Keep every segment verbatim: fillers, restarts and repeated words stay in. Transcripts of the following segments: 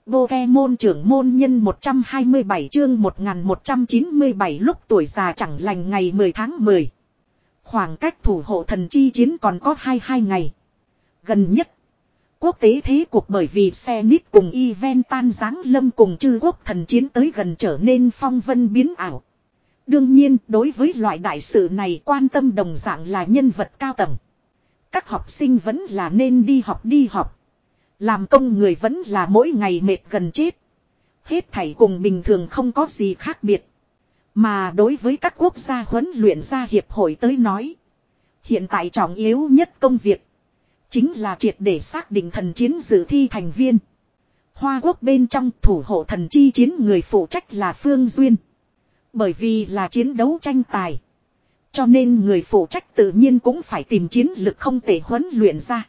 Pokemon trưởng môn nhân một trăm hai mươi bảy chương một nghìn một trăm chín mươi bảy lúc tuổi già chẳng lành ngày mười tháng mười. Khoảng cách thủ hộ thần chi chiến còn có hai mươi hai ngày. Gần nhất, quốc tế thế cuộc bởi vì xe nít cùng event tan giáng lâm cùng chư quốc thần chiến tới gần trở nên phong vân biến ảo. Đương nhiên, đối với loại đại sự này quan tâm đồng dạng là nhân vật cao tầng. Các học sinh vẫn là nên đi học đi học. Làm công người vẫn là mỗi ngày mệt gần chết. Hết thảy cùng bình thường không có gì khác biệt. Mà đối với các quốc gia huấn luyện gia hiệp hội tới nói, hiện tại trọng yếu nhất công việc chính là triệt để xác định thần chiến dự thi thành viên. Hoa quốc bên trong thủ hộ thần chi chiến người phụ trách là Phương Duyên. Bởi vì là chiến đấu tranh tài, cho nên người phụ trách tự nhiên cũng phải tìm chiến lực không thể huấn luyện ra.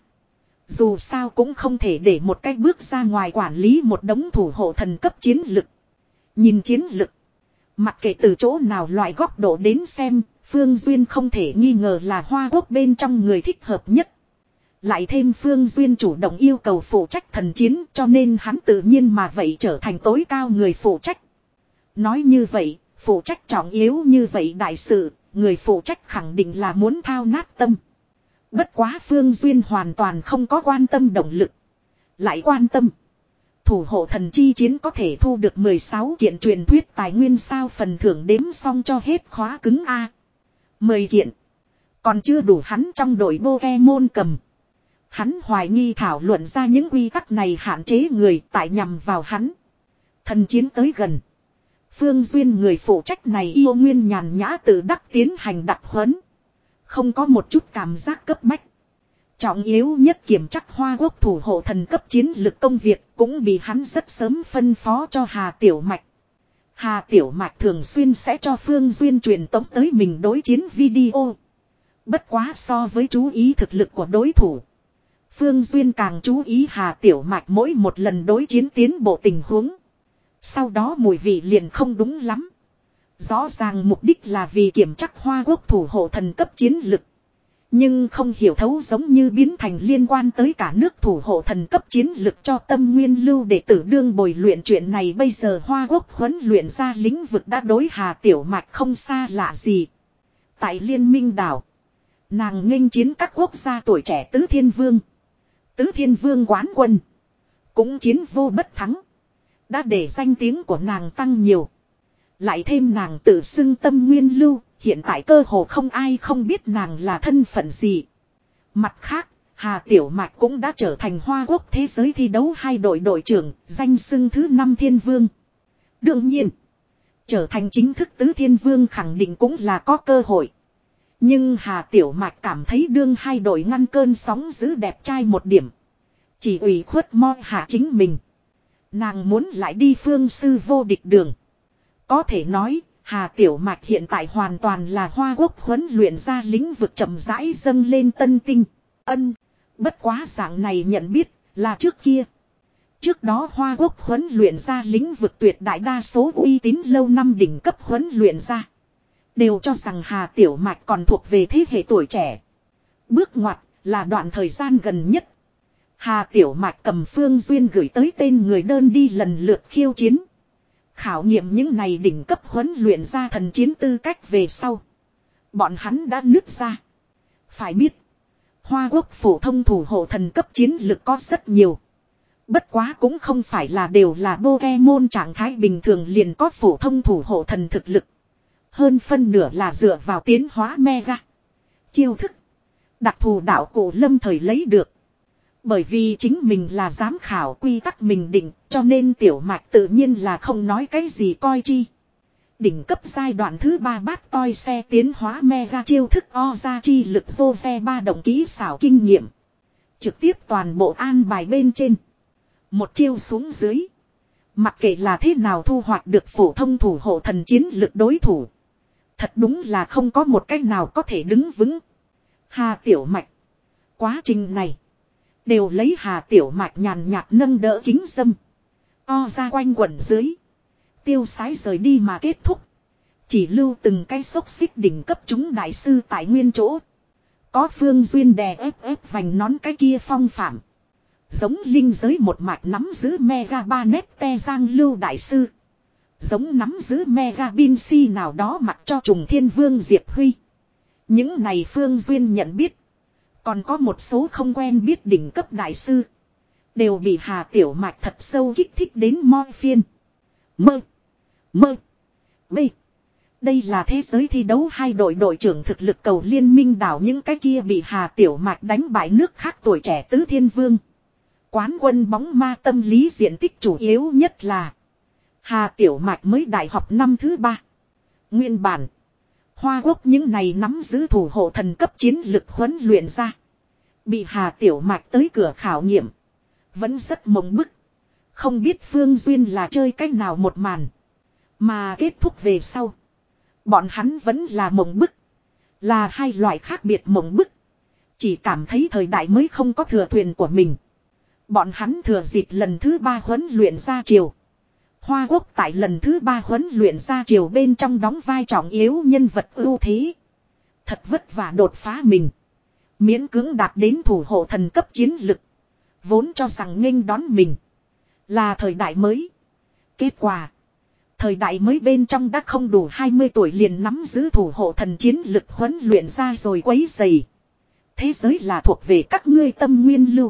Dù sao cũng không thể để một cách bước ra ngoài quản lý một đống thủ hộ thần cấp chiến lực. Nhìn chiến lực, mặc kệ từ chỗ nào loại góc độ đến xem, Phương Duyên không thể nghi ngờ là Hoa quốc bên trong người thích hợp nhất. Lại thêm Phương Duyên chủ động yêu cầu phụ trách thần chiến, cho nên hắn tự nhiên mà vậy trở thành tối cao người phụ trách. Nói như vậy, phụ trách trọng yếu như vậy đại sự, người phụ trách khẳng định là muốn thao nát tâm. Bất quá Phương Duyên hoàn toàn không có quan tâm động lực. Lại quan tâm thủ hộ thần chi chiến có thể thu được mười sáu kiện truyền thuyết tài nguyên sao, phần thưởng đếm xong cho hết khóa cứng A. mười kiện. Còn chưa đủ hắn trong đội Pokemon cầm. Hắn hoài nghi thảo luận ra những quy tắc này hạn chế người tại nhằm vào hắn. Thần chiến tới gần. Phương Duyên người phụ trách này yêu nguyên nhàn nhã tự đắc tiến hành đặc huấn. Không có một chút cảm giác cấp bách. Trọng yếu nhất kiểm chắc Hoa quốc thủ hộ thần cấp chiến lực công việc cũng bị hắn rất sớm phân phó cho Hà Tiểu Mạch. Hà Tiểu Mạch thường xuyên sẽ cho Phương Duyên truyền tống tới mình đối chiến video. Bất quá so với chú ý thực lực của đối thủ, Phương Duyên càng chú ý Hà Tiểu Mạch mỗi một lần đối chiến tiến bộ tình huống. Sau đó mùi vị liền không đúng lắm. Rõ ràng mục đích là vì kiểm chắc Hoa quốc thủ hộ thần cấp chiến lực. Nhưng không hiểu thấu giống như biến thành liên quan tới cả nước thủ hộ thần cấp chiến lực cho tâm nguyên lưu đệ tử đương bồi luyện chuyện này. Bây giờ Hoa quốc huấn luyện ra lĩnh vực đã đối Hà Tiểu Mạch không xa lạ gì. Tại Liên minh đảo, nàng nghênh chiến các quốc gia tuổi trẻ Tứ Thiên Vương. Tứ Thiên Vương quán quân, cũng chiến vô bất thắng, đã để danh tiếng của nàng tăng nhiều. Lại thêm nàng tự xưng tâm nguyên lưu, hiện tại cơ hồ không ai không biết nàng là thân phận gì. Mặt khác, Hà Tiểu Mạch cũng đã trở thành Hoa quốc thế giới thi đấu hai đội đội trưởng, danh xưng thứ năm Thiên Vương. Đương nhiên, trở thành chính thức Tứ Thiên Vương khẳng định cũng là có cơ hội. Nhưng Hà Tiểu Mạch cảm thấy đương hai đội ngăn cơn sóng dữ đẹp trai một điểm. Chỉ ủy khuất moi hạ chính mình. Nàng muốn lại đi phương sư vô địch đường. Có thể nói, Hà Tiểu Mạch hiện tại hoàn toàn là Hoa quốc huấn luyện ra lĩnh vực chậm rãi dâng lên tân tinh. Ân, bất quá dạng này nhận biết là trước kia. Trước đó Hoa quốc huấn luyện ra lĩnh vực tuyệt đại đa số uy tín lâu năm đỉnh cấp huấn luyện ra đều cho rằng Hà Tiểu Mạch còn thuộc về thế hệ tuổi trẻ. Bước ngoặt là đoạn thời gian gần nhất, Hà Tiểu Mạch cầm Phương Duyên gửi tới tên người đơn đi lần lượt khiêu chiến. Khảo nghiệm những này đỉnh cấp huấn luyện ra thần chiến tư cách về sau, bọn hắn đã nứt ra. Phải biết, Hoa quốc phổ thông thủ hộ thần cấp chiến lực có rất nhiều. Bất quá cũng không phải là đều là Pokemon trạng thái bình thường liền có phổ thông thủ hộ thần thực lực. Hơn phân nửa là dựa vào tiến hóa mega, chiêu thức, đặc thù đạo cổ lâm thời lấy được. Bởi vì chính mình là giám khảo, quy tắc mình định, cho nên Tiểu Mạch tự nhiên là không nói cái gì coi chi. Đỉnh cấp giai đoạn thứ ba bát toi xe tiến hóa mega chiêu thức o ra chi lực dô ve ba động kỹ xảo kinh nghiệm. Trực tiếp toàn bộ an bài bên trên. Một chiêu xuống dưới, mặc kệ là thế nào thu hoạch được phổ thông thủ hộ thần chiến lực đối thủ, thật đúng là không có một cách nào có thể đứng vững. Hà Tiểu Mạch, quá trình này đều lấy Hà Tiểu Mạch nhàn nhạt nâng đỡ kính dâm, o ra quanh quẩn dưới, tiêu sái rời đi mà kết thúc. Chỉ lưu từng cái xốc xích đỉnh cấp chúng đại sư tại nguyên chỗ. Có Phương Duyên đè ép ép vành nón cái kia phong phạm, Giống linh giới một mạch nắm giữ Mega Banet Te Giang Lưu Đại Sư. Giống nắm giữ Mega Binsi nào đó mặc cho Trùng Thiên Vương Diệp Huy. Những này Phương Duyên nhận biết. Còn có một số không quen biết đỉnh cấp đại sư. Đều bị Hà Tiểu Mạch thật sâu kích thích đến moi phiên. Mơ. Mơ. B. Đây là thế giới thi đấu hai đội đội trưởng thực lực cầu liên minh đảo những cái kia bị Hà Tiểu Mạch đánh bại nước khác tuổi trẻ tứ thiên vương. Quán quân bóng ma tâm lý diện tích chủ yếu nhất là Hà Tiểu Mạch mới đại học năm thứ ba. Nguyên bản Hoa Quốc những này nắm giữ thủ hộ thần cấp chiến lực huấn luyện ra. Bị Hà Tiểu Mạch tới cửa khảo nghiệm. Vẫn rất mộng bức. Không biết Phương Duyên là chơi cách nào một màn. Mà kết thúc về sau. Bọn hắn vẫn là mộng bức. Là hai loại khác biệt mộng bức. Chỉ cảm thấy thời đại mới không có thừa thuyền của mình. Bọn hắn thừa dịp lần thứ ba huấn luyện ra triều. Hoa Quốc tại lần thứ ba huấn luyện ra triều bên trong đóng vai trọng yếu nhân vật ưu thế. Thật vất vả đột phá mình. Miễn cưỡng đạt đến thủ hộ thần cấp chiến lực. Vốn cho rằng nghênh đón mình. Là thời đại mới. Kết quả. Thời đại mới bên trong đã không đủ hai mươi tuổi liền nắm giữ thủ hộ thần chiến lực huấn luyện ra rồi quấy dày. Thế giới là thuộc về các ngươi tâm nguyên lưu.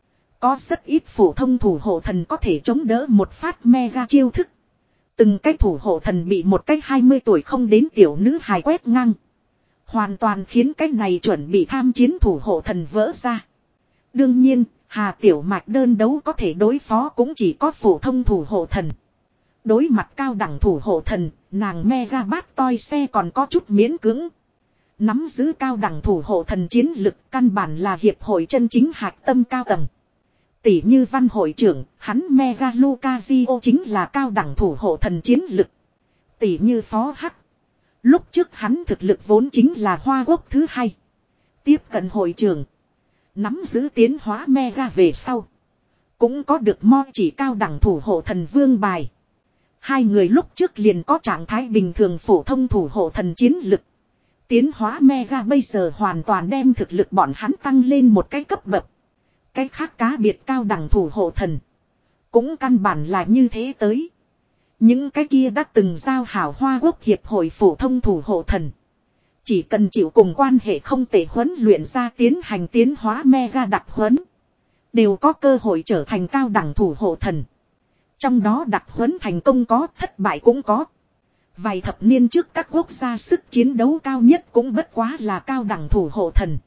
Có rất ít phổ thông thủ hộ thần có thể chống đỡ một phát mega chiêu thức. Từng cái thủ hộ thần bị một cái hai mươi tuổi không đến tiểu nữ hài quét ngang. Hoàn toàn khiến cái này chuẩn bị tham chiến thủ hộ thần vỡ ra. Đương nhiên, Hà Tiểu Mạch đơn đấu có thể đối phó cũng chỉ có phổ thông thủ hộ thần. Đối mặt cao đẳng thủ hộ thần, nàng mega bát toi xe còn có chút miễn cưỡng. Nắm giữ cao đẳng thủ hộ thần chiến lực căn bản là hiệp hội chân chính hạch tâm cao tầng. Tỷ như văn hội trưởng, hắn Mega Lucazio chính là cao đẳng thủ hộ thần chiến lực. Tỷ như phó hắc. Lúc trước hắn thực lực vốn chính là Hoa Quốc thứ hai. Tiếp cận hội trưởng. Nắm giữ tiến hóa Mega về sau. Cũng có được mo chỉ cao đẳng thủ hộ thần vương bài. Hai người lúc trước liền có trạng thái bình thường phổ thông thủ hộ thần chiến lực. Tiến hóa Mega bây giờ hoàn toàn đem thực lực bọn hắn tăng lên một cái cấp bậc. Cái khác cá biệt cao đẳng thủ hộ thần. Cũng căn bản là như thế tới. Những cái kia đã từng giao hảo Hoa Quốc hiệp hội phổ thông thủ hộ thần. Chỉ cần chịu cùng quan hệ không tệ huấn luyện ra tiến hành tiến hóa mega đặc huấn. Đều có cơ hội trở thành cao đẳng thủ hộ thần. Trong đó đặc huấn thành công có, thất bại cũng có. Vài thập niên trước các quốc gia sức chiến đấu cao nhất cũng bất quá là cao đẳng thủ hộ thần.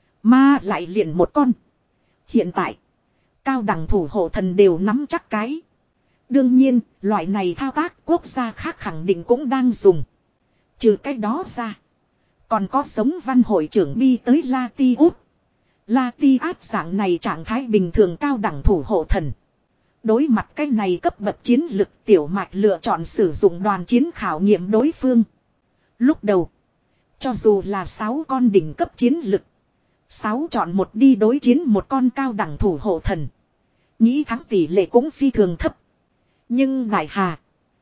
Mà lại liền một con. Hiện tại, cao đẳng thủ hộ thần đều nắm chắc cái. Đương nhiên, loại này thao tác quốc gia khác khẳng định cũng đang dùng. Trừ cái đó ra. Còn có sống văn hội trưởng bi tới La Ti Út. La Ti áp dạng này trạng thái bình thường cao đẳng thủ hộ thần. Đối mặt cái này cấp bậc chiến lực Tiểu Mạch lựa chọn sử dụng đoàn chiến khảo nghiệm đối phương. Lúc đầu, cho dù là sáu con đỉnh cấp chiến lực. Sáu chọn một đi đối chiến một con cao đẳng thủ hộ thần. Nghĩ thắng tỷ lệ cũng phi thường thấp. Nhưng đại Hà.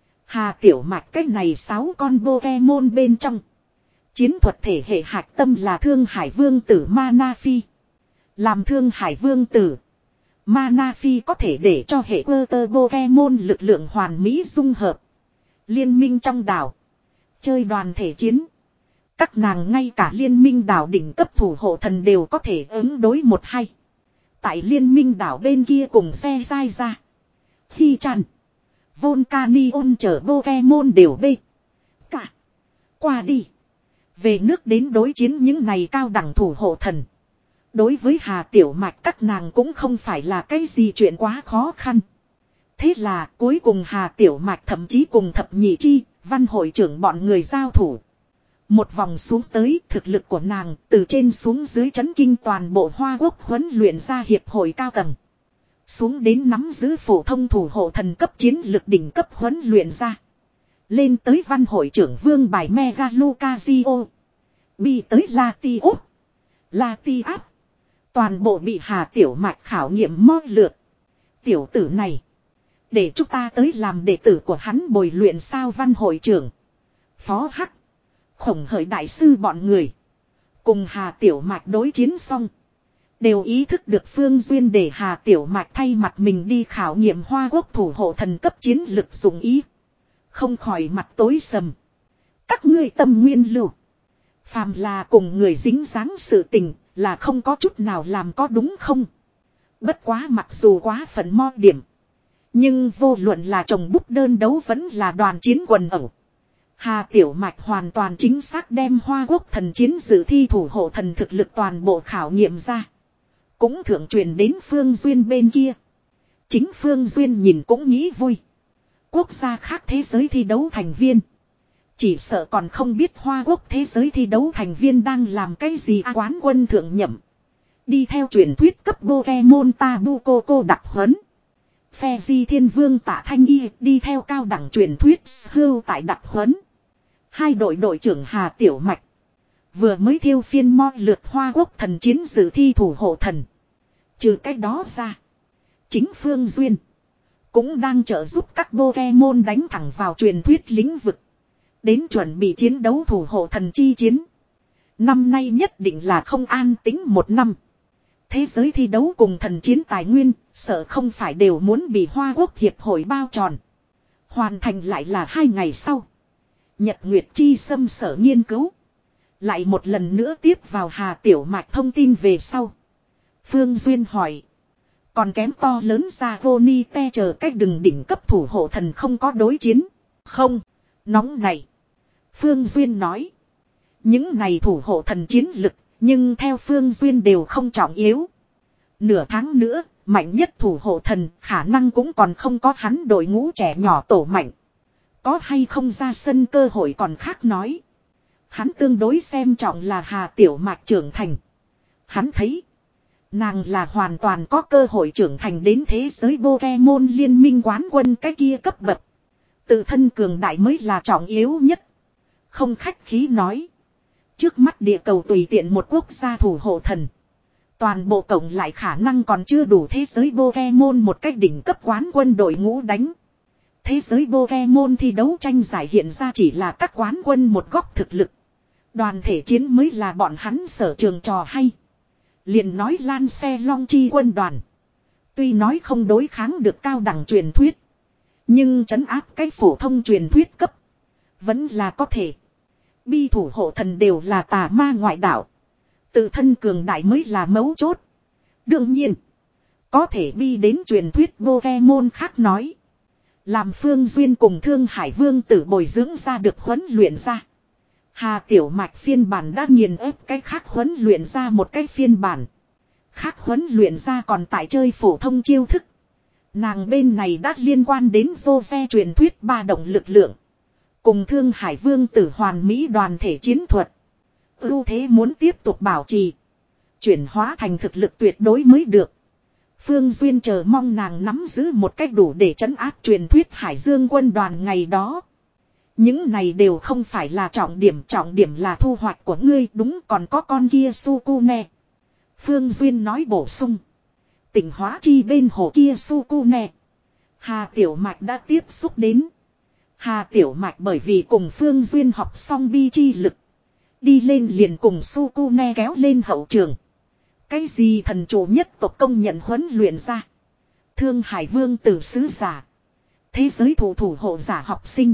Hà Tiểu Mạch cái này sáu con Pokemon bên trong. Chiến thuật thể hệ hạch tâm là Thương Hải Vương tử Mana Phi. Làm Thương Hải Vương tử. Mana Phi có thể để cho hệ cơ tơ Pokemon lực lượng hoàn mỹ dung hợp. Liên minh trong đảo. Chơi đoàn thể chiến. Các nàng ngay cả liên minh đảo đỉnh cấp thủ hộ thần đều có thể ứng đối một hay. Tại liên minh đảo bên kia cùng xe dai ra. Khi chăn. Volcanion chở Pokemon đều bê. Cả. Qua đi. Về nước đến đối chiến những này cao đẳng thủ hộ thần. Đối với Hà Tiểu Mạch các nàng cũng không phải là cái gì chuyện quá khó khăn. Thế là cuối cùng Hà Tiểu Mạch thậm chí cùng thập nhị chi, văn hội trưởng bọn người giao thủ. Một vòng xuống tới thực lực của nàng từ trên xuống dưới chấn kinh toàn bộ Hoa Quốc huấn luyện ra hiệp hội cao tầng. Xuống đến nắm giữ phổ thông thủ hộ thần cấp chiến lực đỉnh cấp huấn luyện ra. Lên tới văn hội trưởng vương bài Mega Lucazio. Bi tới La Ti Út. La Ti Áp. Toàn bộ bị Hà Tiểu Mạch khảo nghiệm moi lượt. Tiểu tử này. Để chúng ta tới làm đệ tử của hắn bồi luyện sao văn hội trưởng. Phó Hắc. Khổng Hởi đại sư bọn người. Cùng Hà Tiểu Mạch đối chiến xong. Đều ý thức được Phương Duyên để Hà Tiểu Mạch thay mặt mình đi khảo nghiệm Hoa Quốc thủ hộ thần cấp chiến lực dụng ý. Không khỏi mặt tối sầm. Các ngươi tâm nguyên lưu. Phàm là cùng người dính dáng sự tình là không có chút nào làm có đúng không? Bất quá mặc dù quá phận mo điểm. Nhưng vô luận là chồng bút đơn đấu vẫn là đoàn chiến quần ẩu. Hà Tiểu Mạch hoàn toàn chính xác đem Hoa Quốc thần chiến dự thi thủ hộ thần thực lực toàn bộ khảo nghiệm ra. Cũng thượng truyền đến Phương Duyên bên kia. Chính Phương Duyên nhìn cũng nghĩ vui. Quốc gia khác thế giới thi đấu thành viên. Chỉ sợ còn không biết Hoa Quốc thế giới thi đấu thành viên đang làm cái gì à, quán quân thượng nhậm. Đi theo truyền thuyết cấp Pokemon Tabu Coco đặc huấn. Phe Di Thiên Vương Tạ Thanh Y đi theo cao đẳng truyền thuyết hưu tại đặc huấn. Hai đội đội trưởng Hà Tiểu Mạch. Vừa mới thiêu phiên mo lượt Hoa Quốc thần chiến dự thi thủ hộ thần. Trừ cái đó ra. Chính Phương Duyên. Cũng đang trợ giúp các Pokemon đánh thẳng vào truyền thuyết lĩnh vực. Đến chuẩn bị chiến đấu thủ hộ thần chi chiến. Năm nay nhất định là không an tính một năm. Thế giới thi đấu cùng thần chiến tài nguyên, sợ không phải đều muốn bị Hoa Quốc Hiệp hội bao tròn. Hoàn thành lại là hai ngày sau. Nhật Nguyệt Chi xâm sở nghiên cứu. Lại một lần nữa tiếp vào Hà Tiểu Mạch thông tin về sau. Phương Duyên hỏi. Còn kém to lớn ra vô ni te chờ cách đừng đỉnh cấp thủ hộ thần không có đối chiến. Không, nóng này. Phương Duyên nói. Những này thủ hộ thần chiến lực, nhưng theo Phương Duyên đều không trọng yếu. Nửa tháng nữa, mạnh nhất thủ hộ thần khả năng cũng còn không có hắn đội ngũ trẻ nhỏ tổ mạnh. Có hay không ra sân cơ hội còn khác nói. Hắn tương đối xem trọng là Hà Tiểu Mạch trưởng thành. Hắn thấy. Nàng là hoàn toàn có cơ hội trưởng thành đến thế giới Pokemon liên minh quán quân cái kia cấp bậc. Tự thân cường đại mới là trọng yếu nhất. Không khách khí nói. Trước mắt địa cầu tùy tiện một quốc gia thủ hộ thần. Toàn bộ cộng lại khả năng còn chưa đủ thế giới Pokemon một cách đỉnh cấp quán quân đội ngũ đánh. Thế giới Pokemon thi đấu tranh giải hiện ra chỉ là các quán quân một góc thực lực. Đoàn thể chiến mới là bọn hắn sở trường trò hay. Liền nói Lan Xe Long Chi quân đoàn. Tuy nói không đối kháng được cao đẳng truyền thuyết. Nhưng trấn áp cái phổ thông truyền thuyết cấp. Vẫn là có thể. Bi thủ hộ thần đều là tà ma ngoại đạo. Tự thân cường đại mới là mấu chốt. Đương nhiên. Có thể bi đến truyền thuyết Pokemon khác nói. Làm Phương Duyên cùng Thương Hải Vương tử bồi dưỡng ra được huấn luyện ra. Hà Tiểu Mạch phiên bản đã nghiền ép cái khác huấn luyện ra một cái phiên bản. Khác huấn luyện ra còn tại chơi phổ thông chiêu thức. Nàng bên này đã liên quan đến dô xe truyền thuyết ba động lực lượng. Cùng Thương Hải Vương tử hoàn mỹ đoàn thể chiến thuật. Ưu thế muốn tiếp tục bảo trì. Chuyển hóa thành thực lực tuyệt đối mới được. Phương Duyên chờ mong nàng nắm giữ một cách đủ để trấn áp truyền thuyết Hải Dương quân đoàn ngày đó. Những này đều không phải là trọng điểm. Trọng điểm là thu hoạch của ngươi đúng còn có con kia Sukune. Phương Duyên nói bổ sung. Tỉnh hóa chi bên hồ kia Sukune. Hà Tiểu Mạch đã tiếp xúc đến. Hà Tiểu Mạch bởi vì cùng Phương Duyên học xong bi chi lực. Đi lên liền cùng Sukune kéo lên hậu trường. Cái gì thần chủ nhất tộc công nhận huấn luyện ra. Thương Hải Vương tử sứ giả. Thế giới thủ thủ hộ giả học sinh.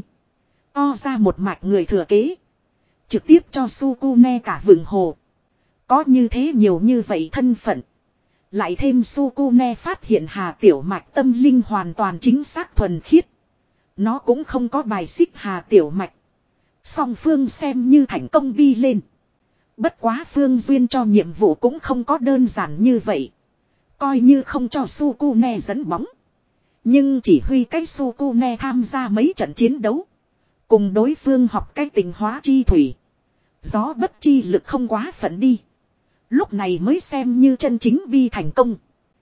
O ra một mạch người thừa kế. Trực tiếp cho Sukune cả vừng hồ. Có như thế nhiều như vậy thân phận. Lại thêm Sukune phát hiện Hà Tiểu Mạch tâm linh hoàn toàn chính xác thuần khiết. Nó cũng không có bài xích Hà Tiểu Mạch. Song Phương xem như thành công bi lên. Bất quá Phương Duyên cho nhiệm vụ cũng không có đơn giản như vậy. Coi như không cho Sukune dẫn bóng. Nhưng chỉ huy cái Sukune tham gia mấy trận chiến đấu. Cùng đối phương học cái tình hóa chi thủy. Gió bất chi lực không quá phận đi. Lúc này mới xem như chân chính bi thành công.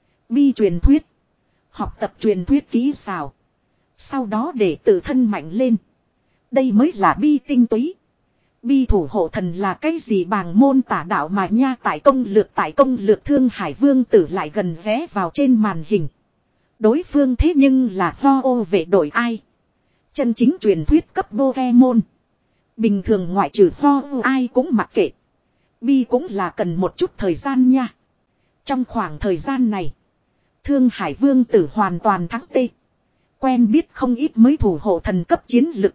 Bi truyền thuyết. Học tập truyền thuyết kỹ xảo. Sau đó để tự thân mạnh lên. Đây mới là bi tinh túy. Bi thủ hộ thần là cái gì bàng môn tả đạo mà nha tại công lược tại công lược Thương Hải Vương tử lại gần ghé vào trên màn hình. Đối phương thế nhưng là lo ô vệ đội ai. Chân chính truyền thuyết cấp Pokemon. Bình thường ngoại trừ lo ô ai cũng mặc kệ. Bi cũng là cần một chút thời gian nha. Trong khoảng thời gian này, Thương Hải Vương tử hoàn toàn thắng tê. Quen biết không ít mới thủ hộ thần cấp chiến lực.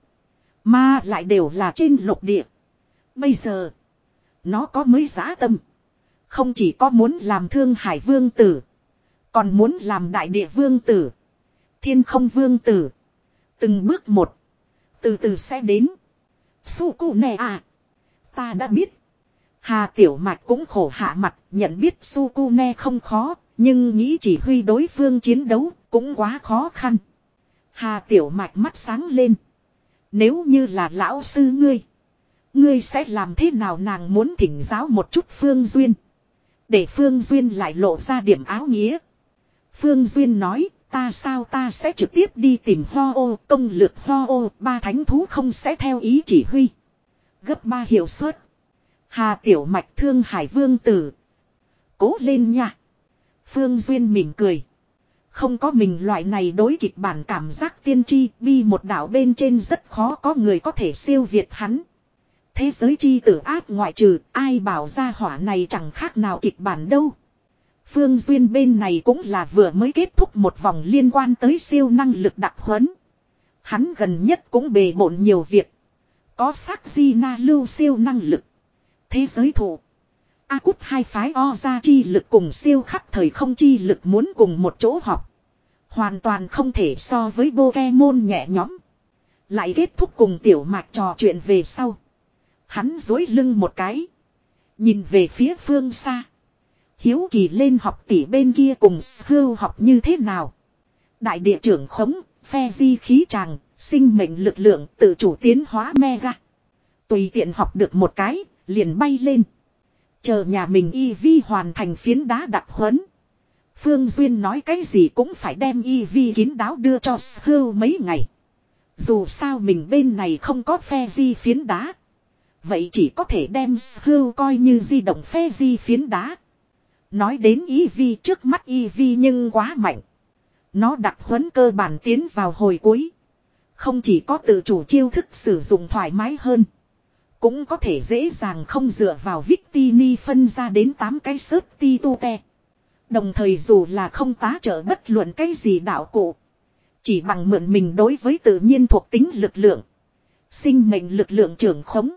Mà lại đều là trên lục địa. Bây giờ, nó có mới dã tâm. Không chỉ có muốn làm Thương Hải Vương tử, còn muốn làm Đại Địa Vương tử, Thiên Không Vương tử. Từng bước một, từ từ sẽ đến. Sukune à, ta đã biết. Hà Tiểu Mạch cũng khổ hạ mặt, nhận biết Sukune không khó, nhưng nghĩ chỉ huy đối phương chiến đấu cũng quá khó khăn. Hà Tiểu Mạch mắt sáng lên. Nếu như là lão sư ngươi, ngươi sẽ làm thế nào? Nàng muốn thỉnh giáo một chút Phương Duyên, để Phương Duyên lại lộ ra điểm áo nghĩa. Phương Duyên nói, ta sao ta sẽ trực tiếp đi tìm Ho ô, công lược Ho ô, ba thánh thú không sẽ theo ý chỉ huy. Gấp ba hiệu suất. Hà Tiểu Mạch Thương Hải Vương tử. Cố lên nha. Phương Duyên mỉm cười. Không có mình loại này đối kịch bản cảm giác tiên tri, bi một đảo bên trên rất khó có người có thể siêu việt hắn. Thế giới chi tử ác ngoại trừ, ai bảo ra hỏa này chẳng khác nào kịch bản đâu. Phương Duyên bên này cũng là vừa mới kết thúc một vòng liên quan tới siêu năng lực đặc huấn. Hắn gần nhất cũng bề bộn nhiều việc. Có sắc di na lưu siêu năng lực. Thế giới thụ. A cút hai phái o ra chi lực cùng siêu khắc thời không chi lực muốn cùng một chỗ họp. Hoàn toàn không thể so với Pokemon nhẹ nhõm. Lại kết thúc cùng Tiểu Mạch trò chuyện về sau. Hắn dối lưng một cái. Nhìn về phía phương xa. Hiếu kỳ lên học tỷ bên kia cùng hưu học như thế nào. Đại địa trưởng khống, phe di khí tràng, sinh mệnh lực lượng tự chủ tiến hóa mega. Tùy tiện học được một cái, liền bay lên. Chờ nhà mình y vi hoàn thành phiến đá đặc huấn. Phương Duyên nói cái gì cũng phải đem y vi kín đáo đưa cho hưu mấy ngày. Dù sao mình bên này không có phe di phiến đá. Vậy chỉ có thể đem hưu coi như di động phe di phiến đá. Nói đến y vi, trước mắt y vi nhưng quá mạnh. Nó đặc huấn cơ bản tiến vào hồi cuối. Không chỉ có tự chủ chiêu thức sử dụng thoải mái hơn. Cũng có thể dễ dàng không dựa vào Victini phân ra đến tám cái sớt ti tu te. Đồng thời dù là không tá trợ bất luận cái gì đạo cụ. Chỉ bằng mượn mình đối với tự nhiên thuộc tính lực lượng. Sinh mệnh lực lượng trưởng khống.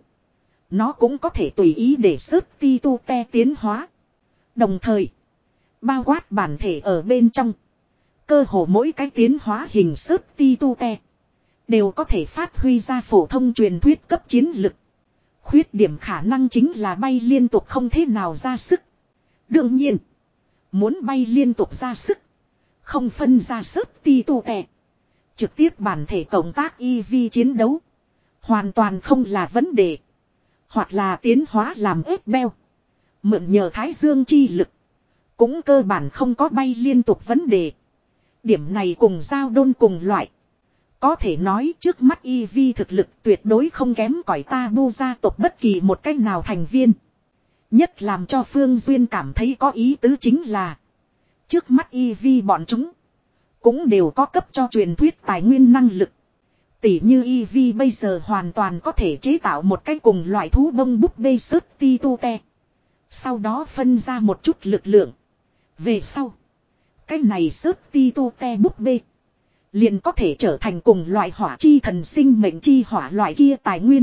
Nó cũng có thể tùy ý để sớt ti tu te tiến hóa. Đồng thời, bao quát bản thể ở bên trong. Cơ hồ mỗi cái tiến hóa hình sớt ti tu te. Đều có thể phát huy ra phổ thông truyền thuyết cấp chiến lực. Khuyết điểm khả năng chính là bay liên tục không thế nào ra sức. Đương nhiên, muốn bay liên tục ra sức. Không phân ra sớt ti tu te. Trực tiếp bản thể cộng tác y vi chiến đấu. Hoàn toàn không là vấn đề. Hoặc là tiến hóa làm ép beo. Mượn nhờ thái dương chi lực. Cũng cơ bản không có bay liên tục vấn đề. Điểm này cùng giao đôn cùng loại. Có thể nói trước mắt y vi thực lực tuyệt đối không kém cỏi Tabu gia tộc bất kỳ một cách nào thành viên. Nhất làm cho Phương Duyên cảm thấy có ý tứ chính là. Trước mắt y vi bọn chúng. Cũng đều có cấp cho truyền thuyết tài nguyên năng lực. Tỉ như y vi bây giờ hoàn toàn có thể chế tạo một cái cùng loại thú bông búp bê sớt ti tu te. Sau đó phân ra một chút lực lượng. Về sau. Cái này sớt ti tu te búp bê. Liền có thể trở thành cùng loại hỏa chi thần sinh mệnh chi hỏa loại kia tài nguyên.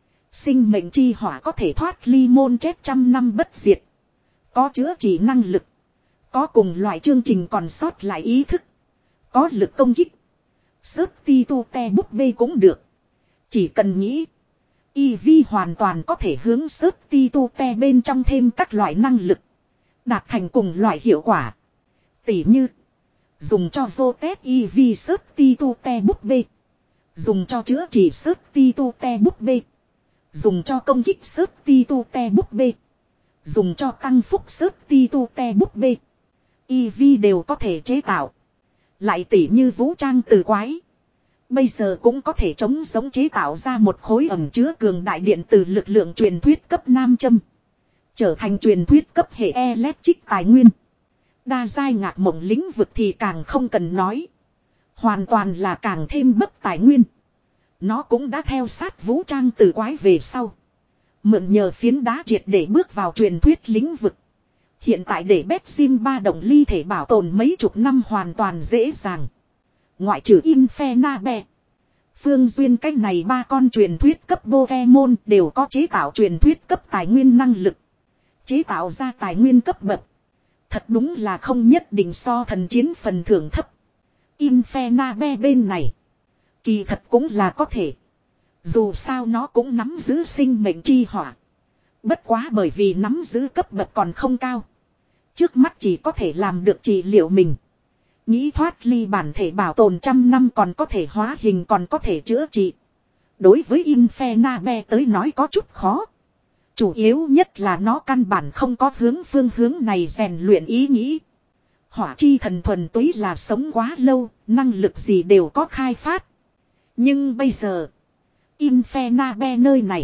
Sinh mệnh chi hỏa có thể thoát ly môn chết trăm năm bất diệt. Có chữa trị năng lực. Có cùng loại chương trình còn sót lại ý thức. Có lực công kích. Sớt ti tu te búp bê cũng được. Chỉ cần nghĩ. Y vi hoàn toàn có thể hướng sớt ti tu te bên trong thêm các loại năng lực. Đạt thành cùng loại hiệu quả. Tỉ như. Dùng cho vô tét y vi sớt ti tu te búp bê. Dùng cho chữa trị sớt ti tu te búp bê. Dùng cho công kích sớt ti tu te búp bê. Dùng cho tăng phúc sớt ti tu te búp bê. Y vi đều có thể chế tạo. Lại tỉ như vũ trang từ quái. Bây giờ cũng có thể chống giống chế tạo ra một khối ẩm chứa cường đại điện từ lực lượng truyền thuyết cấp nam châm. Trở thành truyền thuyết cấp hệ electric tài nguyên. Đa giai ngạc mộng lĩnh vực thì càng không cần nói. Hoàn toàn là càng thêm bất tài nguyên. Nó cũng đã theo sát vũ trang từ quái về sau. Mượn nhờ phiến đá triệt để bước vào truyền thuyết lĩnh vực. Hiện tại để Bexim ba động ly thể bảo tồn mấy chục năm hoàn toàn dễ dàng. Ngoại trừ Infernabe. Phương Duyên cách này ba con truyền thuyết cấp Pokemon đều có chế tạo truyền thuyết cấp tài nguyên năng lực. Chế tạo ra tài nguyên cấp bậc. Thật đúng là không nhất định so thần chiến phần thưởng thấp. Infernabe bên này. Kỳ thật cũng là có thể. Dù sao nó cũng nắm giữ sinh mệnh chi hỏa. Bất quá bởi vì nắm giữ cấp bậc còn không cao. Trước mắt chỉ có thể làm được trị liệu mình. Nghĩ thoát ly bản thể bảo tồn trăm năm còn có thể hóa hình còn có thể chữa trị. Đối với Infernabe tới nói có chút khó. Chủ yếu nhất là nó căn bản không có hướng phương hướng này rèn luyện ý nghĩ. Hỏa chi thần thuần túy là sống quá lâu, năng lực gì đều có khai phát. Nhưng bây giờ, Infernabe nơi này,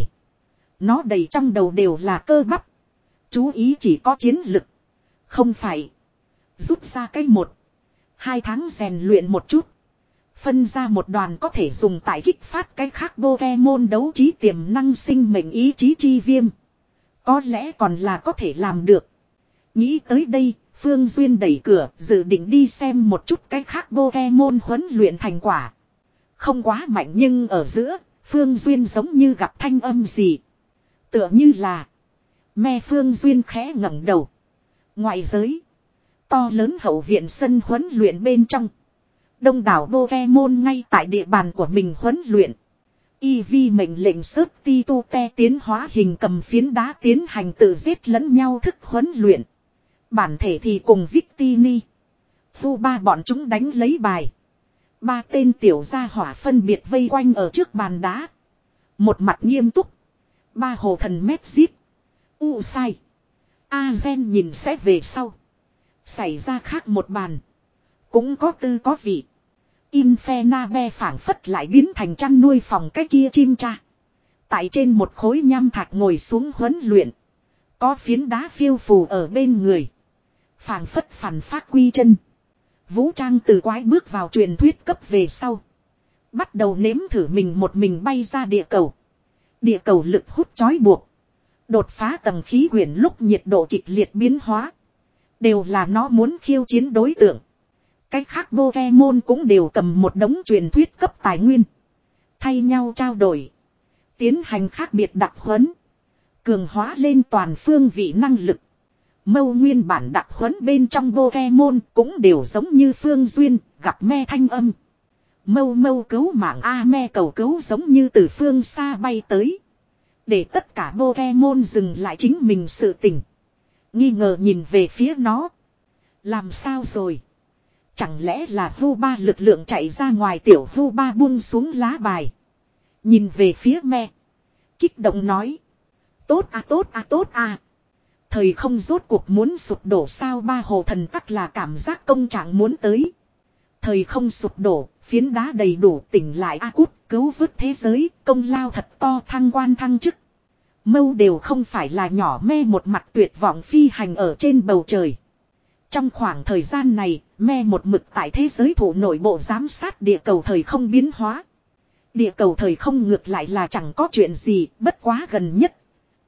nó đầy trong đầu đều là cơ bắp. Chú ý chỉ có chiến lực. Không phải. Rút ra cái một. Hai tháng rèn luyện một chút. Phân ra một đoàn có thể dùng tại kích phát cái khác Pokemon đấu trí tiềm năng sinh mệnh ý chí chi viêm. Có lẽ còn là có thể làm được. Nghĩ tới đây, Phương Duyên đẩy cửa dự định đi xem một chút cái khác Pokemon huấn luyện thành quả. Không quá mạnh nhưng ở giữa, Phương Duyên giống như gặp thanh âm gì. Tựa như là me Phương Duyên khẽ ngẩng đầu. Ngoại giới, to lớn hậu viện sân huấn luyện bên trong. Đông đảo Pokemon ngay tại địa bàn của mình huấn luyện. Y vi mệnh lệnh sớp ti tu te tiến hóa hình cầm phiến đá tiến hành tự giết lẫn nhau thức huấn luyện. Bản thể thì cùng Victini. Vu ba bọn chúng đánh lấy bài. Ba tên tiểu gia hỏa phân biệt vây quanh ở trước bàn đá. Một mặt nghiêm túc. Ba hồ thần Mexit. U sai. A-gen nhìn sẽ về sau. Xảy ra khác một bàn. Cũng có tư có vị. Infernabe phảng phất lại biến thành chăn nuôi phòng cái kia chim cha. Tại trên một khối nham thạch ngồi xuống huấn luyện. Có phiến đá phiêu phù ở bên người. Phảng phất phản phát quy chân. Vũ trang từ quái bước vào truyền thuyết cấp về sau. Bắt đầu nếm thử mình một mình bay ra địa cầu. Địa cầu lực hút chói buộc. Đột phá tầng khí quyển lúc nhiệt độ kịch liệt biến hóa. Đều là nó muốn khiêu chiến đối tượng. Cách khác Pokemon cũng đều cầm một đống truyền thuyết cấp tài nguyên. Thay nhau trao đổi. Tiến hành khác biệt đặc huấn. Cường hóa lên toàn phương vị năng lực. Mâu nguyên bản đặc huấn bên trong Pokemon cũng đều giống như Phương Duyên gặp me thanh âm. Mâu mâu cứu mạng A me cầu cứu giống như từ phương xa bay tới. Để tất cả Pokemon dừng lại chính mình sự tình. Nghi ngờ nhìn về phía nó. Làm sao rồi? Chẳng lẽ là Vu ba lực lượng chạy ra ngoài tiểu Vu ba buông xuống lá bài. Nhìn về phía me. Kích động nói. Tốt à tốt à tốt à. Thời không rốt cuộc muốn sụp đổ sao ba hồ thần tắc là cảm giác công trạng muốn tới. Thời không sụp đổ, phiến đá đầy đủ tỉnh lại A Cút, cứu vớt thế giới, công lao thật to thăng quan thăng chức. Mâu đều không phải là nhỏ me một mặt tuyệt vọng phi hành ở trên bầu trời. Trong khoảng thời gian này, me một mực tại thế giới thủ nội bộ giám sát địa cầu thời không biến hóa. Địa cầu thời không ngược lại là chẳng có chuyện gì, bất quá gần nhất.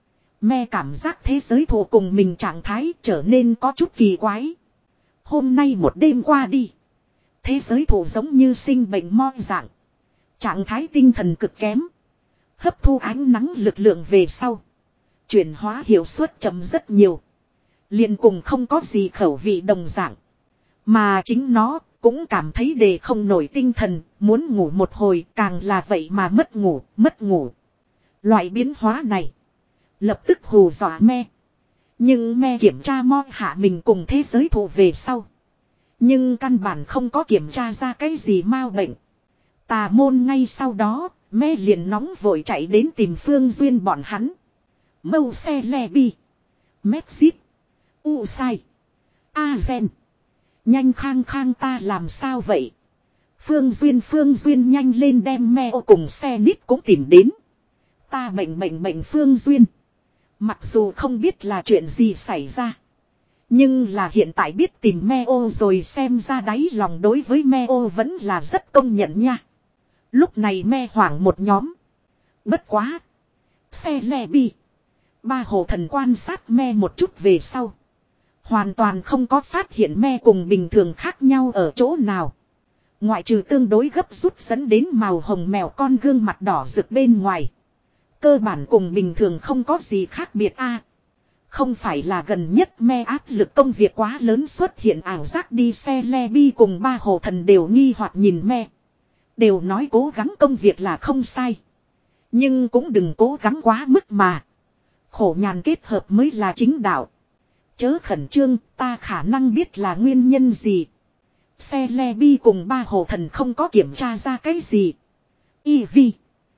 Me cảm giác thế giới thủ cùng mình trạng thái trở nên có chút kỳ quái. Hôm nay một đêm qua đi. Thế giới thủ giống như sinh bệnh mo dạng. Trạng thái tinh thần cực kém. Hấp thu ánh nắng lực lượng về sau. Chuyển hóa hiệu suất chậm rất nhiều. Liền cùng không có gì khẩu vị đồng dạng. Mà chính nó cũng cảm thấy đề không nổi tinh thần. Muốn ngủ một hồi càng là vậy mà mất ngủ, mất ngủ. Loại biến hóa này. Lập tức hù dọa me. Nhưng me kiểm tra mo hạ mình cùng thế giới thủ về sau. Nhưng căn bản không có kiểm tra ra cái gì mau bệnh. Tà môn ngay sau đó, me liền nóng vội chạy đến tìm Phương Duyên bọn hắn. Mâu xe le bi. Mexit. U sai. A gen. Nhanh khang khang ta làm sao vậy? Phương Duyên Phương Duyên nhanh lên đem me ô cùng xe nít cũng tìm đến. Ta bệnh bệnh bệnh Phương Duyên. Mặc dù không biết là chuyện gì xảy ra. Nhưng là hiện tại biết tìm Meo rồi xem ra đáy lòng đối với Meo vẫn là rất công nhận nha. Lúc này me hoảng một nhóm. Bất quá. Xe le bi. Ba hồ thần quan sát me một chút về sau. Hoàn toàn không có phát hiện me cùng bình thường khác nhau ở chỗ nào. Ngoại trừ tương đối gấp rút dẫn đến màu hồng mèo con gương mặt đỏ rực bên ngoài. Cơ bản cùng bình thường không có gì khác biệt a. Không phải là gần nhất me áp lực công việc quá lớn xuất hiện ảo giác đi xe le bi cùng ba hồ thần đều nghi hoặc nhìn me. Đều nói cố gắng công việc là không sai. Nhưng cũng đừng cố gắng quá mức mà. Khổ nhàn kết hợp mới là chính đạo. Chớ khẩn trương, ta khả năng biết là nguyên nhân gì. Xe le bi cùng ba hồ thần không có kiểm tra ra cái gì. Eevee,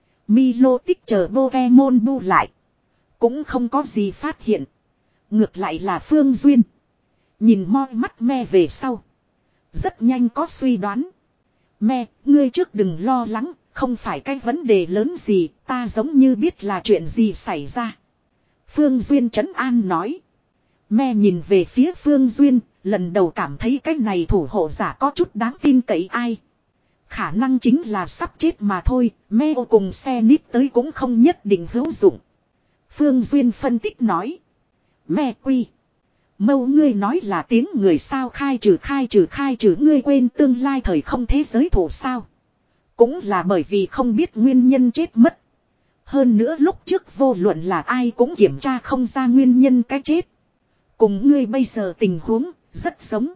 Milo tích chờ Pokemon bu lại. Cũng không có gì phát hiện. Ngược lại là Phương Duyên. Nhìn moi mắt me về sau. Rất nhanh có suy đoán. Me, ngươi trước đừng lo lắng, không phải cái vấn đề lớn gì, ta giống như biết là chuyện gì xảy ra. Phương Duyên trấn an nói. Me nhìn về phía Phương Duyên, lần đầu cảm thấy cái này thủ hộ giả có chút đáng tin cậy ai. Khả năng chính là sắp chết mà thôi, me cùng xe nít tới cũng không nhất định hữu dụng. Phương Duyên phân tích nói. Me quy. Mâu ngươi nói là tiếng người sao khai trừ khai trừ khai trừ ngươi quên tương lai thời không thế giới thủ sao. Cũng là bởi vì không biết nguyên nhân chết mất. Hơn nữa lúc trước vô luận là ai cũng kiểm tra không ra nguyên nhân cái chết. Cùng ngươi bây giờ tình huống rất giống.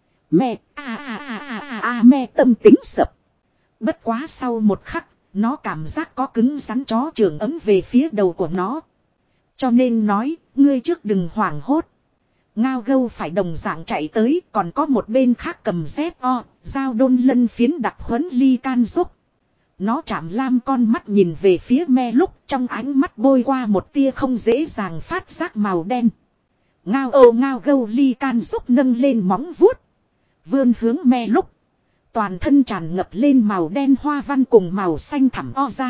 Mẹ a a a a a a mẹ tâm tính sập. Bất quá sau một khắc, nó cảm giác có cứng rắn chó trường ấm về phía đầu của nó. Cho nên nói, ngươi trước đừng hoảng hốt. Ngao gâu phải đồng dạng chạy tới, còn có một bên khác cầm dép o, dao đôn lân phiến đặc huấn ly can giúp. Nó chạm lam con mắt nhìn về phía me lúc trong ánh mắt bôi qua một tia không dễ dàng phát giác màu đen. Ngao ô ngao gâu ly can giúp nâng lên móng vuốt. Vươn hướng me lúc. Toàn thân tràn ngập lên màu đen hoa văn cùng màu xanh thẳm o ra.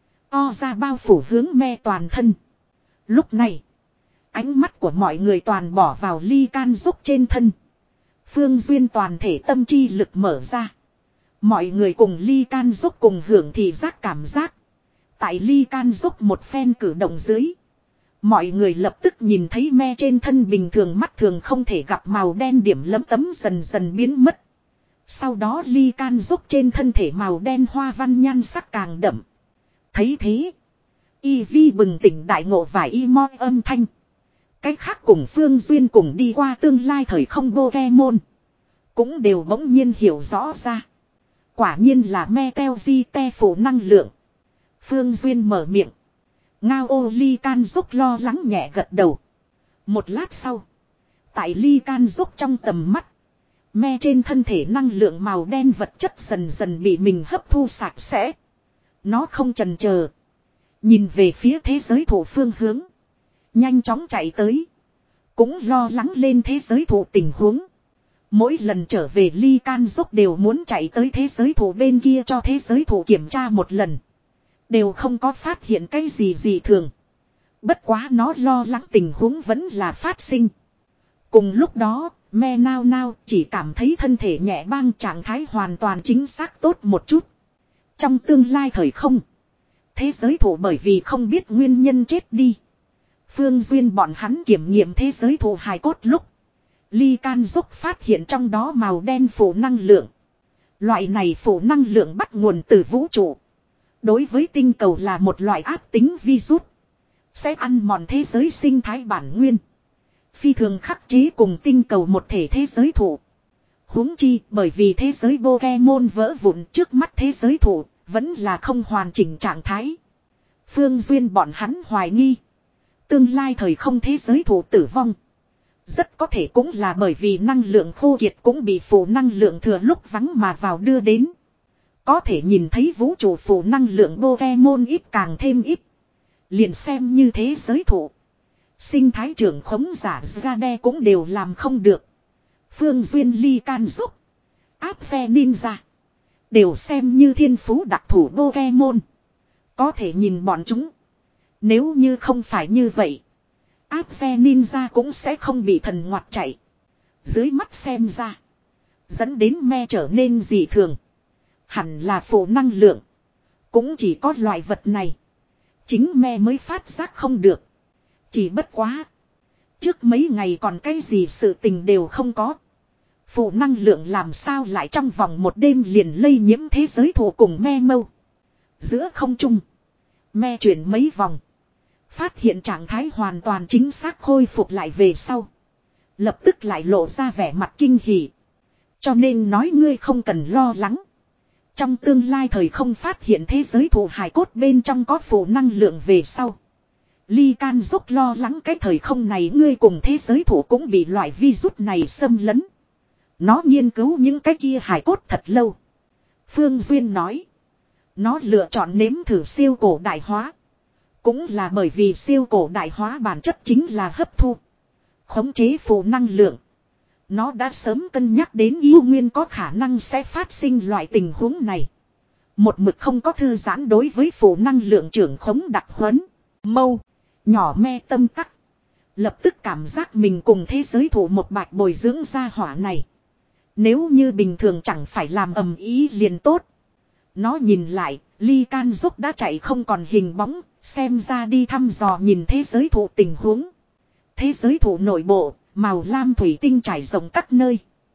O ra bao phủ hướng me toàn thân. Lúc này, ánh mắt của mọi người toàn bỏ vào ly can giúp trên thân. Phương Duyên toàn thể tâm chi lực mở ra. Mọi người cùng ly can giúp cùng hưởng thị giác cảm giác. Tại ly can giúp một phen cử động dưới. Mọi người lập tức nhìn thấy me trên thân bình thường mắt thường không thể gặp màu đen điểm lấm tấm dần dần biến mất. Sau đó ly can giúp trên thân thể màu đen hoa văn nhan sắc càng đậm. Thấy thế. Eevee bừng tỉnh đại ngộ vài y moi âm thanh. Cách khác cùng Phương Duyên cùng đi qua tương lai thời không Pokemon. Cũng đều bỗng nhiên hiểu rõ ra. Quả nhiên là me teo di te phủ năng lượng. Phương Duyên mở miệng. Ngao ô ly can giúp lo lắng nhẹ gật đầu. Một lát sau. Tại ly can giúp trong tầm mắt. Me trên thân thể năng lượng màu đen vật chất dần dần bị mình hấp thu sạch sẽ. Nó không chần chờ. Nhìn về phía thế giới thủ phương hướng. Nhanh chóng chạy tới. Cũng lo lắng lên thế giới thủ tình huống. Mỗi lần trở về ly can giúp đều muốn chạy tới thế giới thủ bên kia cho thế giới thủ kiểm tra một lần. Đều không có phát hiện cái gì gì thường. Bất quá nó lo lắng tình huống vẫn là phát sinh. Cùng lúc đó, me nao nao chỉ cảm thấy thân thể nhẹ băng trạng thái hoàn toàn chính xác tốt một chút. Trong tương lai thời không, thế giới thủ bởi vì không biết nguyên nhân chết đi. Phương Duyên bọn hắn kiểm nghiệm thế giới thủ hài cốt lúc. Ly can giúp phát hiện trong đó màu đen phủ năng lượng. Loại này phủ năng lượng bắt nguồn từ vũ trụ. Đối với tinh cầu là một loại ác tính virus. Sẽ ăn mòn thế giới sinh thái bản nguyên. Phi thường khắc chế cùng tinh cầu một thể thế giới thủ. Huống chi bởi vì thế giới Pokemon vỡ vụn trước mắt thế giới thủ vẫn là không hoàn chỉnh trạng thái. Phương Duyên bọn hắn hoài nghi. Tương lai thời không thế giới thủ tử vong. Rất có thể cũng là bởi vì năng lượng khô kiệt cũng bị phủ năng lượng thừa lúc vắng mà vào đưa đến. Có thể nhìn thấy vũ trụ phủ năng lượng Pokemon ít càng thêm ít. Liền xem như thế giới thủ. Sinh thái trưởng khống giả Zgade cũng đều làm không được. Phương Duyên ly can giúp. Áp phe ninja. Đều xem như thiên phú đặc thủ Pokemon. Có thể nhìn bọn chúng. Nếu như không phải như vậy. Áp phe ninja cũng sẽ không bị thần ngoặt chạy. Dưới mắt xem ra. Dẫn đến me trở nên dị thường. Hẳn là phổ năng lượng. Cũng chỉ có loại vật này. Chính me mới phát giác không được. Chỉ bất quá. Trước mấy ngày còn cái gì sự tình đều không có. Phụ năng lượng làm sao lại trong vòng một đêm liền lây nhiễm thế giới thụ cùng me mâu. Giữa không trung. Me chuyển mấy vòng. Phát hiện trạng thái hoàn toàn chính xác khôi phục lại về sau. Lập tức lại lộ ra vẻ mặt kinh hỉ. Cho nên nói ngươi không cần lo lắng. Trong tương lai thời không phát hiện thế giới thụ hài cốt bên trong có phụ năng lượng về sau. Ly Can dốc lo lắng cái thời không này ngươi cùng thế giới thụ cũng bị loại virus này xâm lấn. Nó nghiên cứu những cái kia hài cốt thật lâu. Phương Duyên nói. Nó lựa chọn nếm thử siêu cổ đại hóa. Cũng là bởi vì siêu cổ đại hóa bản chất chính là hấp thu. Khống chế phụ năng lượng. Nó đã sớm cân nhắc đến yêu nguyên có khả năng sẽ phát sinh loại tình huống này. Một mực không có thư giãn đối với phụ năng lượng trưởng khống đặc huấn. Mâu. Nhỏ me tâm tắc. Lập tức cảm giác mình cùng thế giới thủ một bạch bồi dưỡng ra hỏa này. Nếu như bình thường chẳng phải làm ầm ý liền tốt. Nó nhìn lại, Ly Can dốc đã chạy không còn hình bóng, xem ra đi thăm dò nhìn thế giới thủ tình huống. Thế giới thủ nội bộ, màu lam thủy tinh trải rộng các nơi.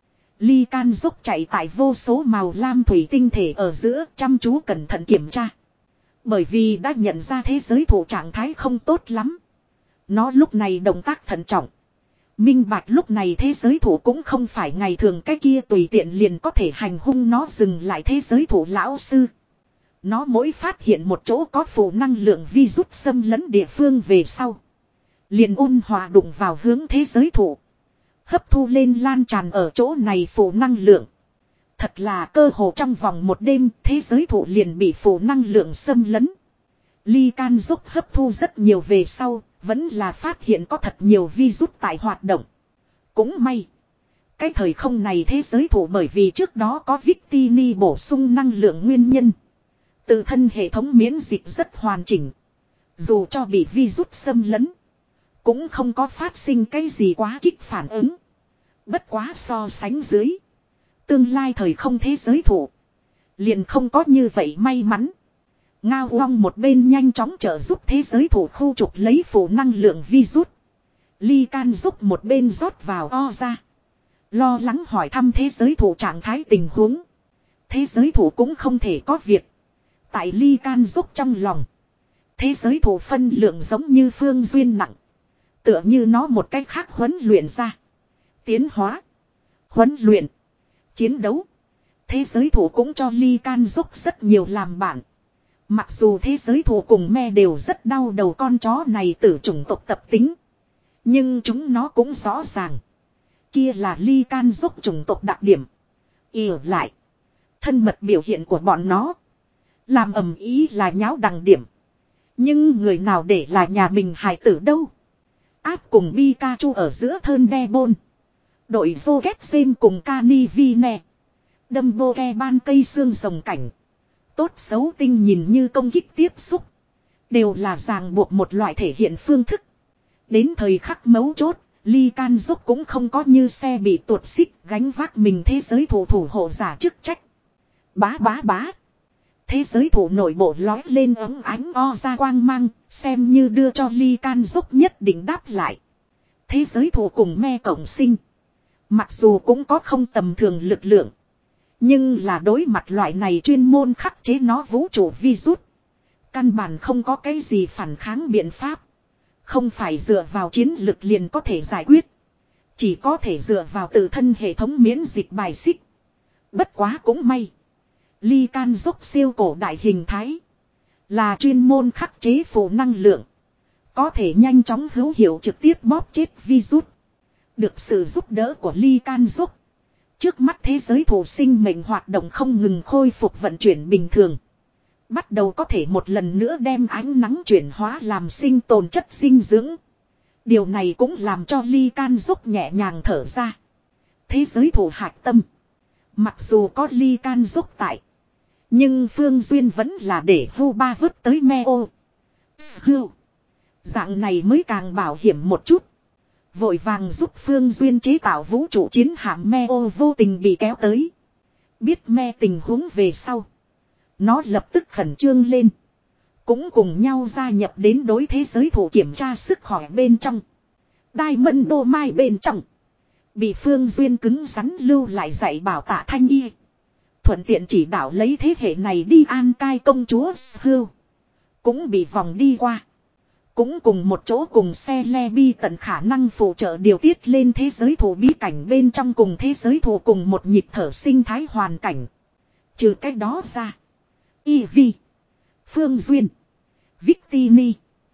Ly Can dốc chạy tại vô số màu lam thủy tinh thể ở giữa, chăm chú cẩn thận kiểm tra. Bởi vì đã nhận ra thế giới thủ trạng thái không tốt lắm. Nó lúc này động tác thận trọng. Minh bạch lúc này thế giới thủ cũng không phải ngày thường cái kia tùy tiện liền có thể hành hung nó dừng lại thế giới thủ lão sư. Nó mỗi phát hiện một chỗ có phụ năng lượng virus xâm lấn địa phương về sau. Liền ôn hòa đụng vào hướng thế giới thủ. Hấp thu lên lan tràn ở chỗ này phụ năng lượng. Thật là cơ hồ trong vòng một đêm thế giới thủ liền bị phụ năng lượng xâm lấn. Ly Can dốc hấp thu rất nhiều về sau. Vẫn là phát hiện có thật nhiều virus tại hoạt động. Cũng may. Cái thời không này thế giới thủ bởi vì trước đó có Victini bổ sung năng lượng nguyên nhân. Tự thân hệ thống miễn dịch rất hoàn chỉnh. Dù cho bị virus xâm lấn. Cũng không có phát sinh cái gì quá kích phản ứng. Bất quá so sánh dưới. Tương lai thời không thế giới thủ. Liền không có như vậy may mắn. Ngao Long một bên nhanh chóng trợ giúp thế giới thủ khu trục lấy phụ năng lượng virus. Ly Can giúp một bên rót vào o ra. Lo lắng hỏi thăm thế giới thủ trạng thái tình huống. Thế giới thủ cũng không thể có việc. Tại Ly Can giúp trong lòng. Thế giới thủ phân lượng giống như Phương Duyên nặng. Tựa như nó một cách khác huấn luyện ra. Tiến hóa. Huấn luyện. Chiến đấu. Thế giới thủ cũng cho Ly Can giúp rất nhiều làm bạn. Mặc dù thế giới thủ cùng me đều rất đau đầu con chó này từ chủng tộc tập tính. Nhưng chúng nó cũng rõ ràng. Kia là Ly Can giúp chủng tộc đặc điểm. Ỉa lại. Thân mật biểu hiện của bọn nó. Làm ầm ý là nháo đằng điểm. Nhưng người nào để là nhà mình hài tử đâu. Áp cùng Pikachu ở giữa thơn đe bôn. Đội vô ghét xem cùng Canivine. Đâm bô ke ban cây xương rồng cảnh. Tốt xấu tinh nhìn như công kích tiếp xúc. Đều là ràng buộc một loại thể hiện phương thức. Đến thời khắc mấu chốt, Ly Can giúp cũng không có như xe bị tuột xích gánh vác mình thế giới thủ thủ hộ giả chức trách. Bá bá bá. Thế giới thủ nội bộ lói lên ấm ánh o ra quang mang, xem như đưa cho Ly Can giúp nhất định đáp lại. Thế giới thủ cùng me cộng sinh. Mặc dù cũng có không tầm thường lực lượng. Nhưng là đối mặt loại này chuyên môn khắc chế nó vũ trụ virus. Căn bản không có cái gì phản kháng biện pháp. Không phải dựa vào chiến lực liền có thể giải quyết. Chỉ có thể dựa vào tự thân hệ thống miễn dịch bài xích. Bất quá cũng may. Ly Can giúp siêu cổ đại hình thái. Là chuyên môn khắc chế phụ năng lượng. Có thể nhanh chóng hữu hiệu trực tiếp bóp chết virus. Được sự giúp đỡ của Ly Can giúp. Trước mắt thế giới thủ sinh mệnh hoạt động không ngừng khôi phục vận chuyển bình thường. Bắt đầu có thể một lần nữa đem ánh nắng chuyển hóa làm sinh tồn chất dinh dưỡng. Điều này cũng làm cho Ly Can giúp nhẹ nhàng thở ra. Thế giới thủ hạch tâm. Mặc dù có Ly Can giúp tại. Nhưng Phương Duyên vẫn là để Vu Ba vứt tới Meo. Hưu. Dạng này mới càng bảo hiểm một chút. Vội vàng giúp Phương Duyên chế tạo vũ trụ chiến hạm Meo vô tình bị kéo tới. Biết me tình huống về sau. Nó lập tức khẩn trương lên. Cũng cùng nhau gia nhập đến đối thế giới thủ kiểm tra sức khỏe bên trong. Diamond đô mai bên trong. Bị Phương Duyên cứng rắn lưu lại dạy bảo Tạ Thanh Y. Thuận tiện chỉ đạo lấy thế hệ này đi an cai công chúa Hưu. Cũng bị vòng đi qua. Cũng cùng một chỗ cùng xe le bi tận khả năng phụ trợ điều tiết lên thế giới thủ bí cảnh bên trong cùng thế giới thủ cùng một nhịp thở sinh thái hoàn cảnh. Trừ cách đó ra. Eevee. Phương Duyên. Victini.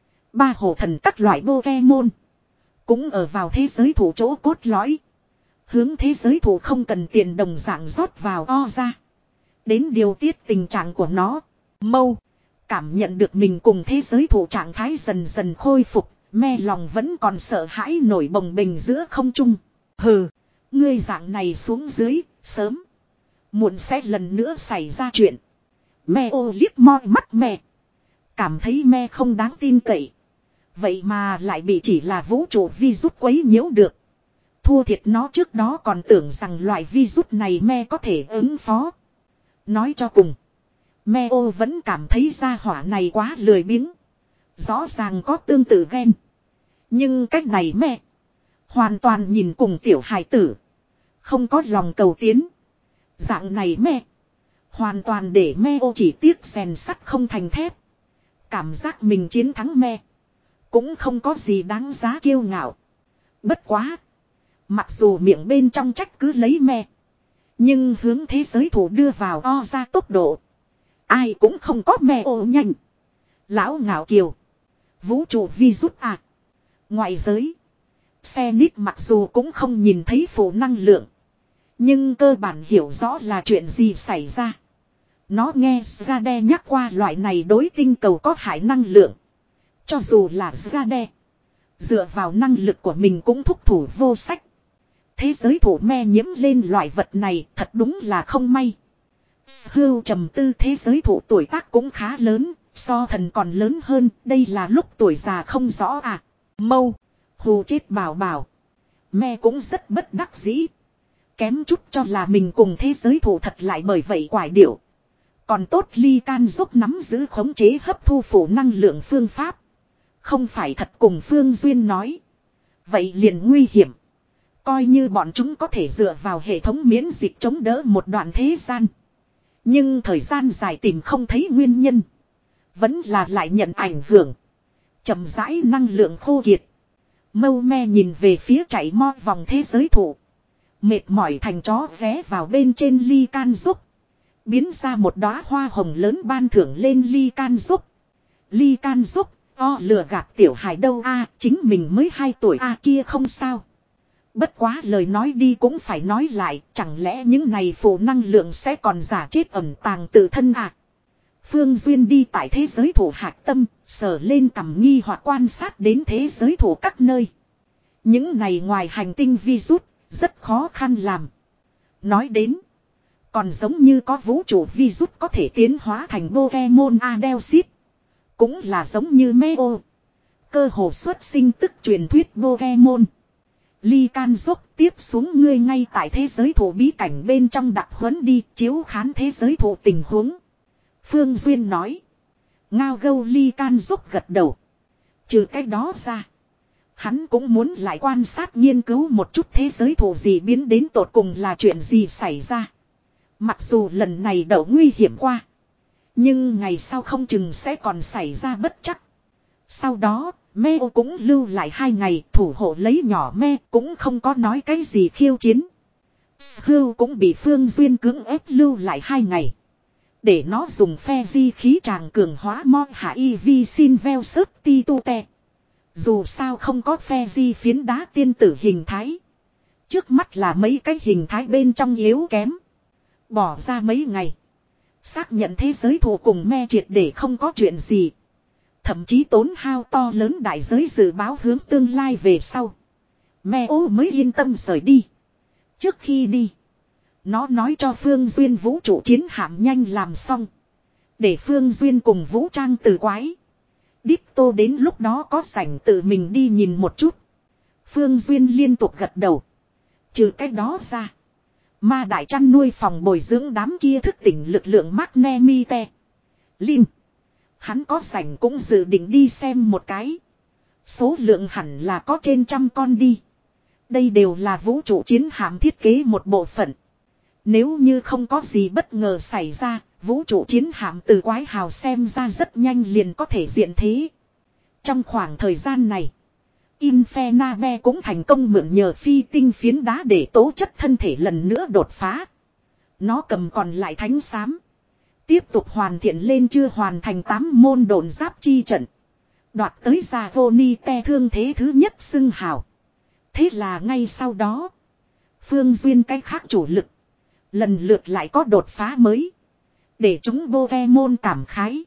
Ba hồ thần các loại Pokemon. Cũng ở vào thế giới thủ chỗ cốt lõi. Hướng thế giới thủ không cần tiền đồng dạng rót vào o ra. Đến điều tiết tình trạng của nó. Mâu. Cảm nhận được mình cùng thế giới thủ trạng thái dần dần khôi phục. Me lòng vẫn còn sợ hãi nổi bồng bềnh giữa không trung. Hừ. Ngươi dạng này xuống dưới. Sớm. Muộn sẽ lần nữa xảy ra chuyện. Me ô liếc moi mắt me. Cảm thấy me không đáng tin cậy. Vậy mà lại bị chỉ là vũ trụ virus quấy nhiễu được. Thua thiệt nó trước đó còn tưởng rằng loại virus này me có thể ứng phó. Nói cho cùng. Me ô vẫn cảm thấy gia hỏa này quá lười biếng. Rõ ràng có tương tự gen. Nhưng cách này me. Hoàn toàn nhìn cùng tiểu hài tử. Không có lòng cầu tiến. Dạng này me. Hoàn toàn để me ô chỉ tiếc rèn sắt không thành thép. Cảm giác mình chiến thắng me. Cũng không có gì đáng giá kiêu ngạo. Bất quá. Mặc dù miệng bên trong trách cứ lấy me. Nhưng hướng thế giới thủ đưa vào o ra tốc độ. Ai cũng không có me ô nhanh. Lão ngạo kiều. Vũ trụ virus à. Ngoại giới. Xe nít mặc dù cũng không nhìn thấy phụ năng lượng. Nhưng cơ bản hiểu rõ là chuyện gì xảy ra. Nó nghe Zgade nhắc qua loại này đối tinh cầu có hại năng lượng. Cho dù là Zgade. Dựa vào năng lực của mình cũng thúc thủ vô sách. Thế giới thủ me nhiễm lên loại vật này thật đúng là không may. Hưu trầm tư thế giới thủ tuổi tác cũng khá lớn. So thần còn lớn hơn. Đây là lúc tuổi già không rõ à. Mâu. Hù chết bảo bảo. Me cũng rất bất đắc dĩ. Kém chút cho là mình cùng thế giới thủ thật lại bởi vậy quải điệu. Còn tốt ly can giúp nắm giữ khống chế hấp thu phủ năng lượng phương pháp. Không phải thật cùng Phương Duyên nói. Vậy liền nguy hiểm. Coi như bọn chúng có thể dựa vào hệ thống miễn dịch chống đỡ một đoạn thế gian. Nhưng thời gian dài tìm không thấy nguyên nhân. Vẫn là lại nhận ảnh hưởng. Chậm rãi năng lượng khô kiệt. Mâu me nhìn về phía chạy mo vòng thế giới thủ. Mệt mỏi thành chó vé vào bên trên ly can giúp. Biến ra một đóa hoa hồng lớn ban thưởng lên ly can giúp. Ly can giúp, o lừa gạt tiểu hài đâu a chính mình mới hai tuổi a kia không sao. Bất quá lời nói đi cũng phải nói lại, chẳng lẽ những này phụ năng lượng sẽ còn giả chết ẩn tàng tự thân à. Phương Duyên đi tại thế giới thủ hạc tâm, sờ lên cằm nghi hoặc quan sát đến thế giới thủ các nơi. Những này ngoài hành tinh virus, rất khó khăn làm. Nói đến, còn giống như có vũ trụ virus có thể tiến hóa thành Pokemon Adelphi. Cũng là giống như Meo. Cơ hồ xuất sinh tức truyền thuyết Pokemon. Ly can dốc tiếp xuống ngươi ngay tại thế giới thủ bí cảnh bên trong đặc huấn đi chiếu khán thế giới thủ tình huống. Phương Duyên nói. Ngao gâu ly can dốc gật đầu. Trừ cái đó ra. Hắn cũng muốn lại quan sát nghiên cứu một chút thế giới thủ gì biến đến tột cùng là chuyện gì xảy ra. Mặc dù lần này đậu nguy hiểm qua. Nhưng ngày sau không chừng sẽ còn xảy ra bất chắc. Sau đó, Meo cũng lưu lại hai ngày thủ hộ lấy nhỏ Me cũng không có nói cái gì khiêu chiến. Hưu cũng bị Phương Duyên cưỡng ép lưu lại hai ngày. Để nó dùng phe di khí tràng cường hóa mo hạ y vi xin veo sớt ti tu te. Dù sao không có phe di phiến đá tiên tử hình thái. Trước mắt là mấy cái hình thái bên trong yếu kém. Bỏ ra mấy ngày. Xác nhận thế giới thủ cùng Me triệt để không có chuyện gì. Thậm chí tốn hao to lớn đại giới dự báo hướng tương lai về sau. Me ô mới yên tâm rời đi. Trước khi đi. Nó nói cho Phương Duyên vũ trụ chiến hạm nhanh làm xong. Để Phương Duyên cùng vũ trang từ quái. Đích tô đến lúc đó có rảnh tự mình đi nhìn một chút. Phương Duyên liên tục gật đầu. Trừ cái đó ra. Ma đại chăn nuôi phòng bồi dưỡng đám kia thức tỉnh lực lượng Magnemite. Linh. Hắn có rảnh cũng dự định đi xem một cái. Số lượng hẳn là có trên trăm con đi. Đây đều là vũ trụ chiến hạm thiết kế một bộ phận. Nếu như không có gì bất ngờ xảy ra, vũ trụ chiến hạm từ quái hào xem ra rất nhanh liền có thể diện thế. Trong khoảng thời gian này, Infernabe cũng thành công mượn nhờ phi tinh phiến đá để tố chất thân thể lần nữa đột phá. Nó cầm còn lại thánh xám. Tiếp tục hoàn thiện lên chưa hoàn thành tám môn độn giáp chi trận. Đoạt tới ra Voni te thương thế thứ nhất xưng hào. Thế là ngay sau đó, Phương Duyên cái khác chủ lực lần lượt lại có đột phá mới. Để chúng Pokemon cảm khái.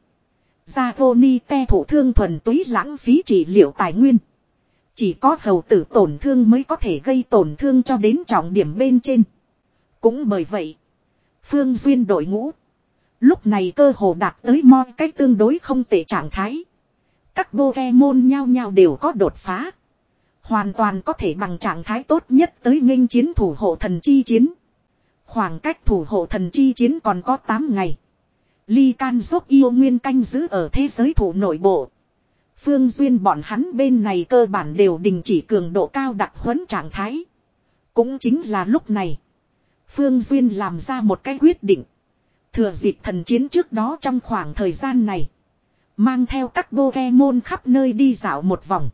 Zagoni te thủ thương thuần túy lãng phí trị liệu tài nguyên. Chỉ có hầu tử tổn thương mới có thể gây tổn thương cho đến trọng điểm bên trên. Cũng bởi vậy, Phương Duyên đội ngũ lúc này cơ hồ đạt tới mọi cách tương đối không tệ trạng thái. Các Pokemon nhau nhau đều có đột phá. Hoàn toàn có thể bằng trạng thái tốt nhất tới nghênh chiến thủ hộ thần chi chiến. Khoảng cách thủ hộ thần chi chiến còn có tám ngày. Ly Can giúp yêu nguyên canh giữ ở thế giới thủ nội bộ. Phương Duyên bọn hắn bên này cơ bản đều đình chỉ cường độ cao đặc huấn trạng thái. Cũng chính là lúc này, Phương Duyên làm ra một cái quyết định. Thừa dịp thần chiến trước đó trong khoảng thời gian này, mang theo các Pokemon khắp nơi đi dạo một vòng.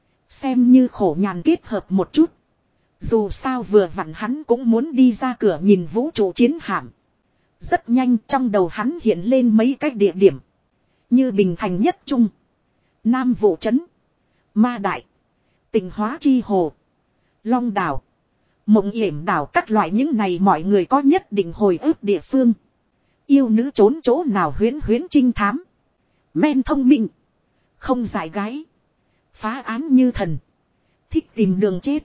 Xem như khổ nhàn kết hợp một chút. Dù sao vừa vặn hắn cũng muốn đi ra cửa nhìn vũ trụ chiến hạm. Rất nhanh trong đầu hắn hiện lên mấy cái địa điểm. Như Bình Thành Nhất Trung, Nam Vũ Trấn, Ma Đại, Tịnh Hóa Chi Hồ, Long Đảo, Mộng Yểm Đảo, các loại những này mọi người có nhất định hồi ức địa phương. Yêu nữ trốn chỗ nào huyễn huyễn trinh thám. Men thông minh, không dại gái, phá án như thần, thích tìm đường chết.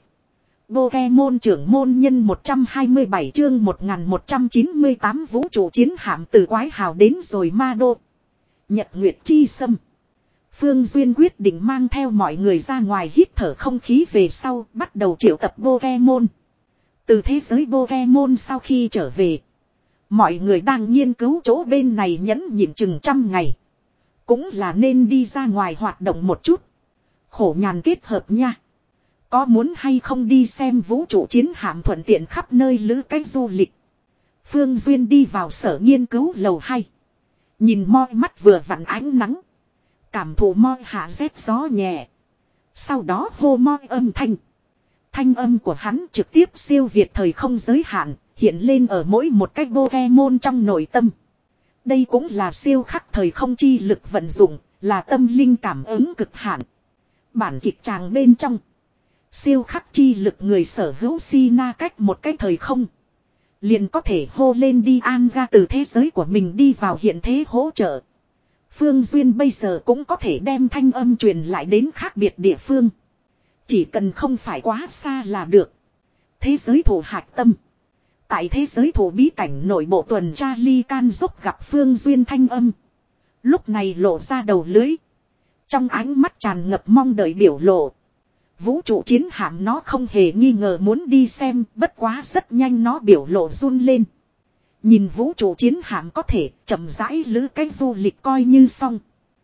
Pokemon trưởng môn nhân một trăm hai mươi bảy chương một nghìn một trăm chín mươi tám vũ trụ chiến hạm từ quái hào đến rồi ma đô. Nhật Nguyệt Chi Sâm. Phương Duyên quyết định mang theo mọi người ra ngoài hít thở không khí về sau bắt đầu triệu tập Pokemon. Từ thế giới Pokemon sau khi trở về, mọi người đang nghiên cứu chỗ bên này nhẫn nhịn chừng trăm ngày. Cũng là nên đi ra ngoài hoạt động một chút. Khổ nhàn kết hợp nha. Có muốn hay không đi xem vũ trụ chiến hạm thuận tiện khắp nơi lữ cách du lịch. Phương Duyên đi vào sở nghiên cứu lầu hai. Nhìn moi mắt vừa vặn ánh nắng. Cảm thụ moi hạ rét gió nhẹ. Sau đó hô moi âm thanh. Thanh âm của hắn trực tiếp siêu việt thời không giới hạn. Hiện lên ở mỗi một cái Pokemon trong nội tâm. Đây cũng là siêu khắc thời không chi lực vận dụng. Là tâm linh cảm ứng cực hạn. Bản kịch tràng bên trong, siêu khắc chi lực người sở hữu Sina cách một cái thời không, liền có thể hô lên đi an ra từ thế giới của mình đi vào hiện thế hỗ trợ. Phương Duyên bây giờ cũng có thể đem thanh âm truyền lại đến khác biệt địa phương. Chỉ cần không phải quá xa là được. Thế giới thủ hạch tâm. Tại thế giới thủ bí cảnh nội bộ tuần tra Ly Can giúp gặp Phương Duyên thanh âm. Lúc này lộ ra đầu lưới. Trong ánh mắt tràn ngập mong đợi biểu lộ. Vũ trụ chiến hạm nó không hề nghi ngờ muốn đi xem, bất quá rất nhanh nó biểu lộ run lên. Nhìn vũ trụ chiến hạm có thể chậm rãi lữ cái du lịch coi như xong.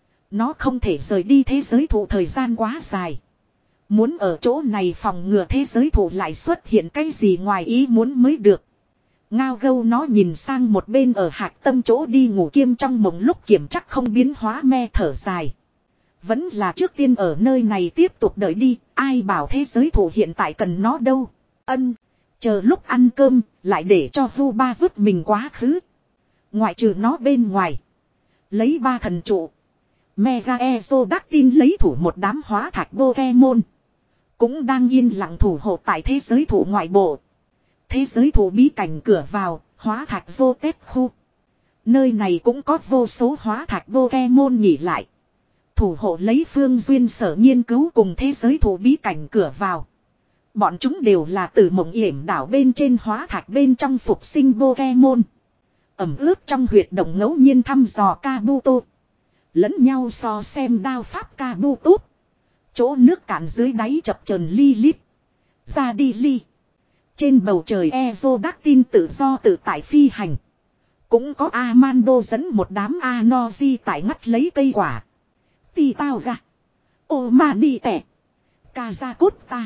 Nó không thể rời đi thế giới thủ thời gian quá dài. Muốn ở chỗ này phòng ngừa thế giới thủ lại xuất hiện cái gì ngoài ý muốn mới được. Ngao gâu nó nhìn sang một bên ở hạc tâm chỗ đi ngủ kiêm trong mộng lúc kiểm chắc không biến hóa me thở dài. Vẫn là trước tiên ở nơi này tiếp tục đợi đi, ai bảo thế giới thủ hiện tại cần nó đâu. Ân, chờ lúc ăn cơm, lại để cho Vu Ba vứt mình quá khứ. Ngoại trừ nó bên ngoài, lấy ba thần trụ, Mega Exodactyl lấy thủ một đám hóa thạch Pokemon, cũng đang yên lặng thủ hộ tại thế giới thủ ngoại bộ. Thế giới thủ bí cảnh cửa vào, hóa thạch vô tết khu. Nơi này cũng có vô số hóa thạch Pokemon nghỉ lại. Thủ hộ lấy Phương Duyên sở nghiên cứu cùng thế giới thủ bí cảnh cửa vào. Bọn chúng đều là từ Mộng Yểm Đảo bên trên hóa thạch bên trong phục sinh Pokemon. Ẩm ướt trong huyệt động ngẫu nhiên thăm dò Kabuto. Lẫn nhau so xem đao pháp Kabuto. Chỗ nước cạn dưới đáy chập chờn li lít. Ra đi ly. Trên bầu trời Exodactyl tự do tự tại phi hành. Cũng có Amando dẫn một đám Anoji tại ngắt lấy cây quả. Tì tao ra. Ô mà đi tẻ. Kazakuta,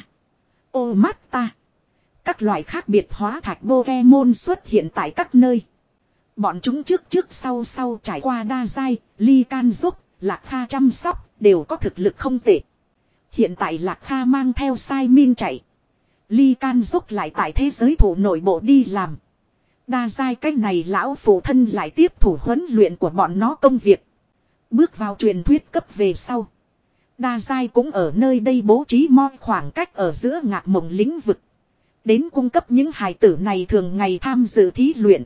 Omata. Các loại khác biệt hóa thạch Pokemon xuất hiện tại các nơi. Bọn chúng trước trước sau sau trải qua đa giai, Ly Can giúp, Lạc Kha chăm sóc, đều có thực lực không tệ. Hiện tại Lạc Kha mang theo Sai Min chạy. Ly Can giúp lại tại thế giới thủ nội bộ đi làm. Đa giai cách này lão phụ thân lại tiếp thủ huấn luyện của bọn nó công việc. Bước vào truyền thuyết cấp về sau. Đa giai cũng ở nơi đây bố trí mo khoảng cách ở giữa ngạc mộng lĩnh vực. Đến cung cấp những hài tử này thường ngày tham dự thí luyện.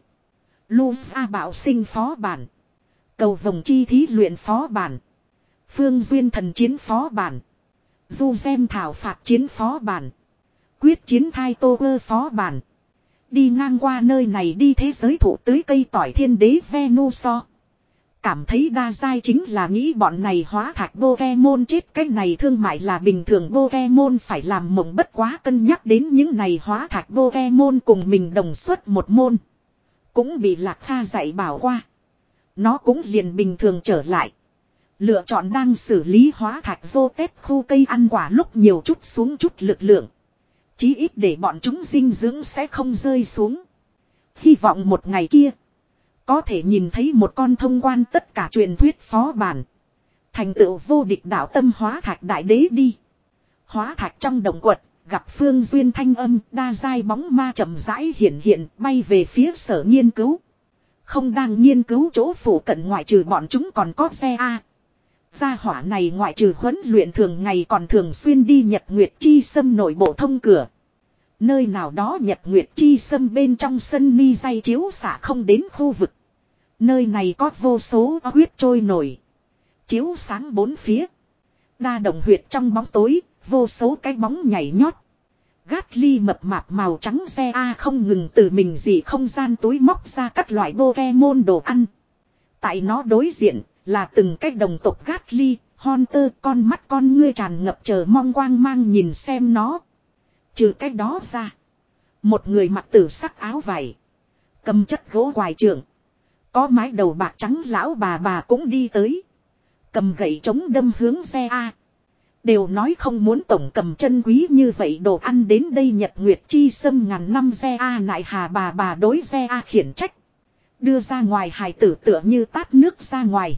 Lusa bảo sinh phó bản. Cầu vồng chi thí luyện phó bản. Phương duyên thần chiến phó bản. Du xem thảo phạt chiến phó bản. Quyết chiến thai tô ơ phó bản. Đi ngang qua nơi này đi thế giới thụ tưới cây tỏi thiên đế Venuso. Cảm thấy đa giai chính là nghĩ bọn này hóa thạch Pokemon chết, cái này thương mại là bình thường Pokemon phải làm mộng, bất quá cân nhắc đến những này hóa thạch Pokemon cùng mình đồng xuất một môn. Cũng bị Lạc Kha dạy bảo qua. Nó cũng liền bình thường trở lại. Lựa chọn đang xử lý hóa thạch dô tết khu cây ăn quả lúc nhiều chút xuống chút lực lượng. Chí ít để bọn chúng dinh dưỡng sẽ không rơi xuống. Hy vọng một ngày kia có thể nhìn thấy một con thông quan tất cả truyền thuyết phó bản. Thành tựu vô địch đạo tâm hóa thạch đại đế đi. Hóa thạch trong động quật, gặp phương duyên thanh âm, đa giai bóng ma chậm rãi hiện hiện, bay về phía sở nghiên cứu. Không đang nghiên cứu chỗ phủ cận ngoại trừ bọn chúng còn có xe A. Gia hỏa này ngoại trừ huấn luyện thường ngày còn thường xuyên đi Nhật Nguyệt Chi Sâm nội bộ thông cửa. Nơi nào đó Nhật Nguyệt Chi Sâm bên trong sân ni dây chiếu xạ không đến khu vực. Nơi này có vô số huyết trôi nổi. Chiếu sáng bốn phía. Đa động huyệt trong bóng tối, vô số cái bóng nhảy nhót. Gát ly mập mạp màu trắng xe A không ngừng từ mình gì không gian túi móc ra các loại Pokemon đồ ăn. Tại nó đối diện là từng cái đồng tộc Gát ly, Hunter, con mắt con ngươi tràn ngập chờ mong quang mang nhìn xem nó. Trừ cái đó ra, một người mặc tử sắc áo vải, cầm chất gỗ quài trưởng, có mái đầu bạc trắng lão bà bà cũng đi tới. Cầm gậy chống đâm hướng xe A. Đều nói không muốn tổng cầm chân quý như vậy đồ ăn đến đây Nhật Nguyệt Chi Sâm ngàn năm xe A nại hà bà bà đối xe A khiển trách. Đưa ra ngoài hài tử tựa như tát nước ra ngoài.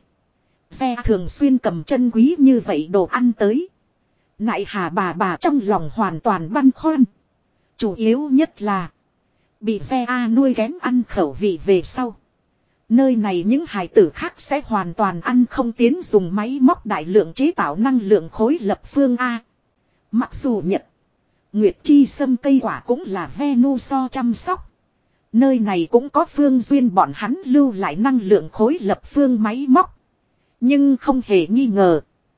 Xe thường xuyên cầm chân quý như vậy đồ ăn tới. Nại hà bà bà trong lòng hoàn toàn băn khoăn. Chủ yếu nhất là bị xe A nuôi kém ăn khẩu vị về sau. Nơi này những hài tử khác sẽ hoàn toàn ăn không tiến dùng máy móc đại lượng chế tạo năng lượng khối lập phương A. Mặc dù Nhật Nguyệt Chi Sâm cây quả cũng là Venuso chăm sóc. Nơi này cũng có phương duyên bọn hắn lưu lại năng lượng khối lập phương máy móc. Nhưng không hề nghi ngờ.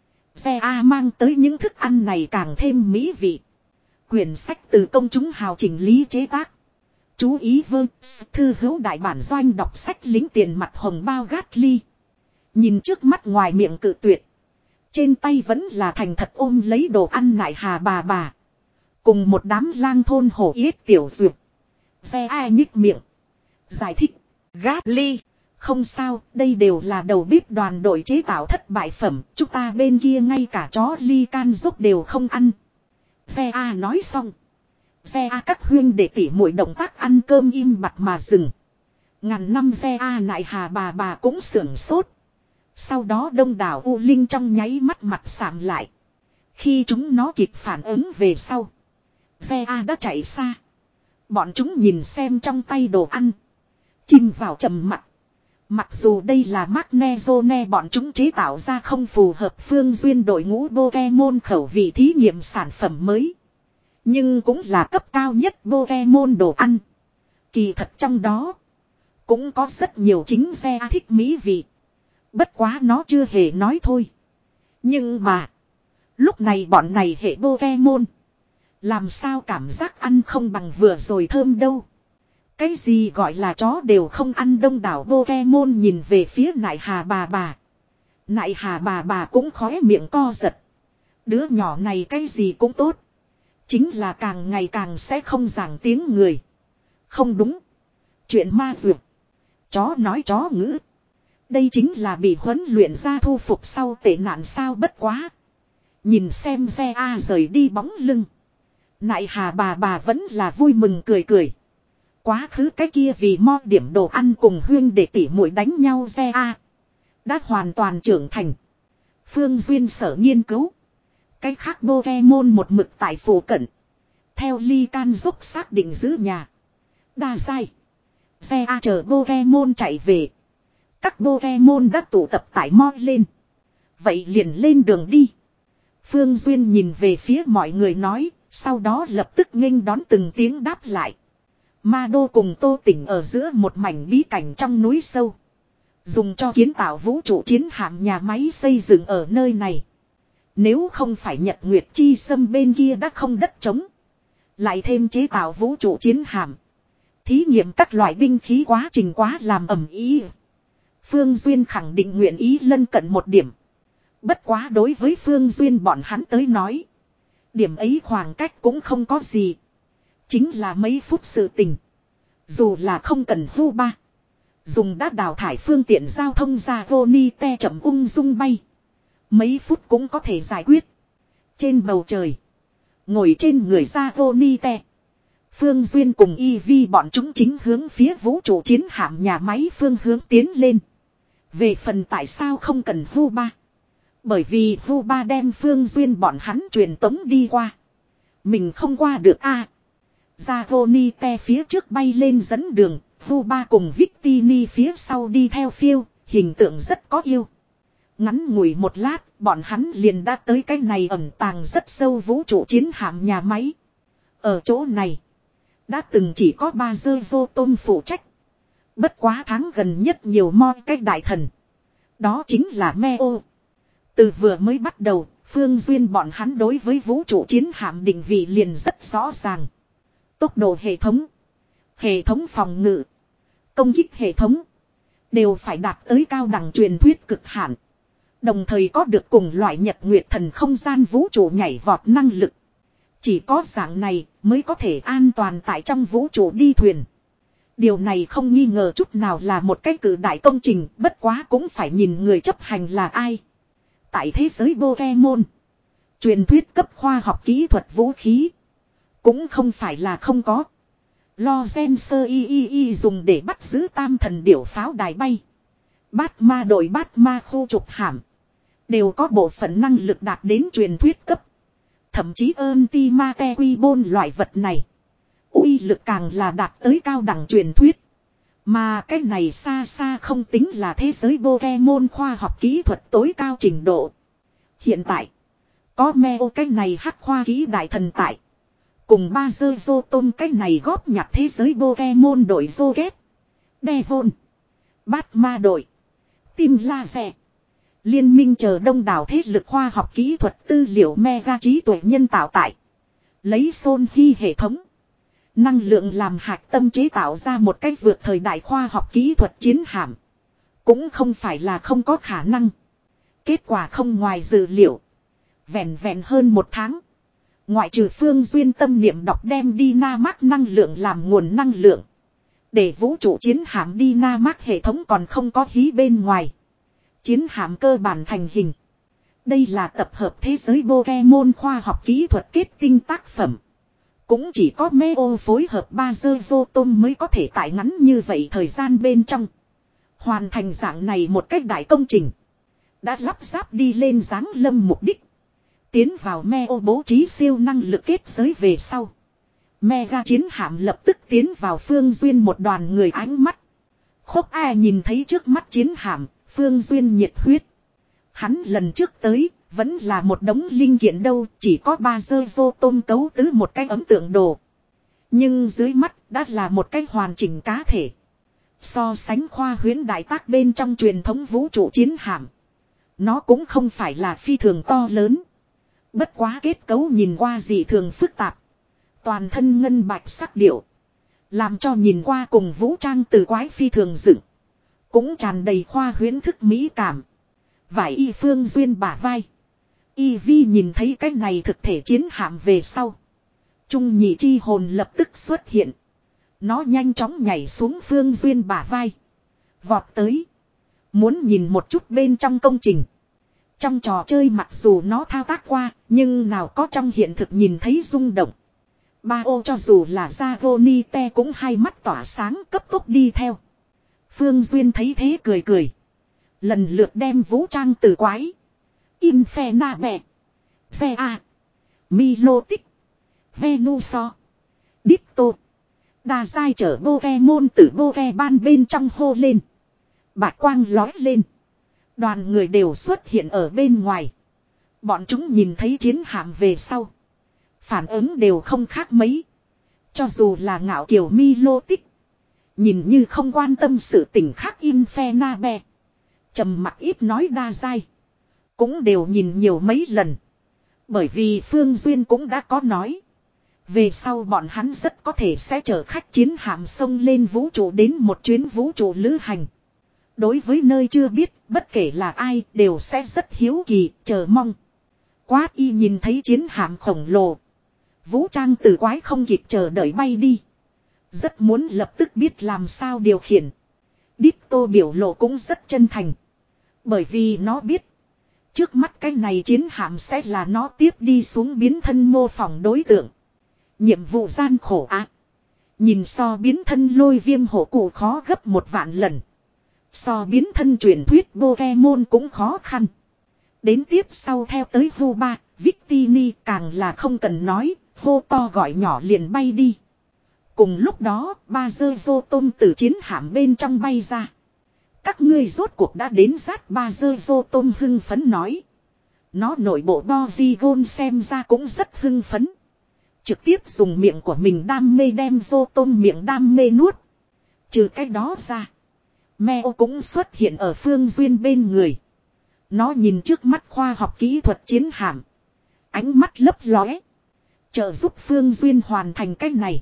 Xe A mang tới những thức ăn này càng thêm mỹ vị. Quyển sách từ công chúng hào chỉnh lý chế tác. Chú ý vơ, thư hữu đại bản doanh đọc sách lính tiền mặt hồng bao Gát ly. Nhìn trước mắt ngoài miệng cự tuyệt. Trên tay vẫn là thành thật ôm lấy đồ ăn nại hà bà bà. Cùng một đám lang thôn hổ yết tiểu duyệt. Xe ai nhích miệng. Giải thích. Gát ly. Không sao, đây đều là đầu bếp đoàn đội chế tạo thất bại phẩm. Chúng ta bên kia ngay cả chó ly can giúp đều không ăn. Xe A nói xong. Xe A các huyên để tỉ mũi động tác ăn cơm im bặt mà dừng. Ngàn năm xe A nại hà bà bà cũng sưởng sốt. Sau đó đông đảo U Linh trong nháy mắt mặt sạm lại. Khi chúng nó kịp phản ứng về sau. Xe A đã chạy xa. Bọn chúng nhìn xem trong tay đồ ăn. Chìm vào trầm mặt. Mặc dù đây là Magnezone bọn chúng chế tạo ra không phù hợp phương duyên đội ngũ Pokemon khẩu vị thí nghiệm sản phẩm mới. Nhưng cũng là cấp cao nhất Pokemon đồ ăn. Kỳ thật trong đó cũng có rất nhiều chính xe thích mỹ vị. Bất quá nó chưa hề nói thôi. Nhưng mà lúc này bọn này hệ Pokemon làm sao cảm giác ăn không bằng vừa rồi thơm đâu. Cái gì gọi là chó đều không ăn, đông đảo Pokemon nhìn về phía nại hà bà bà. Nại hà bà bà cũng khóe miệng co giật. Đứa nhỏ này cái gì cũng tốt. Chính là càng ngày càng sẽ không giảng tiếng người. Không đúng. Chuyện ma dược. Chó nói chó ngữ. Đây chính là bị huấn luyện ra thu phục sau tệ nạn sao bất quá. Nhìn xem xe A rời đi bóng lưng. Nại hà bà bà vẫn là vui mừng cười cười. Quá khứ cái kia vì mo điểm đồ ăn cùng huyên để tỉ muội đánh nhau xe A. Đã hoàn toàn trưởng thành. Phương Duyên sở nghiên cứu. Cái khác Pokemon một mực tại phủ cận. Theo ly can giúp xác định giữ nhà. Đa sai. Xe A chờ Pokemon chạy về. Các Pokemon đã tụ tập tại mo lên. Vậy liền lên đường đi. Phương Duyên nhìn về phía mọi người nói. Sau đó lập tức nghênh đón từng tiếng đáp lại. Ma Đô cùng Tô Tỉnh ở giữa một mảnh bí cảnh trong núi sâu. Dùng cho kiến tạo vũ trụ chiến hạm nhà máy xây dựng ở nơi này. Nếu không phải Nhật Nguyệt Chi Sâm bên kia đã không đất trống. Lại thêm chế tạo vũ trụ chiến hạm. Thí nghiệm các loại binh khí quá trình quá làm ẩm ý. Phương Duyên khẳng định nguyện ý lân cận một điểm. Bất quá đối với Phương Duyên bọn hắn tới nói. Điểm ấy khoảng cách cũng không có gì. Chính là mấy phút sự tình. Dù là không cần hưu ba. Dùng đã đào thải phương tiện giao thông ra vô ni te chậm ung dung bay. Mấy phút cũng có thể giải quyết. Trên bầu trời. Ngồi trên người ra vô ni te. Phương Duyên cùng y vi bọn chúng chính hướng phía vũ trụ chiến hạm nhà máy phương hướng tiến lên. Về phần tại sao không cần hưu ba. Bởi vì hưu ba đem Phương Duyên bọn hắn truyền tống đi qua. Mình không qua được a. À, ra vô ni te phía trước bay lên dẫn đường. Hưu ba cùng Victini phía sau đi theo phiêu. Hình tượng rất có yêu. Ngắn ngủi một lát, bọn hắn liền đã tới cái này ẩn tàng rất sâu vũ trụ chiến hạm nhà máy. Ở chỗ này, đã từng chỉ có ba dơ vô tôm phụ trách. Bất quá tháng gần nhất nhiều moi cách đại thần. Đó chính là Meo. Từ vừa mới bắt đầu, Phương Duyên bọn hắn đối với vũ trụ chiến hạm định vị liền rất rõ ràng. Tốc độ hệ thống, hệ thống phòng ngự, công kích hệ thống, đều phải đạt tới cao đẳng truyền thuyết cực hạn. Đồng thời có được cùng loại Nhật Nguyệt Thần không gian vũ trụ nhảy vọt năng lực. Chỉ có dạng này mới có thể an toàn tại trong vũ trụ đi thuyền. Điều này không nghi ngờ chút nào là một cái cử đại công trình, bất quá cũng phải nhìn người chấp hành là ai. Tại thế giới Pokemon, truyền thuyết cấp khoa học kỹ thuật vũ khí cũng không phải là không có. Lozen sơ y y y dùng để bắt giữ tam thần điểu pháo đài bay. Bát ma đội bát ma khu trục hàm. Đều có bộ phận năng lực đạt đến truyền thuyết cấp. Thậm chí ơn ti ma te quy bôn loại vật này. Uy lực càng là đạt tới cao đẳng truyền thuyết. Mà cái này xa xa không tính là thế giới Pokemon khoa học kỹ thuật tối cao trình độ. Hiện tại, có Meo cái này hắc khoa kỹ đại thần tại. Cùng ba dơ dô tôm cái này góp nhặt thế giới Pokemon đội Zoget, Devon, Bát ma đội, Tim Laser. Liên minh chờ đông đảo thế lực khoa học kỹ thuật tư liệu mega trí tuệ nhân tạo tại. Lấy Son Hy hệ thống. Năng lượng làm hạt tâm chế tạo ra một cách vượt thời đại khoa học kỹ thuật chiến hạm. Cũng không phải là không có khả năng. Kết quả không ngoài dự liệu. Vẹn vẹn hơn một tháng. Ngoại trừ Phương Duyên tâm niệm đọc đem Dynamax năng lượng làm nguồn năng lượng. Để vũ trụ chiến hạm Dynamax hệ thống còn không có hí bên ngoài. Chiến hạm cơ bản thành hình. Đây là tập hợp thế giới Pokemon khoa học kỹ thuật kết tinh tác phẩm. Cũng chỉ có Meo phối hợp ba dơ vô tôm mới có thể tại ngắn như vậy thời gian bên trong. Hoàn thành dạng này một cách đại công trình. Đã lắp ráp đi lên dáng lâm mục đích. Tiến vào Meo bố trí siêu năng lực kết giới về sau. Mega chiến hạm lập tức tiến vào Phương Duyên một đoàn người ánh mắt. Khúc A nhìn thấy trước mắt chiến hạm, Phương Duyên nhiệt huyết. Hắn lần trước tới, vẫn là một đống linh kiện đâu, chỉ có ba dơ vô tôm cấu tứ một cái ấm tượng đồ. Nhưng dưới mắt đã là một cái hoàn chỉnh cá thể. So sánh khoa huyễn đại tác bên trong truyền thống vũ trụ chiến hạm. Nó cũng không phải là phi thường to lớn. Bất quá kết cấu nhìn qua dị thường phức tạp. Toàn thân ngân bạch sắc điệu. Làm cho nhìn qua cùng vũ trang từ quái phi thường dựng. Cũng tràn đầy khoa huyễn thức mỹ cảm. Vải y Phương Duyên bả vai. Y Vi nhìn thấy cái này thực thể chiến hạm về sau. Trung nhị chi hồn lập tức xuất hiện. Nó nhanh chóng nhảy xuống Phương Duyên bả vai. Vọt tới. Muốn nhìn một chút bên trong công trình. Trong trò chơi mặc dù nó thao tác qua, nhưng nào có trong hiện thực nhìn thấy rung động. Ba ô cho dù là Zagonite cũng hai mắt tỏa sáng cấp tốc đi theo. Phương Duyên thấy thế cười cười. Lần lượt đem vũ trang từ quái. Infernape. Xe A. Milotic. Venusaur. Ditto. Đa giai chở Pokemon từ Pokeban bên trong hô lên. Bạch quang lói lên. Đoàn người đều xuất hiện ở bên ngoài. Bọn chúng nhìn thấy chiến hạm về sau. Phản ứng đều không khác mấy. Cho dù là ngạo kiều Milotic. Nhìn như không quan tâm sự tình khác Infernape. Trầm mặc ít nói đa giai. Cũng đều nhìn nhiều mấy lần. Bởi vì Phương Duyên cũng đã có nói. Về sau bọn hắn rất có thể sẽ chở khách chiến hạm sông lên vũ trụ đến một chuyến vũ trụ lữ hành. Đối với nơi chưa biết, bất kể là ai đều sẽ rất hiếu kỳ, chờ mong. Quát y nhìn thấy chiến hạm khổng lồ. Vũ trang tử quái không kịp chờ đợi bay đi. Rất muốn lập tức biết làm sao điều khiển. Ditto biểu lộ cũng rất chân thành. Bởi vì nó biết. Trước mắt cái này chiến hạm sẽ là nó tiếp đi xuống biến thân mô phỏng đối tượng. Nhiệm vụ gian khổ ác. Nhìn so biến thân lôi viêm hổ cụ khó gấp một vạn lần. So biến thân truyền thuyết Pokemon cũng khó khăn. Đến tiếp sau theo tới hô ba, Victini càng là không cần nói, hô to gọi nhỏ liền bay đi. Cùng lúc đó, ba dơ vô tôm từ chiến hạm bên trong bay ra. Các ngươi rốt cuộc đã đến rát ba dơ vô tôm hưng phấn nói. Nó nội bộ Porygon xem ra cũng rất hưng phấn. Trực tiếp dùng miệng của mình đam mê đem vô tôm miệng đam mê nuốt. Trừ cái đó ra. Meo cũng xuất hiện ở Phương Duyên bên người. Nó nhìn trước mắt khoa học kỹ thuật chiến hạm. Ánh mắt lấp lóe. Trợ giúp Phương Duyên hoàn thành cái này.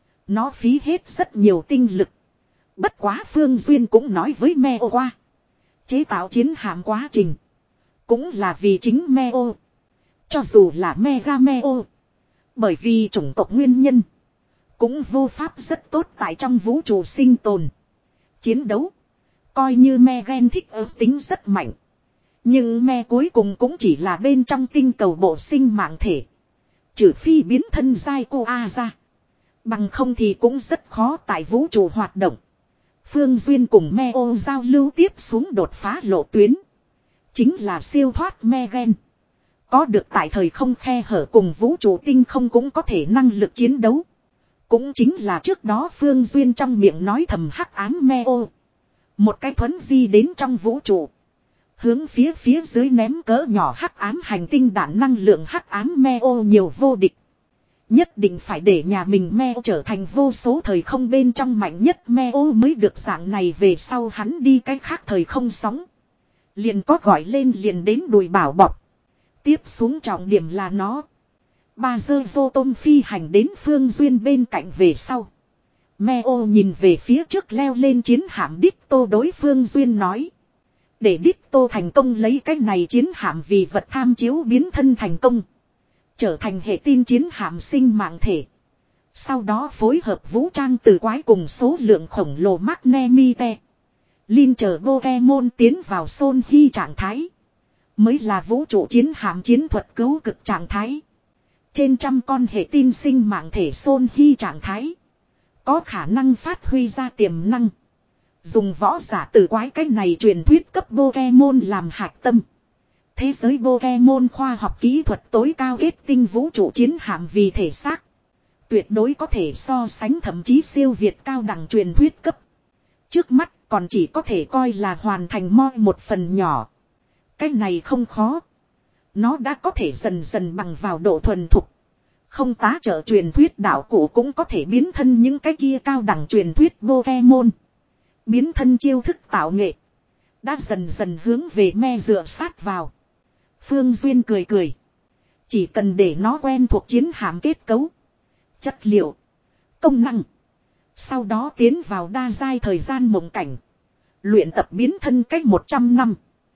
Nó phí hết rất nhiều tinh lực. Bất quá Phương Duyên cũng nói với Meo qua. Chế tạo chiến hạm quá trình. Cũng là vì chính Meo. Cho dù là Mega Meo. Bởi vì chủng tộc nguyên nhân. Cũng vô pháp rất tốt tại trong vũ trụ sinh tồn. Chiến đấu. Coi như me gen thích ứng tính rất mạnh. Nhưng me cuối cùng cũng chỉ là bên trong tinh cầu bộ sinh mạng thể. Trừ phi biến thân dai cô A ra. Bằng không thì cũng rất khó tại vũ trụ hoạt động. Phương Duyên cùng Meo giao lưu tiếp xuống đột phá lộ tuyến. Chính là siêu thoát me gen. Có được tại thời không khe hở cùng vũ trụ tinh không cũng có thể năng lực chiến đấu. Cũng chính là trước đó Phương Duyên trong miệng nói thầm hắc ám Meo. Một cái thuấn di đến trong vũ trụ. Hướng phía phía dưới ném cỡ nhỏ hắc ám hành tinh đạn năng lượng hắc ám Meo nhiều vô địch. Nhất định phải để nhà mình Meo trở thành vô số thời không bên trong mạnh nhất Meo mới được dạng này về sau hắn đi cái khác thời không sóng. Liền có gọi lên liền đến đùi bảo bọc. Tiếp xuống trọng điểm là nó. Ba dơ vô tôm phi hành đến Phương Duyên bên cạnh về sau. Meo nhìn về phía trước leo lên chiến hạm Ditto đối Phương Duyên nói. Để Ditto thành công lấy cái này chiến hạm vì vật tham chiếu biến thân thành công. Trở thành hệ tin chiến hạm sinh mạng thể. Sau đó phối hợp vũ trang từ quái cùng số lượng khổng lồ Magnemite. Linh chờ Pokemon tiến vào Son Hy trạng thái. Mới là vũ trụ chiến hạm chiến thuật cứu cực trạng thái. Trên trăm con hệ tin sinh mạng thể Son Hy trạng thái. Có khả năng phát huy ra tiềm năng. Dùng võ giả từ quái cách này truyền thuyết cấp Pokemon làm hạch tâm. Thế giới Pokemon khoa học kỹ thuật tối cao kết tinh vũ trụ chiến hạm vì thể xác. Tuyệt đối có thể so sánh thậm chí siêu việt cao đẳng truyền thuyết cấp. Trước mắt còn chỉ có thể coi là hoàn thành moi một phần nhỏ. Cái này không khó. Nó đã có thể dần dần bằng vào độ thuần thục. Không tá trợ truyền thuyết đạo cụ cũng có thể biến thân những cái kia cao đẳng truyền thuyết Pokemon. Biến thân chiêu thức tạo nghệ. Đã dần dần hướng về me dựa sát vào. Phương Duyên cười cười. Chỉ cần để nó quen thuộc chiến hạm kết cấu. Chất liệu. Công năng. Sau đó tiến vào đa giai thời gian mộng cảnh. Luyện tập biến thân cách một trăm năm.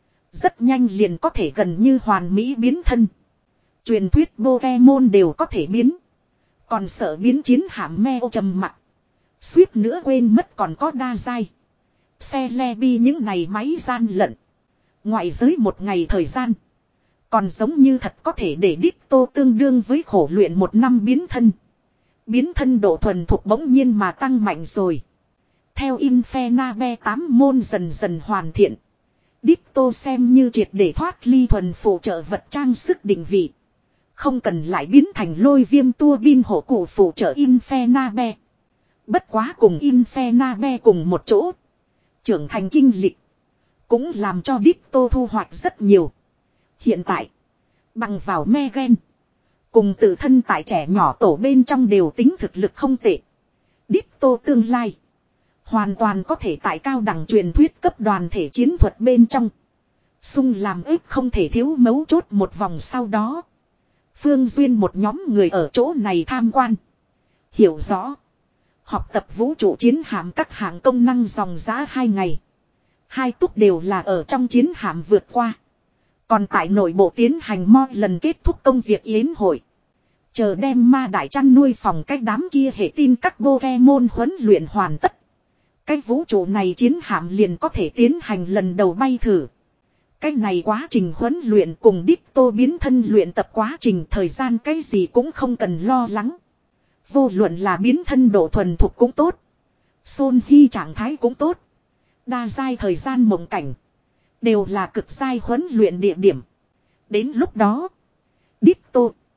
Rất nhanh liền có thể gần như hoàn mỹ biến thân. Truyền thuyết Pokemon đều có thể biến. Còn sợ biến chiến hạm Meo trầm mặc. Suýt nữa quên mất còn có đa giai. Xe le bi những này máy gian lận. Ngoại giới một ngày thời gian. Còn giống như thật có thể để Ditto tương đương với khổ luyện một năm biến thân. Biến thân độ thuần thục bỗng nhiên mà tăng mạnh rồi. Theo Infernabe tám môn dần dần hoàn thiện. Ditto xem như triệt để thoát ly thuần phụ trợ vật trang sức định vị. Không cần lại biến thành lôi viêm tua bin hộ cụ phụ trợ Infernabe. Bất quá cùng Infernabe cùng một chỗ. Trưởng thành kinh lịch. Cũng làm cho Ditto thu hoạch rất nhiều. Hiện tại. Bằng vào me gen. Cùng tự thân tại trẻ nhỏ tổ bên trong đều tính thực lực không tệ. Ditto tương lai. Hoàn toàn có thể tại cao đẳng truyền thuyết cấp đoàn thể chiến thuật bên trong. Xung làm ếp không thể thiếu mấu chốt một vòng sau đó. Phương Duyên một nhóm người ở chỗ này tham quan. Hiểu rõ. Học tập vũ trụ chiến hạm các hạng công năng dòng giá hai ngày. Hai túc đều là ở trong chiến hạm vượt qua. Còn tại nội bộ tiến hành mo lần kết thúc công việc yến hội. Chờ đem ma đại chăn nuôi phòng cách đám kia hệ tin các Pokemon huấn luyện hoàn tất. Cái vũ trụ này chiến hạm liền có thể tiến hành lần đầu bay thử. Cái này quá trình huấn luyện cùng Ditto biến thân luyện tập quá trình thời gian cái gì cũng không cần lo lắng. Vô luận là biến thân độ thuần thục cũng tốt. Son Hy trạng thái cũng tốt. Đa giai thời gian mộng cảnh. Đều là cực giai huấn luyện địa điểm. Đến lúc đó. Ditto.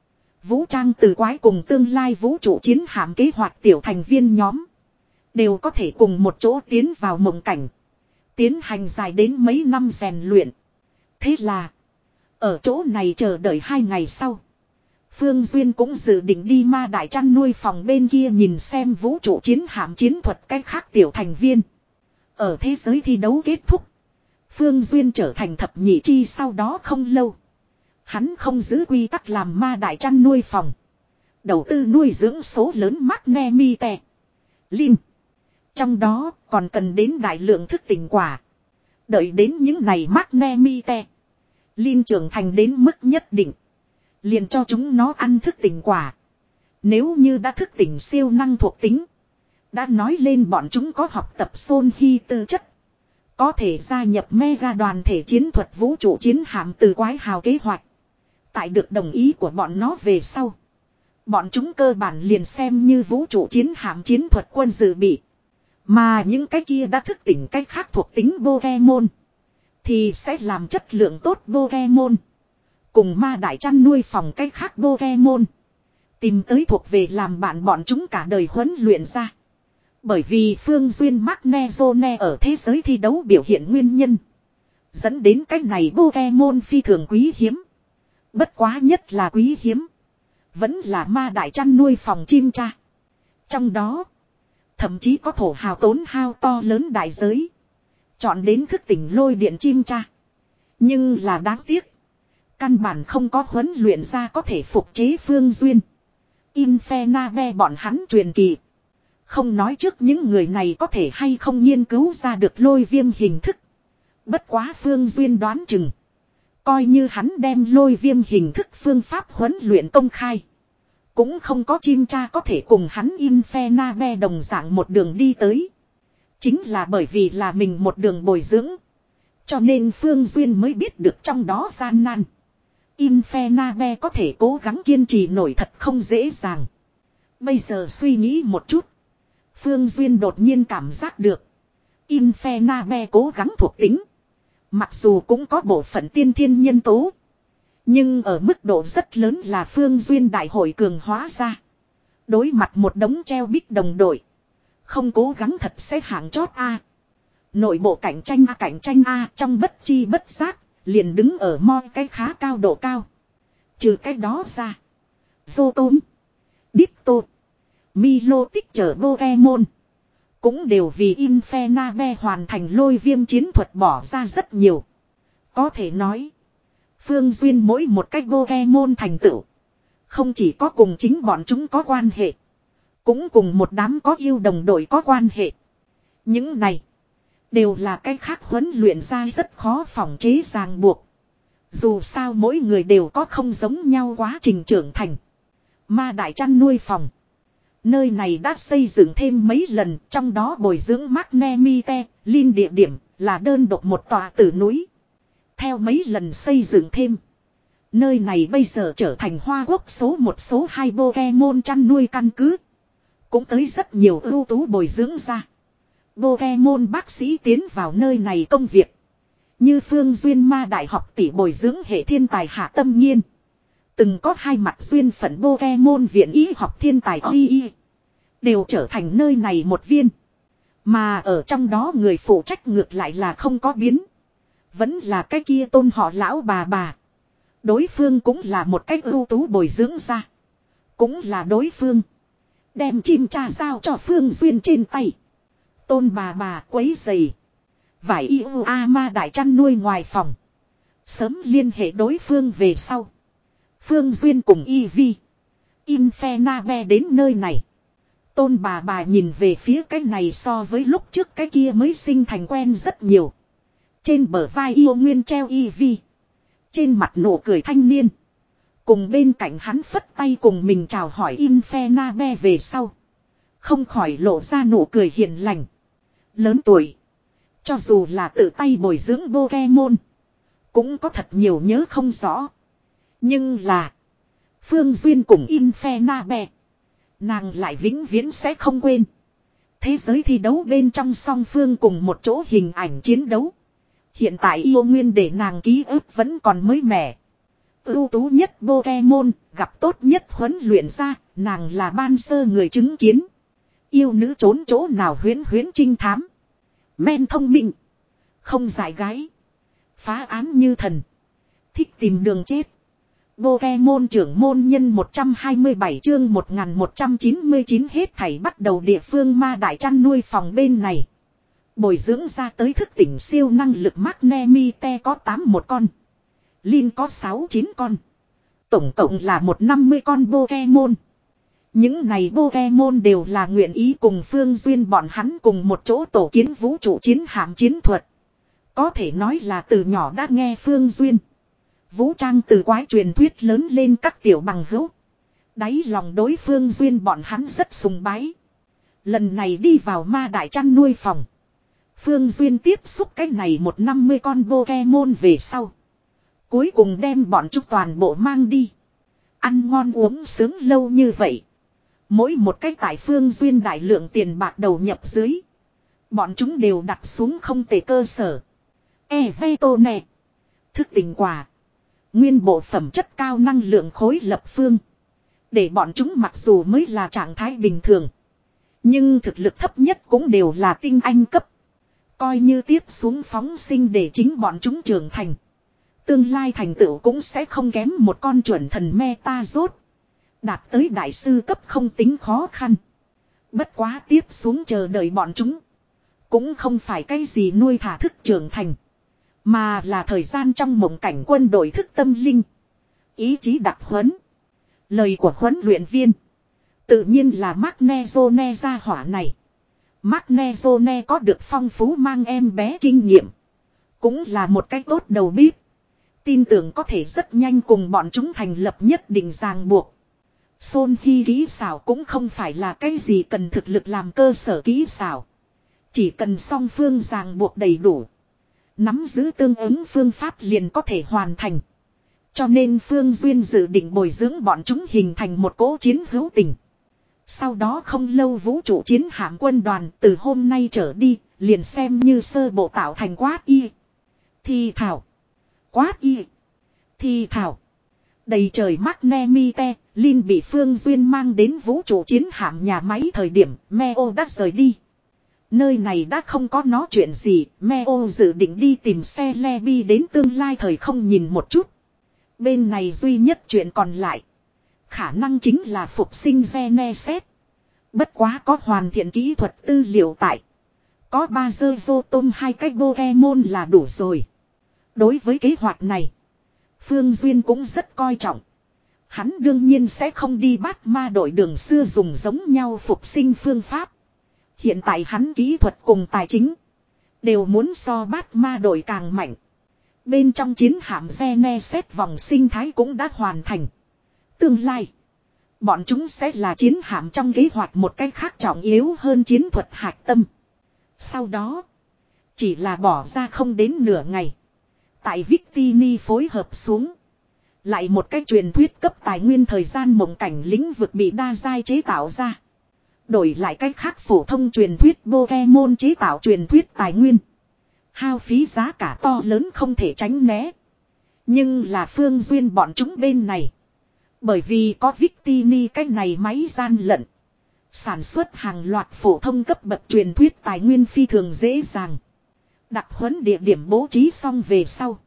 Vũ trang từ quái cùng tương lai vũ trụ chiến hạm kế hoạch tiểu thành viên nhóm. Đều có thể cùng một chỗ tiến vào mộng cảnh. Tiến hành dài đến mấy năm rèn luyện. Thế là. Ở chỗ này chờ đợi hai ngày sau. Phương Duyên cũng dự định đi ma đại chăn nuôi phòng bên kia nhìn xem vũ trụ chiến hạm chiến thuật cách khác tiểu thành viên. Ở thế giới thi đấu kết thúc. Phương Duyên trở thành thập nhị chi sau đó không lâu. Hắn không giữ quy tắc làm ma đại chăn nuôi phòng. Đầu tư nuôi dưỡng số lớn Magnemite. Linh. Trong đó còn cần đến đại lượng thức tỉnh quả. Đợi đến những này Magnemite. Linh trưởng thành đến mức nhất định. Liền cho chúng nó ăn thức tỉnh quả. Nếu như đã thức tỉnh siêu năng thuộc tính. Đã nói lên bọn chúng có học tập Son Hy tư chất. Có thể gia nhập mega đoàn thể chiến thuật vũ trụ chiến hạm từ quái hào kế hoạch. Tại được đồng ý của bọn nó về sau. Bọn chúng cơ bản liền xem như vũ trụ chiến hạm chiến thuật quân dự bị. Mà những cái kia đã thức tỉnh cái khác thuộc tính Pokemon. Thì sẽ làm chất lượng tốt Pokemon. Cùng ma đại chăn nuôi phòng cái khác Pokemon. Tìm tới thuộc về làm bạn bọn chúng cả đời huấn luyện ra. Bởi vì Phương Duyên Magnezone ở thế giới thi đấu biểu hiện nguyên nhân. Dẫn đến cái này Pokemon phi thường quý hiếm. Bất quá nhất là quý hiếm. Vẫn là ma đại chăn nuôi phòng chim cha. Trong đó. Thậm chí có thổ hào tốn hao to lớn đại giới. Chọn đến thức tỉnh lôi điện chim cha. Nhưng là đáng tiếc. Căn bản không có huấn luyện ra có thể phục chế Phương Duyên. Infernabe bọn hắn truyền kỳ. Không nói trước những người này có thể hay không nghiên cứu ra được lôi viêm hình thức. Bất quá Phương Duyên đoán chừng. Coi như hắn đem lôi viêm hình thức phương pháp huấn luyện công khai. Cũng không có chim cha có thể cùng hắn Infernabe đồng dạng một đường đi tới. Chính là bởi vì là mình một đường bồi dưỡng. Cho nên Phương Duyên mới biết được trong đó gian nan. Infernabe có thể cố gắng kiên trì nổi thật không dễ dàng. Bây giờ suy nghĩ một chút. Phương Duyên đột nhiên cảm giác được. Infernabe cố gắng thuộc tính. Mặc dù cũng có bộ phận tiên thiên nhân tố. Nhưng ở mức độ rất lớn là Phương Duyên đại hội cường hóa ra. Đối mặt một đống treo bích đồng đội. Không cố gắng thật sẽ hạng chót A. Nội bộ cạnh tranh A cạnh tranh A trong bất chi bất giác. Liền đứng ở mo cái khá cao độ cao. Trừ cái đó ra. Vô tôm. Ditto. Milo tích trở Pokemon. Cũng đều vì Infernabe hoàn thành lôi viêm chiến thuật bỏ ra rất nhiều. Có thể nói. Phương Duyên mỗi một cách Pokemon thành tựu. Không chỉ có cùng chính bọn chúng có quan hệ. Cũng cùng một đám có yêu đồng đội có quan hệ. Những này. Đều là cách khác huấn luyện ra rất khó phòng chế ràng buộc. Dù sao mỗi người đều có không giống nhau quá trình trưởng thành. Ma đại chăn nuôi phòng. Nơi này đã xây dựng thêm mấy lần, trong đó bồi dưỡng Magnemite, Linh địa điểm, là đơn độc một tòa tử núi. theo mấy lần xây dựng thêm. Nơi này bây giờ trở thành Hoa Quốc số một số hai Pokemon chăn nuôi căn cứ. Cũng tới rất nhiều ưu tú bồi dưỡng ra. Pokemon bác sĩ tiến vào nơi này công việc. Như Phương Duyên Ma Đại học tỷ bồi dưỡng hệ thiên tài Hạ Tâm Nghiên. Từng có hai mặt duyên phận Pokemon viện y học thiên tài y y. Đều trở thành nơi này một viên. Mà ở trong đó người phụ trách ngược lại là không có biến. Vẫn là cái kia tôn họ lão bà bà. Đối phương cũng là một cách ưu tú bồi dưỡng ra. Cũng là đối phương. Đem chim cha giao cho Phương Duyên trên tay. Tôn bà bà quấy giày. Vải yêu a ma đại chăn nuôi ngoài phòng. Sớm liên hệ đối phương về sau. Phương Duyên cùng y vi Infernabe đến nơi này. Tôn bà bà nhìn về phía cái này so với lúc trước cái kia mới sinh thành quen rất nhiều. Trên bờ vai yêu nguyên treo y vi. Trên mặt nụ cười thanh niên. Cùng bên cạnh hắn phất tay cùng mình chào hỏi Infernabe về sau. Không khỏi lộ ra nụ cười hiền lành. Lớn tuổi. Cho dù là tự tay bồi dưỡng Pokemon. Cũng có thật nhiều nhớ không rõ. Nhưng là. Phương Duyên cùng Infernabe. Nàng lại vĩnh viễn sẽ không quên. Thế giới thi đấu bên trong song phương cùng một chỗ hình ảnh chiến đấu. Hiện tại yêu nguyên để nàng ký ức vẫn còn mới mẻ. Ưu tú nhất Pokemon, gặp tốt nhất huấn luyện ra, nàng là ban sơ người chứng kiến. Yêu nữ trốn chỗ nào huyến huyến trinh thám. Men thông minh. Không giải gái. Phá án như thần. Thích tìm đường chết. Pokemon trưởng môn nhân một trăm hai mươi bảy chương một nghìn một trăm chín mươi chín hết thảy bắt đầu địa phương ma đại chăn nuôi phòng bên này. Bồi dưỡng ra tới thức tỉnh siêu năng lực Magnemite có tám một con. Lin có sáu chín con. Tổng cộng là một trăm năm mươi con Pokemon. Những này Pokemon đều là nguyện ý cùng Phương Duyên bọn hắn cùng một chỗ tổ kiến vũ trụ chiến hạm chiến thuật. Có thể nói là từ nhỏ đã nghe Phương Duyên. Vũ trang từ quái truyền thuyết lớn lên các tiểu bằng hữu. Đáy lòng đối Phương Duyên bọn hắn rất sùng bái. Lần này đi vào ma đại chăn nuôi phòng. Phương Duyên tiếp xúc cái này một trăm năm mươi con Pokemon về sau. Cuối cùng đem bọn chúng toàn bộ mang đi. Ăn ngon uống sướng lâu như vậy. Mỗi một cái tại Phương Duyên đại lượng tiền bạc đầu nhập dưới. Bọn chúng đều đặt xuống không tệ cơ sở. E ve tô nè. Thức tỉnh quả. Nguyên bộ phẩm chất cao năng lượng khối lập phương. Để bọn chúng mặc dù mới là trạng thái bình thường. Nhưng thực lực thấp nhất cũng đều là tinh anh cấp. Coi như tiếp xuống phóng sinh để chính bọn chúng trưởng thành. Tương lai thành tựu cũng sẽ không kém một con chuẩn thần meta rốt. Đạt tới đại sư cấp không tính khó khăn. Bất quá tiếp xuống chờ đợi bọn chúng. Cũng không phải cái gì nuôi thả thức trưởng thành. Mà là thời gian trong mộng cảnh quân đội thức tâm linh. Ý chí đặc huấn. Lời của huấn luyện viên. Tự nhiên là Magnezone gia hỏa này. Magnezone có được phong phú mang em bé kinh nghiệm. Cũng là một cái tốt đầu bếp. Tin tưởng có thể rất nhanh cùng bọn chúng thành lập nhất định ràng buộc. Son Hy kỹ xảo cũng không phải là cái gì cần thực lực làm cơ sở kỹ xảo. Chỉ cần song phương ràng buộc đầy đủ. Nắm giữ tương ứng phương pháp liền có thể hoàn thành. Cho nên Phương Duyên dự định bồi dưỡng bọn chúng hình thành một cỗ chiến hữu tình. Sau đó không lâu vũ trụ chiến hạm quân đoàn từ hôm nay trở đi, liền xem như sơ bộ tạo thành quát y. Thì thảo. Quát y. Thì thảo. Đầy trời Magnemite, Lin bị Phương Duyên mang đến vũ trụ chiến hạm nhà máy thời điểm Meo đã rời đi. Nơi này đã không có nó chuyện gì, Meo dự định đi tìm xe Lebi đến tương lai thời không nhìn một chút. Bên này duy nhất chuyện còn lại. Khả năng chính là phục sinh Geneset. Bất quá có hoàn thiện kỹ thuật tư liệu tại. Có ba dơ vô tôm hai cái Pokemon là đủ rồi. Đối với kế hoạch này, Phương Duyên cũng rất coi trọng. Hắn đương nhiên sẽ không đi bắt ma đội đường xưa dùng giống nhau phục sinh phương pháp. Hiện tại hắn kỹ thuật cùng tài chính đều muốn so bắt ma đội càng mạnh. Bên trong chiến hạm Geneset vòng sinh thái cũng đã hoàn thành. Tương lai, bọn chúng sẽ là chiến hạm trong kế hoạch một cách khác trọng yếu hơn chiến thuật hạch tâm. Sau đó, chỉ là bỏ ra không đến nửa ngày. Tại Victini phối hợp xuống. Lại một cái truyền thuyết cấp tài nguyên thời gian mộng cảnh lĩnh vực bị đa giai chế tạo ra. Đổi lại cách khác phổ thông truyền thuyết Pokemon chế tạo truyền thuyết tài nguyên. Hao phí giá cả to lớn không thể tránh né. Nhưng là Phương Duyên bọn chúng bên này. Bởi vì có Victini cái này máy gian lận. Sản xuất hàng loạt phổ thông cấp bậc truyền thuyết tài nguyên phi thường dễ dàng. Đặc huấn địa điểm bố trí xong về sau.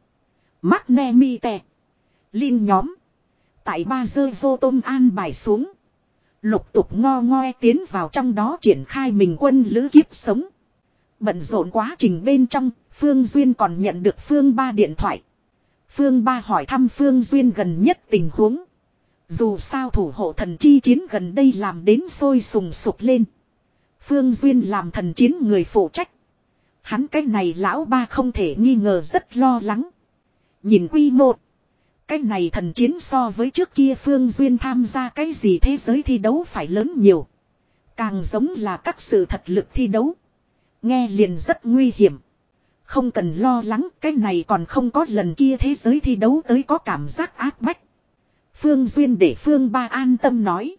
Magnemite. Linh nhóm. Tại ba dơ vô tôm an bài xuống. Lục tục ngo ngoe tiến vào trong đó triển khai mình quân lữ kiếp sống. Bận rộn quá trình bên trong, Phương Duyên còn nhận được Phương Ba điện thoại. Phương Ba hỏi thăm Phương Duyên gần nhất tình huống. Dù sao thủ hộ thần chi chiến gần đây làm đến sôi sùng sục lên. Phương Duyên làm thần chiến người phụ trách. Hắn cái này lão ba không thể nghi ngờ rất lo lắng. Nhìn quy mô. Cái này thần chiến so với trước kia Phương Duyên tham gia cái gì thế giới thi đấu phải lớn nhiều. Càng giống là các sự thật lực thi đấu. Nghe liền rất nguy hiểm. Không cần lo lắng, cái này còn không có lần kia thế giới thi đấu tới có cảm giác áp bách. Phương Duyên để Phương Ba an tâm nói.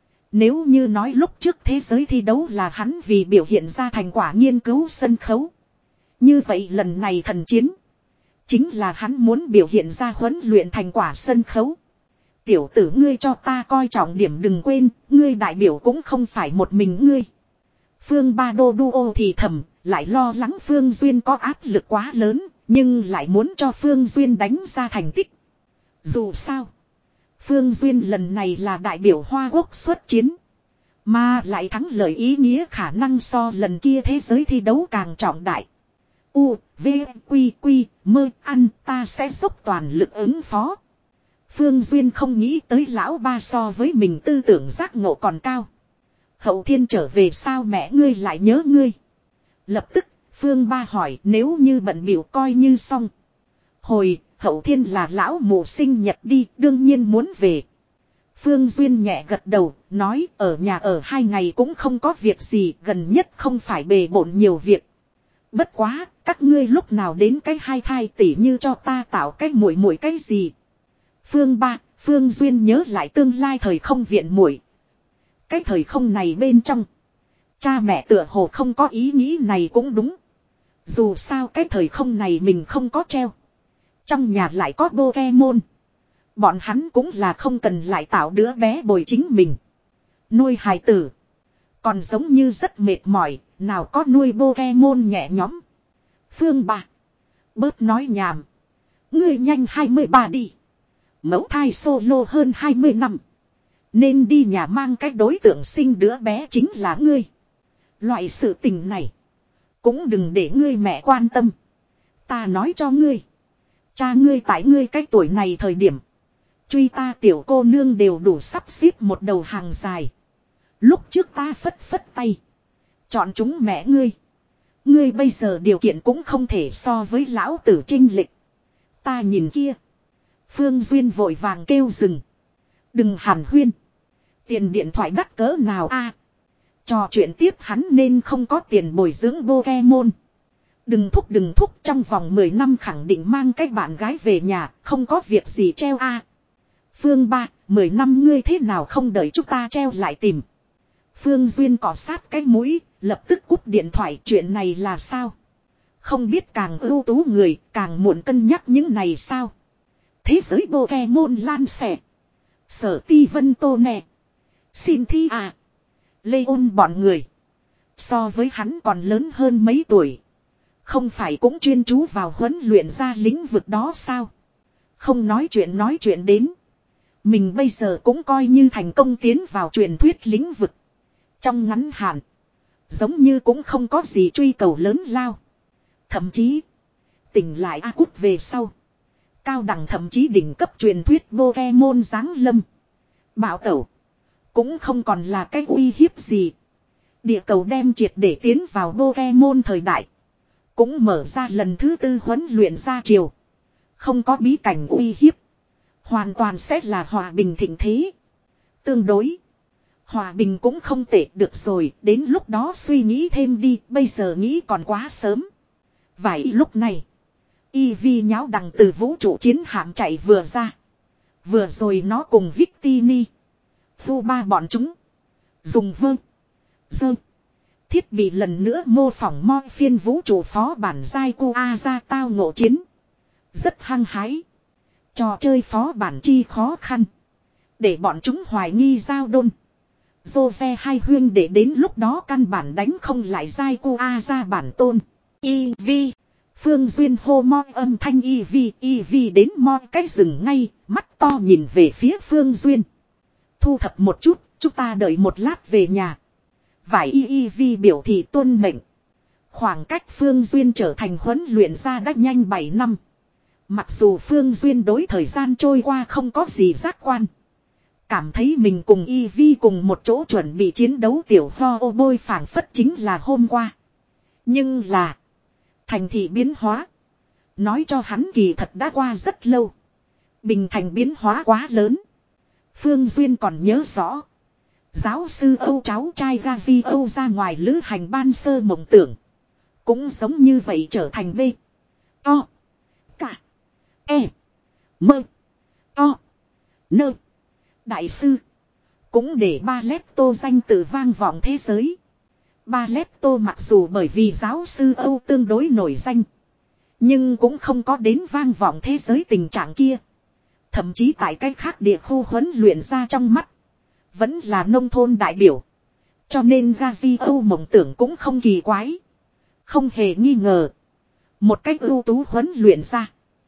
Nếu như nói lúc trước thế giới thi đấu là hắn vì biểu hiện ra thành quả nghiên cứu sân khấu. Như vậy lần này thần chiến. Chính là hắn muốn biểu hiện ra huấn luyện thành quả sân khấu. Tiểu tử ngươi cho ta coi trọng điểm đừng quên, ngươi đại biểu cũng không phải một mình ngươi. Phương Ba đô đu thì thầm, lại lo lắng Phương Duyên có áp lực quá lớn, nhưng lại muốn cho Phương Duyên đánh ra thành tích. Dù sao, Phương Duyên lần này là đại biểu Hoa Quốc xuất chiến. Mà lại thắng lợi ý nghĩa khả năng so lần kia thế giới thi đấu càng trọng đại. U, V, Quy, Quy, mơ, ăn, ta sẽ dốc toàn lực ứng phó. Phương Duyên không nghĩ tới lão ba so với mình tư tưởng giác ngộ còn cao. Hậu Thiên trở về sao mẹ ngươi lại nhớ ngươi. Lập tức, Phương Ba hỏi nếu như bận biểu coi như xong. Hồi, Hậu Thiên là lão mụ sinh nhật đi, đương nhiên muốn về. Phương Duyên nhẹ gật đầu, nói ở nhà ở hai ngày cũng không có việc gì, gần nhất không phải bề bộn nhiều việc. Bất quá, các ngươi lúc nào đến cái hai thai tỉ như cho ta tạo cái muội muội cái gì. Phương Ba, Phương Duyên nhớ lại tương lai thời không viện muội. Cái thời không này bên trong. Cha mẹ tựa hồ không có ý nghĩ này cũng đúng. Dù sao cái thời không này mình không có treo. Trong nhà lại có Pokemon. Bọn hắn cũng là không cần lại tạo đứa bé bồi chính mình. Nuôi hài tử. Còn giống như rất mệt mỏi. Nào có nuôi Pokemon nhẹ nhõm. Phương Ba. Bớt nói nhảm. Ngươi nhanh hai mươi ba đi. Mẫu thai solo hơn hai mươi năm. Nên đi nhà mang cái đối tượng sinh đứa bé chính là ngươi. Loại sự tình này. Cũng đừng để ngươi mẹ quan tâm. Ta nói cho ngươi. Cha ngươi tại ngươi cái tuổi này thời điểm. Truy ta tiểu cô nương đều đủ sắp xếp một đầu hàng dài. Lúc trước ta phất phất tay. Chọn chúng mẹ ngươi. Ngươi bây giờ điều kiện cũng không thể so với lão tử trinh lịch. Ta nhìn kia. Phương Duyên vội vàng kêu dừng. Đừng hàn huyên. Tiền điện thoại đắt cỡ nào a? À, trò chuyện tiếp hắn nên không có tiền bồi dưỡng Pokemon. Đừng thúc đừng thúc trong vòng mười năm khẳng định mang cái bạn gái về nhà, không có việc gì treo a. À, Phương Ba, mười năm ngươi thế nào không đợi chúng ta treo lại tìm. Phương Duyên cọ sát cái mũi, lập tức cúp điện thoại chuyện này là sao? Không biết càng ưu tú người, càng muộn cân nhắc những này sao? Thế giới Pokemon lan xẻ. Sở Ti Vân Tô nè. Xin thi à. Leon bọn người. So với hắn còn lớn hơn mấy tuổi. Không phải cũng chuyên chú vào huấn luyện ra lĩnh vực đó sao? Không nói chuyện nói chuyện đến. Mình bây giờ cũng coi như thành công tiến vào truyền thuyết lĩnh vực. Trong ngắn hạn. Giống như cũng không có gì truy cầu lớn lao. Thậm chí. Tỉnh lại A Cút về sau. Cao đẳng thậm chí đỉnh cấp truyền thuyết Pokemon giáng lâm. Bảo tẩu. Cũng không còn là cái uy hiếp gì. Địa cầu đem triệt để tiến vào Pokemon thời đại. Cũng mở ra lần thứ tư huấn luyện ra chiều. Không có bí cảnh uy hiếp. Hoàn toàn sẽ là hòa bình thịnh thế. Tương đối. Hòa bình cũng không tệ được rồi. Đến lúc đó suy nghĩ thêm đi. Bây giờ nghĩ còn quá sớm. Vậy lúc này. Y Vi nháo đằng từ vũ trụ chiến hạm chạy vừa ra. Vừa rồi nó cùng Victini. Thu ba bọn chúng. Dùng vơ. Dơ. Thiết bị lần nữa mô phỏng moi phiên vũ trụ phó bản giai cu a ra tao ngộ chiến. Rất hăng hái. Trò chơi phó bản chi khó khăn. Để bọn chúng hoài nghi giao đôn. Jose hai huyên để đến lúc đó căn bản đánh không lại giai cu a ra bản tôn. Y Vi. Phương Duyên hô moi âm thanh Y Vi. Y Vi đến moi cái rừng ngay. Mắt to nhìn về phía Phương Duyên. Thu thập một chút. Chúng ta đợi một lát về nhà. Vải Y Y Vi biểu thị tuân mệnh. Khoảng cách Phương Duyên trở thành huấn luyện ra đã nhanh bảy năm. Mặc dù Phương Duyên đối thời gian trôi qua không có gì giác quan. Cảm thấy mình cùng Y Vi cùng một chỗ chuẩn bị chiến đấu tiểu ho ô bôi phảng phất chính là hôm qua. Nhưng là. Thành thị biến hóa. Nói cho hắn kỳ thật đã qua rất lâu. Bình thành biến hóa quá lớn. Phương Duyên còn nhớ rõ. Giáo sư Âu cháu trai Gavi Âu ra ngoài lữ hành ban sơ mộng tưởng. Cũng giống như vậy trở thành B. To. Cả. E. Mơ. To. Nơ. Đại sư. Cũng để Baletto danh tự vang vọng thế giới. Baletto mặc dù bởi vì giáo sư Âu tương đối nổi danh. Nhưng cũng không có đến vang vọng thế giới tình trạng kia. Thậm chí tại cách khác địa khu huấn luyện ra trong mắt. Vẫn là nông thôn đại biểu. Cho nên Gazi Âu mộng tưởng cũng không kỳ quái. Không hề nghi ngờ. Một cách ưu tú huấn luyện ra.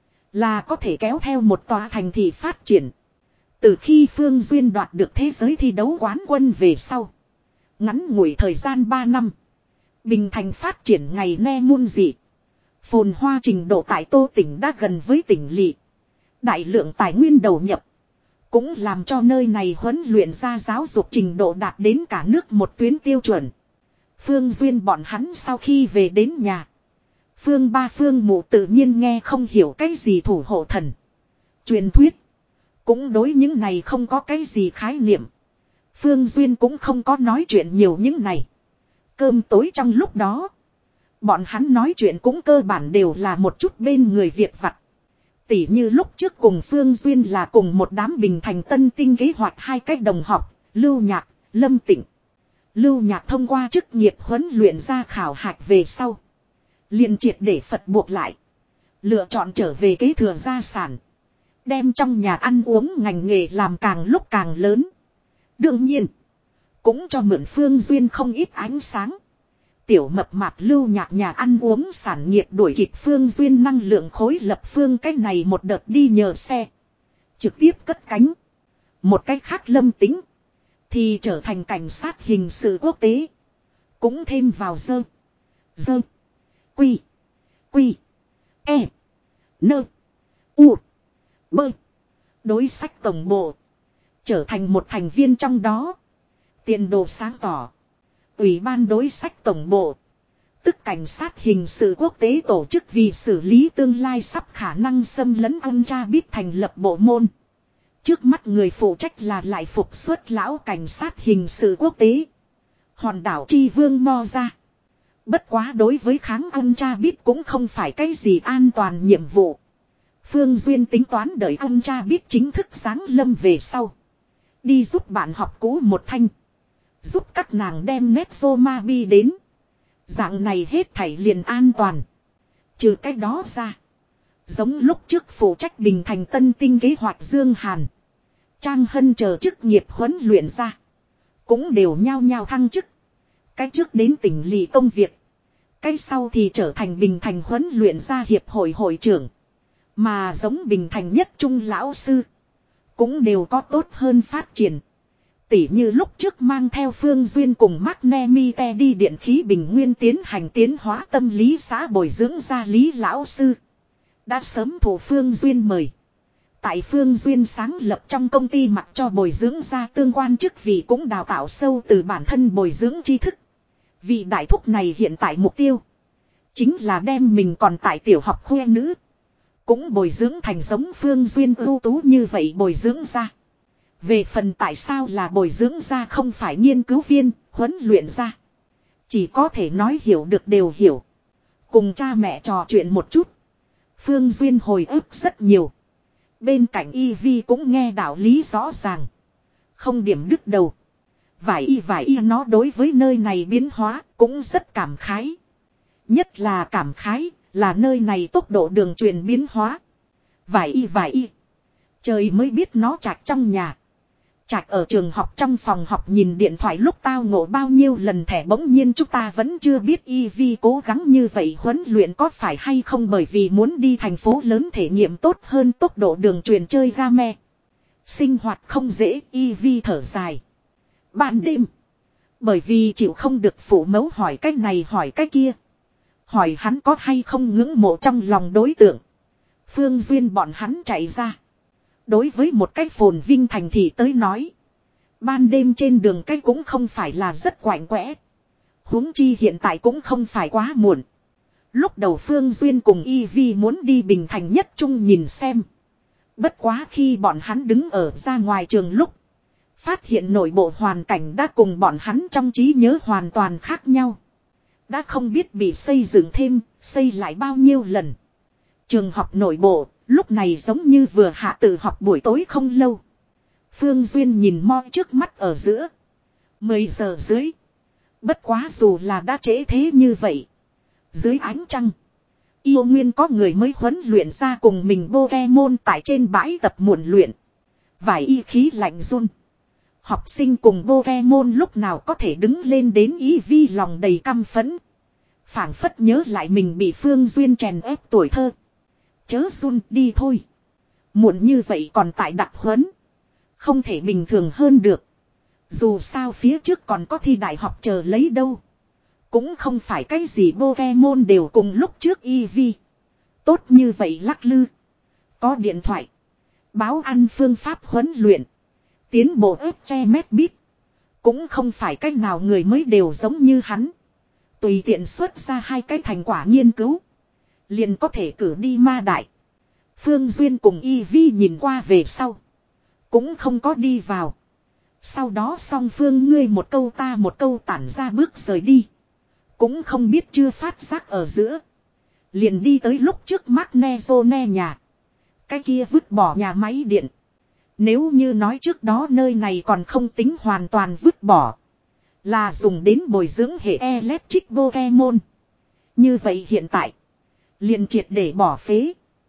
Là có thể kéo theo một tòa thành thị phát triển. Từ khi Phương Duyên đoạt được thế giới thi đấu quán quân về sau. Ngắn ngủi thời gian ba năm. Bình thành phát triển ngày ne muôn dị. Phồn hoa trình độ tại Tô tỉnh đã gần với tỉnh lỵ. Đại lượng tài nguyên đầu nhập. Cũng làm cho nơi này huấn luyện ra giáo dục trình độ đạt đến cả nước một tuyến tiêu chuẩn. Phương Duyên bọn hắn sau khi về đến nhà. Phương ba phương mụ tự nhiên nghe không hiểu cái gì thủ hộ thần. Truyền thuyết. Cũng đối những này không có cái gì khái niệm. Phương Duyên cũng không có nói chuyện nhiều những này. Cơm tối trong lúc đó. Bọn hắn nói chuyện cũng cơ bản đều là một chút bên người việc vặt. Tỉ như lúc trước cùng Phương Duyên là cùng một đám bình thành tân tinh kế hoạch hai cách đồng học, Lưu Nhạc, Lâm Tịnh. Lưu Nhạc thông qua chức nghiệp huấn luyện ra khảo hạch về sau. Liền triệt để Phật buộc lại. Lựa chọn trở về kế thừa gia sản. Đem trong nhà ăn uống ngành nghề làm càng lúc càng lớn. Đương nhiên. Cũng cho mượn Phương Duyên không ít ánh sáng. Tiểu mập mạp Lưu Nhạc nhà ăn uống sản nghiệp đuổi kịp Phương Duyên năng lượng khối lập phương cách này một đợt đi nhờ xe. Trực tiếp cất cánh. Một cách khác Lâm Tính. Thì trở thành cảnh sát hình sự quốc tế. Cũng thêm vào dơ. Dơ. Quy. Quy. E. Nơ. U. Bơ. Đối sách tổng bộ. Trở thành một thành viên trong đó. Tiền đồ sáng tỏ. Ủy ban đối sách tổng bộ. Tức cảnh sát hình sự quốc tế tổ chức vì xử lý tương lai sắp khả năng xâm lấn Ultra biết thành lập bộ môn. Trước mắt người phụ trách là lại phục xuất lão cảnh sát hình sự quốc tế. Hòn đảo Chi Vương Mo ra. Bất quá đối với kháng Ultra biết cũng không phải cái gì an toàn nhiệm vụ. Phương Duyên tính toán đợi Ultra biết chính thức sáng lâm về sau. Đi giúp bạn học cũ một thanh. Giúp các nàng đem Netzomabi đến. Dạng này hết thảy liền an toàn. Trừ cách đó ra. Giống lúc trước phụ trách bình thành tân tinh kế hoạch Dương Hàn. Trang Hân chờ chức nghiệp huấn luyện ra. Cũng đều nhao nhao thăng chức. Cái trước đến tỉnh lỵ công việc. Cái sau thì trở thành bình thành huấn luyện ra hiệp hội hội trưởng. Mà giống bình thành nhất trung lão sư. Cũng đều có tốt hơn phát triển. Tỉ như lúc trước mang theo Phương Duyên cùng Magnemite đi điện khí bình nguyên tiến hành tiến hóa tâm lý xã bồi dưỡng gia lý lão sư. Đã sớm thủ Phương Duyên mời. Tại Phương Duyên sáng lập trong công ty mặc cho bồi dưỡng ra tương quan chức vị cũng đào tạo sâu từ bản thân bồi dưỡng tri thức. Vị đại thúc này hiện tại mục tiêu. Chính là đem mình còn tại tiểu học khoe nữ. Cũng bồi dưỡng thành giống Phương Duyên ưu tú như vậy bồi dưỡng ra. Về phần tại sao là bồi dưỡng ra không phải nghiên cứu viên, huấn luyện ra. Chỉ có thể nói hiểu được đều hiểu. Cùng cha mẹ trò chuyện một chút. Phương Duyên hồi ức rất nhiều. Bên cạnh Y Vi cũng nghe đạo lý rõ ràng. Không điểm đứt đầu. Vải y vải y nó đối với nơi này biến hóa cũng rất cảm khái. Nhất là cảm khái là nơi này tốc độ đường truyền biến hóa. Vải y vải y. Trời mới biết nó chạc trong nhà. Chạc ở trường học trong phòng học nhìn điện thoại lúc tao ngộ bao nhiêu lần thẻ bỗng nhiên chúng ta vẫn chưa biết Y Vi cố gắng như vậy huấn luyện có phải hay không bởi vì muốn đi thành phố lớn thể nghiệm tốt hơn tốc độ đường truyền chơi game. Sinh hoạt không dễ Y Vi thở dài. Ban đêm. Bởi vì chịu không được phụ mẫu hỏi cái này hỏi cái kia. Hỏi hắn có hay không ngưỡng mộ trong lòng đối tượng. Phương Duyên bọn hắn chạy ra. Đối với một cái phồn vinh thành thị tới nói. Ban đêm trên đường cái cũng không phải là rất quạnh quẽ. Huống chi hiện tại cũng không phải quá muộn. Lúc đầu Phương Duyên cùng Y Vi muốn đi Bình Thành Nhất Trung nhìn xem. Bất quá khi bọn hắn đứng ở ra ngoài trường lúc. Phát hiện nội bộ hoàn cảnh đã cùng bọn hắn trong trí nhớ hoàn toàn khác nhau. Đã không biết bị xây dựng thêm, xây lại bao nhiêu lần. Trường học nội bộ, lúc này giống như vừa hạ tự học buổi tối không lâu. Phương Duyên nhìn moi trước mắt ở giữa. Mười giờ dưới. Bất quá dù là đã trễ thế như vậy. Dưới ánh trăng. Yêu nguyên có người mới huấn luyện ra cùng mình Pokemon tại trên bãi tập muộn luyện. Vài y khí lạnh run. Học sinh cùng Pokemon lúc nào có thể đứng lên đến Y Vi lòng đầy căm phẫn. Phảng phất nhớ lại mình bị Phương Duyên chèn ép tuổi thơ. Chớ run đi thôi. Muộn như vậy còn tại đặc huấn. Không thể bình thường hơn được. Dù sao phía trước còn có thi đại học chờ lấy đâu. Cũng không phải cái gì Pokemon đều cùng lúc trước Y Vi. Tốt như vậy lắc lư. Có điện thoại. Báo ăn phương pháp huấn luyện. Tiến bộ ép che mét bít. Cũng không phải cách nào người mới đều giống như hắn. Tùy tiện xuất ra hai cái thành quả nghiên cứu. Liền có thể cử đi ma đại. Phương Duyên cùng Y Vi nhìn qua về sau. Cũng không có đi vào. Sau đó song phương ngươi một câu ta một câu tản ra bước rời đi. Cũng không biết chưa phát giác ở giữa. Liền đi tới lúc trước Magnezone nhà. Cái kia vứt bỏ nhà máy điện. Nếu như nói trước đó nơi này còn không tính hoàn toàn vứt bỏ. Là dùng đến bồi dưỡng hệ electric Pokemon. Như vậy hiện tại. Liền triệt để bỏ phế.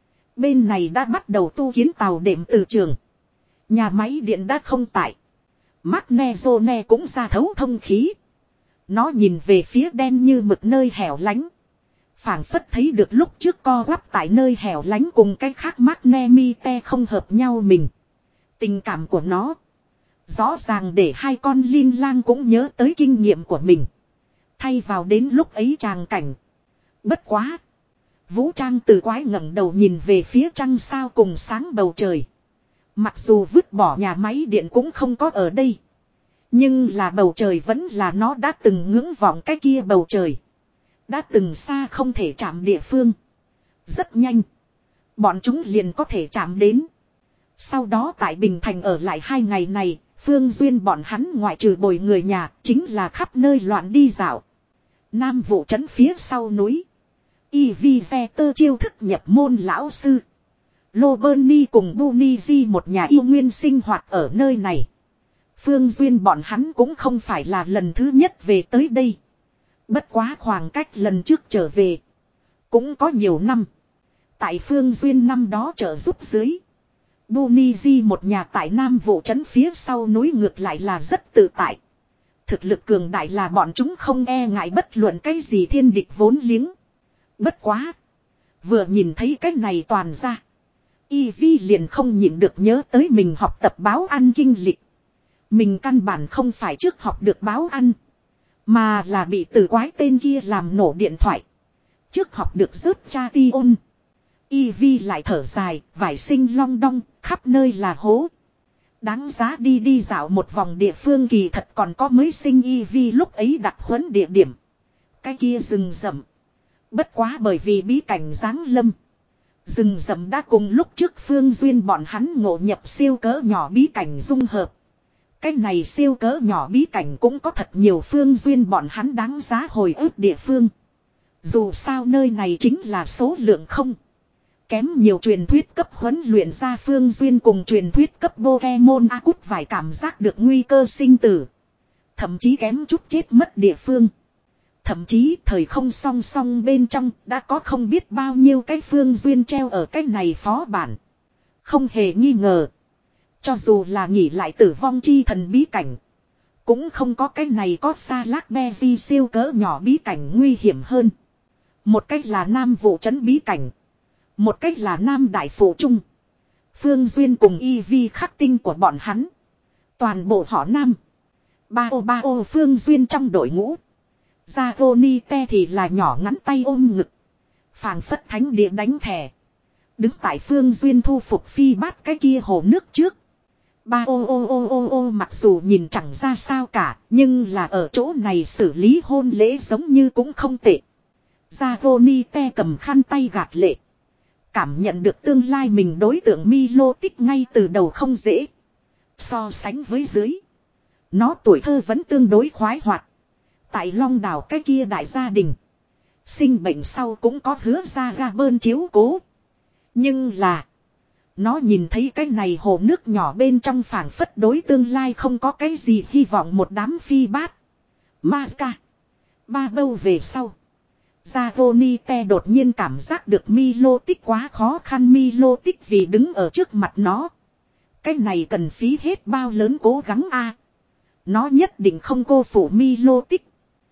Bên này đã bắt đầu tu kiến tàu đệm từ trường. Nhà máy điện đã không tại. Magnezone cũng ra thấu thông khí. Nó nhìn về phía đen như mực nơi hẻo lánh. Phảng phất thấy được lúc trước co quắp tại nơi hẻo lánh cùng cái khác Magnemite không hợp nhau mình. Tình cảm của nó. Rõ ràng để hai con linh lang cũng nhớ tới kinh nghiệm của mình. Thay vào đến lúc ấy tràng cảnh. Bất quá. Vũ Trang từ quái ngẩng đầu nhìn về phía trăng sao cùng sáng bầu trời. Mặc dù vứt bỏ nhà máy điện cũng không có ở đây. Nhưng là bầu trời vẫn là nó đã từng ngưỡng vọng cái kia bầu trời. Đã từng xa không thể chạm địa phương. Rất nhanh. Bọn chúng liền có thể chạm đến. Sau đó tại Bình Thành ở lại hai ngày này. Phương Duyên bọn hắn ngoại trừ bồi người nhà. Chính là khắp nơi loạn đi dạo. Nam vụ trấn phía sau núi. Y Vi ve tơ chiêu thức nhập môn lão sư. Lô Bernie cùng Buniji một nhà yêu nguyên sinh hoạt ở nơi này. Phương Duyên bọn hắn cũng không phải là lần thứ nhất về tới đây. Bất quá khoảng cách lần trước trở về. Cũng có nhiều năm. Tại Phương Duyên năm đó trợ giúp dưới. Buniji một nhà tại Nam vụ trấn phía sau núi ngược lại là rất tự tại. Thực lực cường đại là bọn chúng không e ngại bất luận cái gì thiên địch vốn liếng. Bất quá. Vừa nhìn thấy cái này toàn ra. Y Vi liền không nhịn được nhớ tới mình học tập báo ăn kinh lịch. Mình căn bản không phải trước học được báo ăn. Mà là bị từ quái tên kia làm nổ điện thoại. Trước học được rớt cha ti ôn. Y Vi lại thở dài, vải sinh long đong, khắp nơi là hố. Đáng giá đi đi dạo một vòng địa phương kỳ thật còn có mới sinh Y Vi lúc ấy đặt huấn địa điểm. Cái kia rừng rậm. Bất quá bởi vì bí cảnh giáng lâm. Rừng rậm đã cùng lúc trước Phương Duyên bọn hắn ngộ nhập siêu cỡ nhỏ bí cảnh dung hợp. Cái này siêu cỡ nhỏ bí cảnh cũng có thật nhiều Phương Duyên bọn hắn đáng giá hồi ức địa phương. Dù sao nơi này chính là số lượng không. Kém nhiều truyền thuyết cấp huấn luyện ra Phương Duyên cùng truyền thuyết cấp Pokemon A Cút vài cảm giác được nguy cơ sinh tử. Thậm chí kém chút chết mất địa phương. Thậm chí thời không song song bên trong đã có không biết bao nhiêu cái Phương Duyên treo ở cái này phó bản. Không hề nghi ngờ. Cho dù là nghỉ lại tử vong chi thần bí cảnh. Cũng không có cái này có xa lác be di siêu cỡ nhỏ bí cảnh nguy hiểm hơn. Một cách là Nam Vụ Trấn bí cảnh. Một cách là Nam Đại Phụ Trung. Phương Duyên cùng y vi khắc tinh của bọn hắn. Toàn bộ họ Nam. Ba ô ba ô Phương Duyên trong đội ngũ. Zagonite thì là nhỏ ngắn tay ôm ngực. Phàng phất thánh địa đánh thẻ. Đứng tại Phương Duyên thu phục phi bát cái kia hồ nước trước. Ba ô ô ô ô ô mặc dù nhìn chẳng ra sao cả. Nhưng là ở chỗ này xử lý hôn lễ giống như cũng không tệ. Zagonite cầm khăn tay gạt lệ. Cảm nhận được tương lai mình đối tượng Milo tích ngay từ đầu không dễ. So sánh với dưới. Nó tuổi thơ vẫn tương đối khoái hoạt. Tại Long Đảo cái kia đại gia đình. Sinh bệnh sau cũng có hứa ra ga bơn chiếu cố. Nhưng là. Nó nhìn thấy cái này hồ nước nhỏ bên trong phảng phất đối tương lai không có cái gì hy vọng một đám phi bát. Ma ca. Ba bâu về sau. Zagonite đột nhiên cảm giác được Milo tích quá khó khăn. Milo tích vì đứng ở trước mặt nó. Cái này cần phí hết bao lớn cố gắng a. Nó nhất định không cô phụ Milo tích.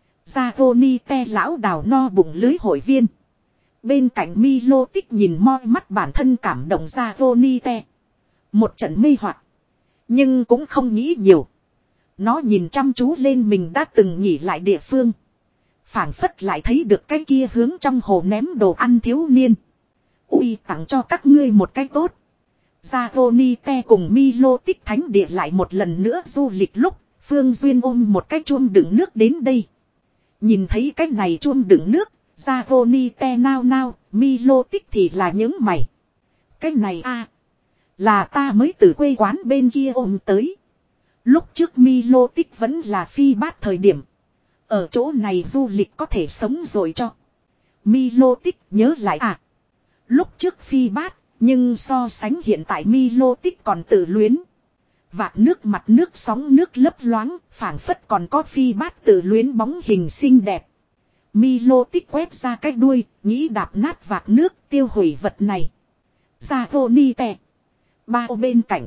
Zagonite lão đào no bụng lưới hội viên. Bên cạnh Milo tích nhìn moi mắt bản thân cảm động Zagonite. Một trận mê hoặc. Nhưng cũng không nghĩ nhiều. Nó nhìn chăm chú lên mình đã từng nghỉ lại địa phương. Phảng phất lại thấy được cái kia hướng trong hồ ném đồ ăn thiếu niên. Ui tặng cho các ngươi một cái tốt. Zagonite cùng Milo tích thánh địa lại một lần nữa du lịch lúc. Phương Duyên ôm một cái chuông đựng nước đến đây. Nhìn thấy cái này chuông đựng nước. Zagonite nao nao. Milo tích thì là những mày. Cái này a à, là ta mới từ quê quán bên kia ôm tới. Lúc trước Milo tích vẫn là phi bát thời điểm. Ở chỗ này du lịch có thể sống rồi cho. Milo tích nhớ lại à. Lúc trước phi bát. Nhưng so sánh hiện tại Milo tích còn tự luyến. Vạc nước mặt nước sóng nước lấp loáng. Phảng phất còn có phi bát tự luyến bóng hình xinh đẹp. Milo tích quét ra cái đuôi. Nghĩ đạp nát vạc nước tiêu hủy vật này. Zagonite. Bao bên cạnh.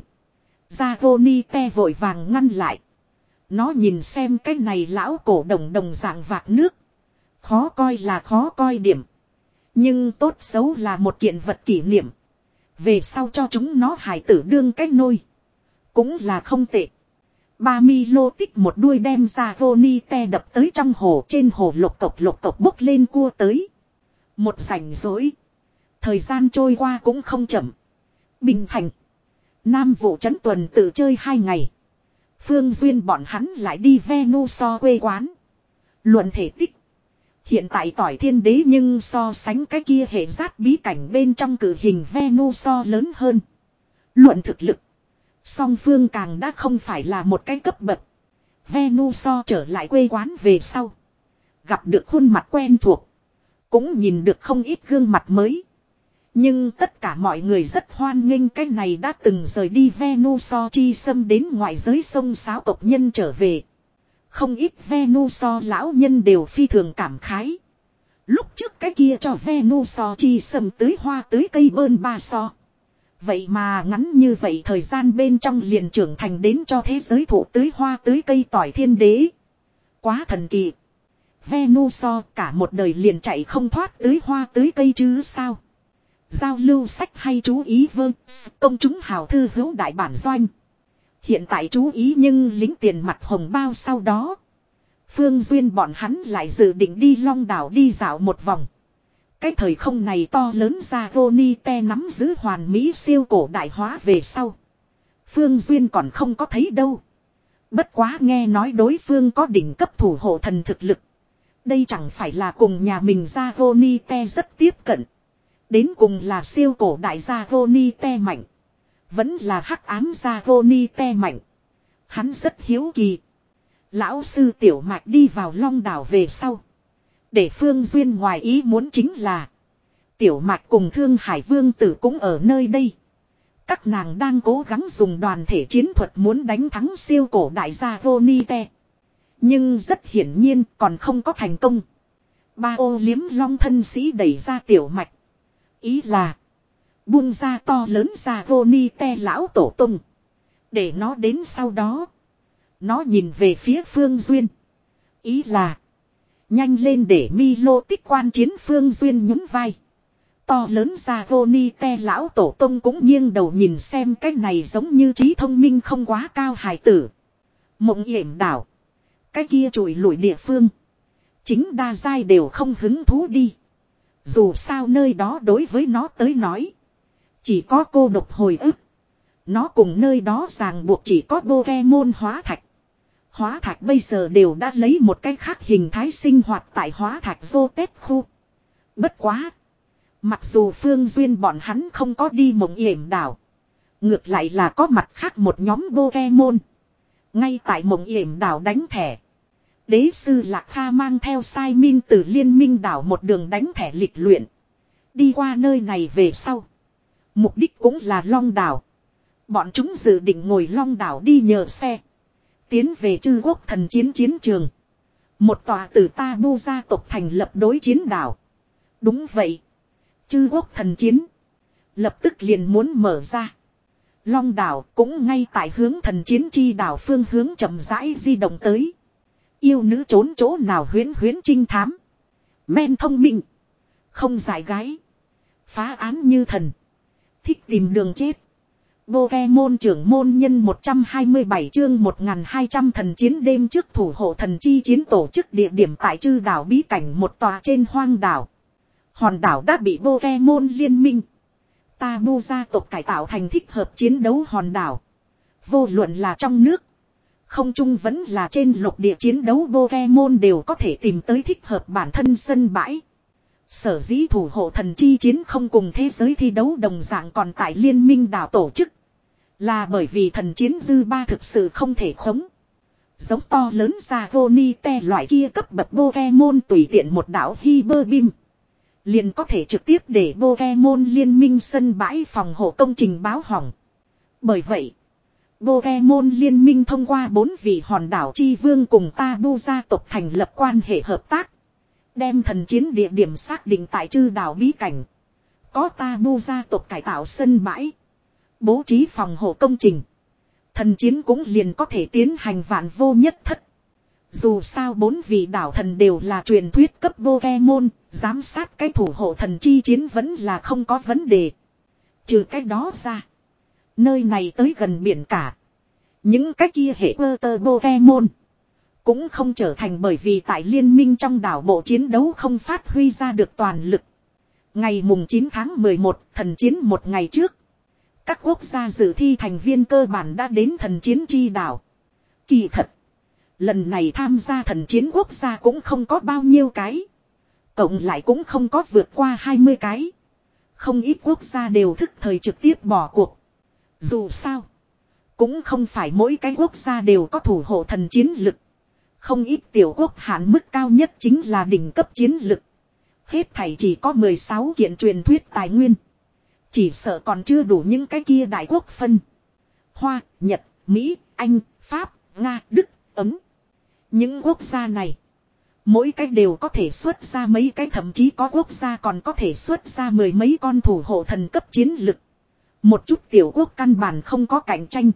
Zagonite vội vàng ngăn lại. Nó nhìn xem cái này lão cổ đồng đồng dạng vạc nước. Khó coi là khó coi điểm. Nhưng tốt xấu là một kiện vật kỷ niệm. Về sau cho chúng nó hài tử đương cách nôi. Cũng là không tệ. Ba Milo tích một đuôi đem Zagonite đập tới trong hồ. Trên hồ lục cộc lục cộc bốc lên cua tới. Một rảnh rỗi. Thời gian trôi qua cũng không chậm. Bình thành. Nam Vụ Trấn tuần tự chơi hai ngày. Phương Duyên bọn hắn lại đi Venuso quê quán. Luận thể tích. Hiện tại tỏi thiên đế nhưng so sánh cái kia hệ giát bí cảnh bên trong cử hình Venuso lớn hơn. Luận thực lực. Song phương càng đã không phải là một cái cấp bậc. Venuso trở lại quê quán về sau. Gặp được khuôn mặt quen thuộc. Cũng nhìn được không ít gương mặt mới. Nhưng tất cả mọi người rất hoan nghênh cái này đã từng rời đi Venuso chi xâm đến ngoại giới sông sáo tộc nhân trở về. Không ít Venuso lão nhân đều phi thường cảm khái. Lúc trước cái kia cho Venuso chi xâm tưới hoa tưới cây bơn ba so. Vậy mà ngắn như vậy thời gian bên trong liền trưởng thành đến cho thế giới thụ tưới hoa tưới cây tỏi thiên đế. Quá thần kỳ. Venuso cả một đời liền chạy không thoát tưới hoa tưới cây chứ sao. Giao lưu sách hay chú ý vơ, công chúng hào thư hữu đại bản doanh. Hiện tại chú ý nhưng lính tiền mặt hồng bao sau đó. Phương Duyên bọn hắn lại dự định đi Long Đảo đi dạo một vòng. Cái thời không này to lớn Zagonite nắm giữ hoàn mỹ siêu cổ đại hóa về sau. Phương Duyên còn không có thấy đâu. Bất quá nghe nói đối phương có đỉnh cấp thủ hộ thần thực lực. Đây chẳng phải là cùng nhà mình Zagonite rất tiếp cận. Đến cùng là siêu cổ đại Zagonite mạnh. Vẫn là hắc ám Zagonite mạnh. Hắn rất hiếu kỳ. Lão sư Tiểu Mạch đi vào Long Đảo về sau. Để Phương Duyên ngoài ý muốn chính là. Tiểu Mạch cùng Thương Hải Vương Tử cũng ở nơi đây. Các nàng đang cố gắng dùng đoàn thể chiến thuật muốn đánh thắng siêu cổ đại gia Ronite. Nhưng rất hiển nhiên còn không có thành công. Ba ô liếm long thân sĩ đẩy ra Tiểu Mạch. Ý là buông ra to lớn ra Ronite lão tổ tung. Để nó đến sau đó. Nó nhìn về phía Phương Duyên. Ý là nhanh lên để Milo tích quan chiến. Phương Duyên nhún vai. To lớn ra Ronite lão tổ tông cũng nghiêng đầu nhìn xem cái này giống như trí thông minh không quá cao hài tử. Mộng yểm đảo. Cái kia trụi lủi địa phương. Chính đa giai đều không hứng thú đi. Dù sao nơi đó đối với nó tới nói. Chỉ có cô độc hồi ức. Nó cùng nơi đó ràng buộc chỉ có Pokemon hóa thạch. Hóa thạch bây giờ đều đã lấy một cái khác hình thái sinh hoạt tại hóa thạch vô tết khu. Bất quá. Mặc dù Phương Duyên bọn hắn không có đi mộng yểm đảo. Ngược lại là có mặt khác một nhóm Pokemon. Ngay tại mộng yểm đảo đánh thẻ. Đế sư Lạc Kha mang theo Sai Min từ liên minh đảo một đường đánh thẻ lịch luyện. Đi qua nơi này về sau. Mục đích cũng là Long đảo. Bọn chúng dự định ngồi Long đảo đi nhờ xe. Tiến về Chư Quốc thần chiến chiến trường. Một tòa từ Tabu gia tộc thành lập đối chiến đảo. Đúng vậy. Chư Quốc thần chiến. Lập tức liền muốn mở ra. Long đảo cũng ngay tại hướng thần chiến chi đảo phương hướng chậm rãi di động tới. Yêu nữ trốn chỗ nào huyến huyến trinh thám. Men thông minh. Không giải gái. Phá án như thần. Thích tìm đường chết. Pokemon trưởng môn nhân một trăm hai mươi bảy chương một nghìn hai trăm thần chiến đêm trước thủ hộ thần chi chiến tổ chức địa điểm tại Chư đảo bí cảnh một tòa trên hoang đảo. Hòn đảo đã bị Pokemon liên minh. Tabu gia tộc cải tạo thành thích hợp chiến đấu hòn đảo. Vô luận là trong nước. Không chung vẫn là trên lục địa chiến đấu Pokemon đều có thể tìm tới thích hợp bản thân sân bãi. Sở dĩ thủ hộ thần chi chiến không cùng thế giới thi đấu đồng dạng còn tại liên minh đảo tổ chức. Là bởi vì thần chiến dư ba thực sự không thể khống. Giống to lớn ra Ronite loại kia cấp bậc Pokemon tùy tiện một đảo Hyper Beam. Liền có thể trực tiếp để Pokemon liên minh sân bãi phòng hộ công trình báo hỏng. Bởi vậy, Pokemon liên minh thông qua bốn vị hòn đảo chi vương cùng Tabu gia tộc thành lập quan hệ hợp tác. Đem thần chiến địa điểm xác định tại Chư đảo bí cảnh. Có Tabu gia tộc cải tạo sân bãi. Bố trí phòng hộ công trình. Thần chiến cũng liền có thể tiến hành vạn vô nhất thất. Dù sao bốn vị đảo thần đều là truyền thuyết cấp Pokemon, giám sát cái thủ hộ thần chi chiến vẫn là không có vấn đề. Trừ cái đó ra, nơi này tới gần biển cả. Những cái kia hệ Water Pokemon cũng không trở thành bởi vì tại liên minh trong đảo bộ chiến đấu không phát huy ra được toàn lực. Ngày mùng chín tháng mười một, thần chiến một ngày trước. Các quốc gia dự thi thành viên cơ bản đã đến thần chiến chi đảo. Kỳ thật, lần này tham gia thần chiến quốc gia cũng không có bao nhiêu cái. Cộng lại cũng không có vượt qua hai mươi cái. Không ít quốc gia đều thức thời trực tiếp bỏ cuộc. Dù sao, cũng không phải mỗi cái quốc gia đều có thủ hộ thần chiến lực. Không ít tiểu quốc hạn mức cao nhất chính là đỉnh cấp chiến lực. Hết thảy chỉ có mười sáu kiện truyền thuyết tài nguyên. Chỉ sợ còn chưa đủ những cái kia đại quốc phân. Hoa, Nhật, Mỹ, Anh, Pháp, Nga, Đức, Ấn. Những quốc gia này, mỗi cách đều có thể xuất ra mấy cái, thậm chí có quốc gia còn có thể xuất ra mười mấy con thủ hộ thần cấp chiến lực. Một chút tiểu quốc căn bản không có cạnh tranh.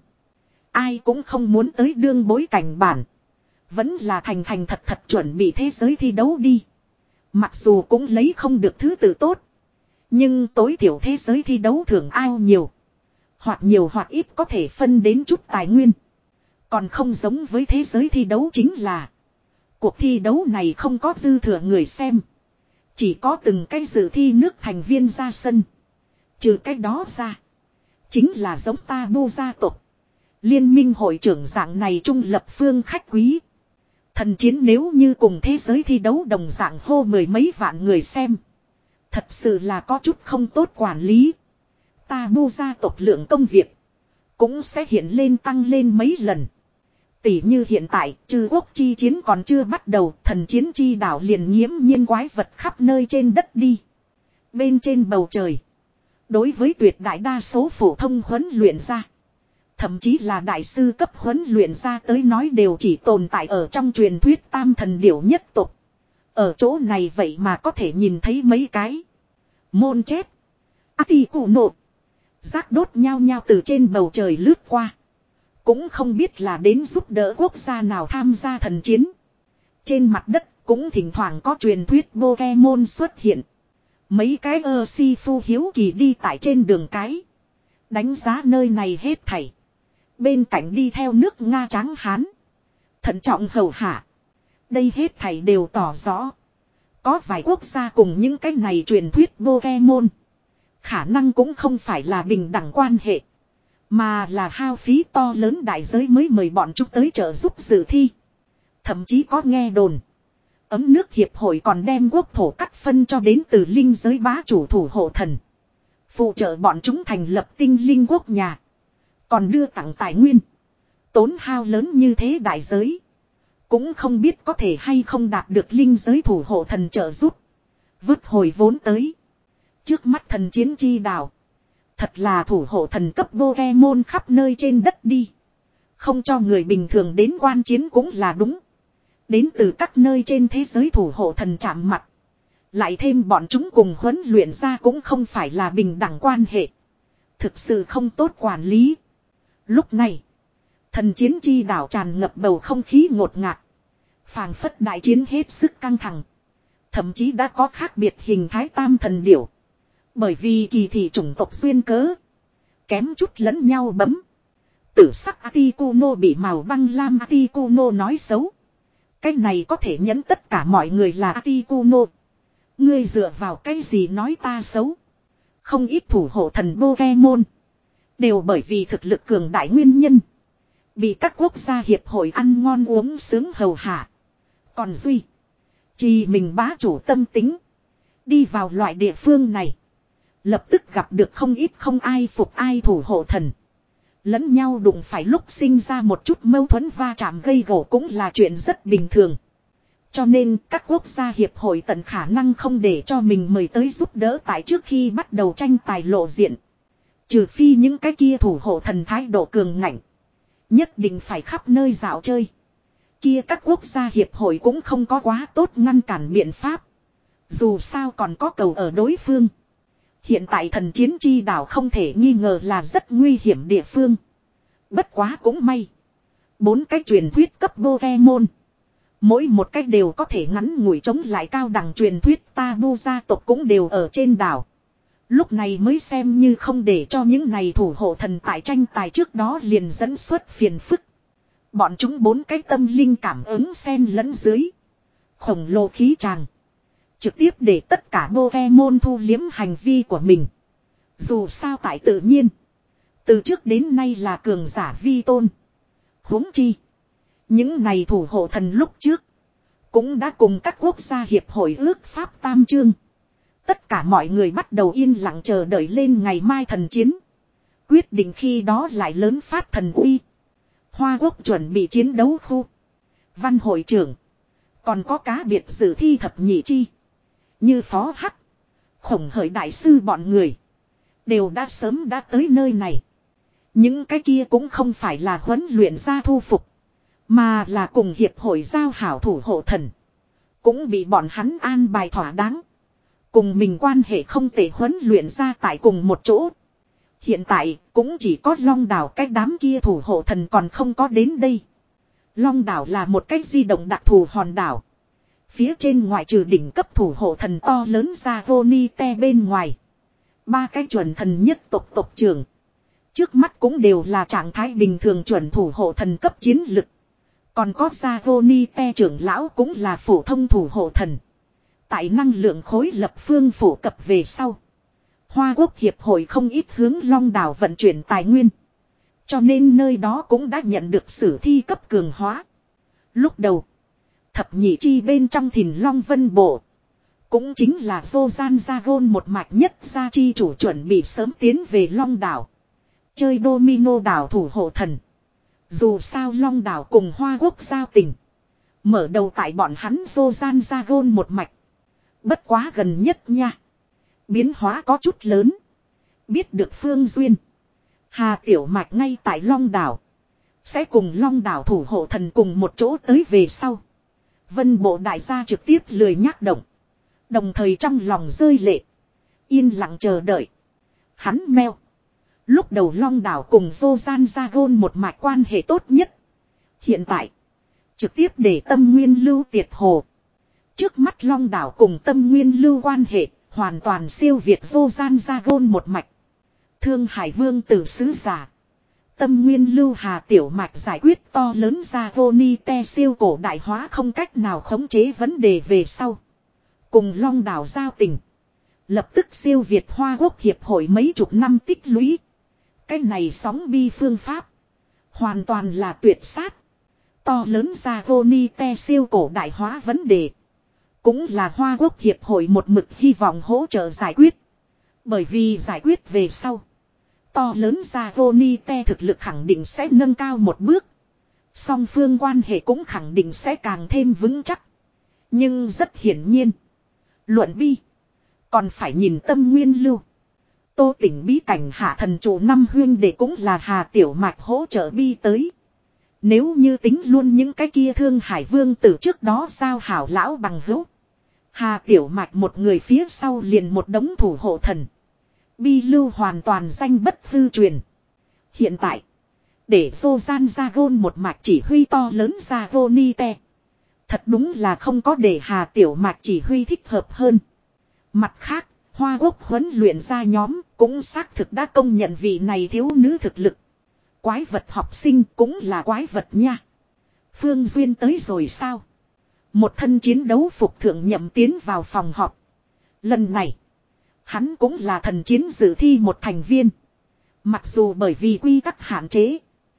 Ai cũng không muốn tới đương bối cảnh bản. Vẫn là thành thành thật thật chuẩn bị thế giới thi đấu đi. Mặc dù cũng lấy không được thứ tự tốt. Nhưng tối thiểu thế giới thi đấu thưởng ao nhiều. Hoặc nhiều hoặc ít có thể phân đến chút tài nguyên. Còn không giống với thế giới thi đấu chính là cuộc thi đấu này không có dư thừa người xem. Chỉ có từng cái dự thi nước thành viên ra sân. Trừ cái đó ra, chính là giống Tabu gia tộc, liên minh hội trưởng dạng này trung lập phương khách quý. Thần chiến nếu như cùng thế giới thi đấu đồng dạng hô mười mấy vạn người xem, thật sự là có chút không tốt quản lý. Tabu gia tộc lượng công việc cũng sẽ hiện lên tăng lên mấy lần. Tỷ như hiện tại, Chư Quốc chi chiến còn chưa bắt đầu, thần chiến chi đảo liền nghiễm nhiên quái vật khắp nơi trên đất đi. Bên trên bầu trời. Đối với tuyệt đại đa số phổ thông huấn luyện ra. Thậm chí là đại sư cấp huấn luyện ra tới nói đều chỉ tồn tại ở trong truyền thuyết tam thần điểu nhất tục. Ở chỗ này vậy mà có thể nhìn thấy mấy cái. Môn chết. A ti cụ nộ. Rác đốt nhau nhau từ trên bầu trời lướt qua. Cũng không biết là đến giúp đỡ quốc gia nào tham gia thần chiến. Trên mặt đất cũng thỉnh thoảng có truyền thuyết Pokemon xuất hiện. Mấy cái ơ si phu hiếu kỳ đi tại trên đường cái. Đánh giá nơi này hết thảy. Bên cạnh đi theo nước Nga trắng hán. Thận trọng hầu hạ. Đây hết thảy đều tỏ rõ. Có vài quốc gia cùng những cái này truyền thuyết Pokemon. Khả năng cũng không phải là bình đẳng quan hệ. Mà là hao phí to lớn đại giới mới mời bọn chúng tới trợ giúp dự thi. Thậm chí có nghe đồn. Ấm nước hiệp hội còn đem quốc thổ cắt phân cho đến từ linh giới bá chủ thủ hộ thần. Phụ trợ bọn chúng thành lập tinh linh quốc nhà. Còn đưa tặng tài nguyên. Tốn hao lớn như thế đại giới. Cũng không biết có thể hay không đạt được linh giới thủ hộ thần trợ giúp. Vứt hồi vốn tới. Trước mắt thần chiến chi đảo. Thật là thủ hộ thần cấp Pokemon khắp nơi trên đất đi. Không cho người bình thường đến quan chiến cũng là đúng. Đến từ các nơi trên thế giới thủ hộ thần chạm mặt. Lại thêm bọn chúng cùng huấn luyện ra cũng không phải là bình đẳng quan hệ. Thực sự không tốt quản lý. Lúc này, thần chiến chi đảo tràn ngập bầu không khí ngột ngạt. Phảng phất đại chiến hết sức căng thẳng. Thậm chí đã có khác biệt hình thái tam thần điểu. Bởi vì kỳ thị chủng tộc duyên cớ. Kém chút lẫn nhau bấm. Tử sắc Articuno bị màu băng lam Articuno nói xấu. Cái này có thể nhẫn tất cả mọi người là Articuno. Ngươi dựa vào cái gì nói ta xấu. Không ít thủ hộ thần Pokemon. Đều bởi vì thực lực cường đại nguyên nhân. Bị các quốc gia hiệp hội ăn ngon uống sướng hầu hạ. Còn Duy. Chỉ mình bá chủ tâm tính. Đi vào loại địa phương này. Lập tức gặp được không ít không ai phục ai thủ hộ thần. Lẫn nhau đụng phải lúc sinh ra một chút mâu thuẫn va chạm gây gổ cũng là chuyện rất bình thường. Cho nên các quốc gia hiệp hội tận khả năng không để cho mình mời tới giúp đỡ tại trước khi bắt đầu tranh tài lộ diện. Trừ phi những cái kia thủ hộ thần thái độ cường ngạnh. Nhất định phải khắp nơi dạo chơi. Kia các quốc gia hiệp hội cũng không có quá tốt ngăn cản biện pháp. Dù sao còn có cầu ở đối phương. Hiện tại thần chiến chi đảo không thể nghi ngờ là rất nguy hiểm địa phương. Bất quá cũng may. Bốn cái truyền thuyết cấp Pokemon. Mỗi một cách đều có thể ngắn ngủi chống lại cao đẳng truyền thuyết tabu gia tộc cũng đều ở trên đảo. Lúc này mới xem như không để cho những này thủ hộ thần tại tranh tài trước đó liền dẫn xuất phiền phức. Bọn chúng bốn cái tâm linh cảm ứng xen lẫn dưới. Khổng lồ khí tràng. Trực tiếp để tất cả Pokemon thu liếm hành vi của mình. Dù sao tại tự nhiên. Từ trước đến nay là cường giả vi tôn. Huống chi. Những này thủ hộ thần lúc trước. Cũng đã cùng các quốc gia hiệp hội ước pháp tam chương. Tất cả mọi người bắt đầu yên lặng chờ đợi lên ngày mai thần chiến. Quyết định khi đó lại lớn phát thần uy. Hoa Quốc chuẩn bị chiến đấu khu. Văn hội trưởng. Còn có cá biệt dự thi thập nhị chi. Như Phó Hắc. Khổng Hởi đại sư bọn người. Đều đã sớm đã tới nơi này. Những cái kia cũng không phải là huấn luyện ra thu phục. Mà là cùng hiệp hội giao hảo thủ hộ thần. Cũng bị bọn hắn an bài thỏa đáng. Cùng mình quan hệ không tệ huấn luyện ra tại cùng một chỗ. Hiện tại cũng chỉ có Long Đảo cái đám kia thủ hộ thần còn không có đến đây. Long Đảo là một cái di động đặc thù hòn đảo. Phía trên ngoại trừ đỉnh cấp thủ hộ thần to lớn ra vô ni te bên ngoài. Ba cái chuẩn thần nhất tộc tộc trưởng. Trước mắt cũng đều là trạng thái bình thường chuẩn thủ hộ thần cấp chiến lực. Còn có ra vô ni te trưởng lão cũng là phổ thông thủ hộ thần. Tại năng lượng khối lập phương phổ cập về sau. Hoa Quốc hiệp hội không ít hướng Long Đảo vận chuyển tài nguyên. Cho nên nơi đó cũng đã nhận được sử thi cấp cường hóa. Lúc đầu. Thập nhị chi bên trong thìn Long Vân Bộ. Cũng chính là vô gian gia gôn một mạch nhất gia chi chủ chuẩn bị sớm tiến về Long Đảo. Chơi domino đảo thủ hộ thần. Dù sao Long Đảo cùng Hoa Quốc giao tình. Mở đầu tại bọn hắn vô gian gia gôn một mạch. Bất quá gần nhất nha. Biến hóa có chút lớn. Biết được Phương Duyên. Hà Tiểu Mạch ngay tại Long Đảo. Sẽ cùng Long Đảo thủ hộ thần cùng một chỗ tới về sau. Vân bộ đại gia trực tiếp lười nhác động. Đồng thời trong lòng rơi lệ. Yên lặng chờ đợi. Hắn meo. Lúc đầu Long Đảo cùng Zojan Zagon một mạch quan hệ tốt nhất. Hiện tại. Trực tiếp để Tâm Nguyên Lưu tiệt hồ. Trước mắt Long Đảo cùng Tâm Nguyên Lưu quan hệ. Hoàn toàn siêu việt Zojan Zagon một mạch. Thương Hải Vương tử sứ giả. Tâm Nguyên Lưu Hà Tiểu Mạch giải quyết to lớn ra vô ni te siêu cổ đại hóa không cách nào khống chế vấn đề về sau. Cùng Long Đảo giao tình. Lập tức siêu việt Hoa Quốc Hiệp hội mấy chục năm tích lũy. Cái này sóng bi phương pháp. Hoàn toàn là tuyệt sát. To lớn ra vô ni te siêu cổ đại hóa vấn đề. Cũng là Hoa Quốc Hiệp hội một mực hy vọng hỗ trợ giải quyết. Bởi vì giải quyết về sau. To lớn ra vô ni te thực lực khẳng định sẽ nâng cao một bước. Song phương quan hệ cũng khẳng định sẽ càng thêm vững chắc. Nhưng rất hiển nhiên. Luận bi. Còn phải nhìn Tâm Nguyên Lưu. Tô Tỉnh bí cảnh hạ thần chủ năm huyên để cũng là Hà Tiểu Mạch hỗ trợ bi tới. Nếu như tính luôn những cái kia Thương Hải Vương từ trước đó sao hảo lão bằng hữu. Hà Tiểu Mạch một người phía sau liền một đống thủ hộ thần. Bi lưu hoàn toàn danh bất hư truyền. Hiện tại. Để Zojan Zagon một mạch chỉ huy to lớn Zagonite. Thật đúng là không có để Hà Tiểu Mạch chỉ huy thích hợp hơn. Mặt khác, Hoa Quốc huấn luyện ra nhóm cũng xác thực đã công nhận vị này thiếu nữ thực lực. Quái vật học sinh cũng là quái vật nha. Phương Duyên tới rồi sao? Một thân chiến đấu phục thượng nhậm tiến vào phòng họp. Lần này, hắn cũng là thần chiến dự thi một thành viên. Mặc dù bởi vì quy tắc hạn chế,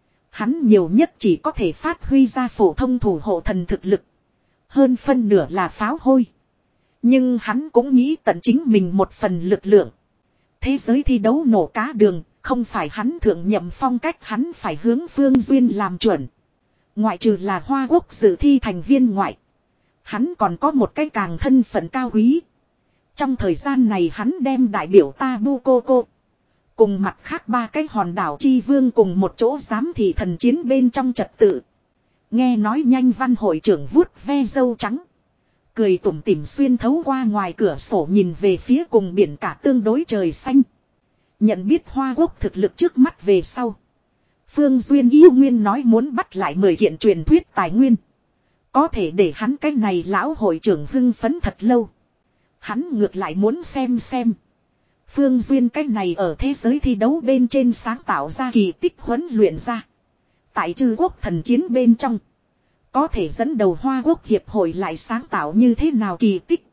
hắn nhiều nhất chỉ có thể phát huy ra phổ thông thủ hộ thần thực lực. Hơn phân nửa là pháo hôi. Nhưng hắn cũng nghĩ tận chính mình một phần lực lượng. Thế giới thi đấu nổ cá đường, không phải hắn thượng nhậm phong cách, hắn phải hướng Phương Duyên làm chuẩn. Ngoại trừ là Hoa Quốc dự thi thành viên ngoại. Hắn còn có một cái càng thân phận cao quý. Trong thời gian này hắn đem đại biểu Tabuco cùng mặt khác ba cái hòn đảo chi vương cùng một chỗ giám thị thần chiến bên trong trật tự. Nghe nói Nhanh Văn hội trưởng vuốt ve râu trắng. Cười tủm tỉm xuyên thấu qua ngoài cửa sổ nhìn về phía cùng biển cả tương đối trời xanh. Nhận biết Hoa Quốc thực lực trước mắt về sau. Phương Duyên yêu nguyên nói muốn bắt lại mười kiện truyền thuyết tài nguyên. Có thể để hắn cái này lão hội trưởng hưng phấn thật lâu. Hắn ngược lại muốn xem xem. Phương Duyên cái này ở thế giới thi đấu bên trên sáng tạo ra kỳ tích huấn luyện ra. Tại Trư Quốc thần chiến bên trong. Có thể dẫn đầu Hoa Quốc Hiệp hội lại sáng tạo như thế nào kỳ tích.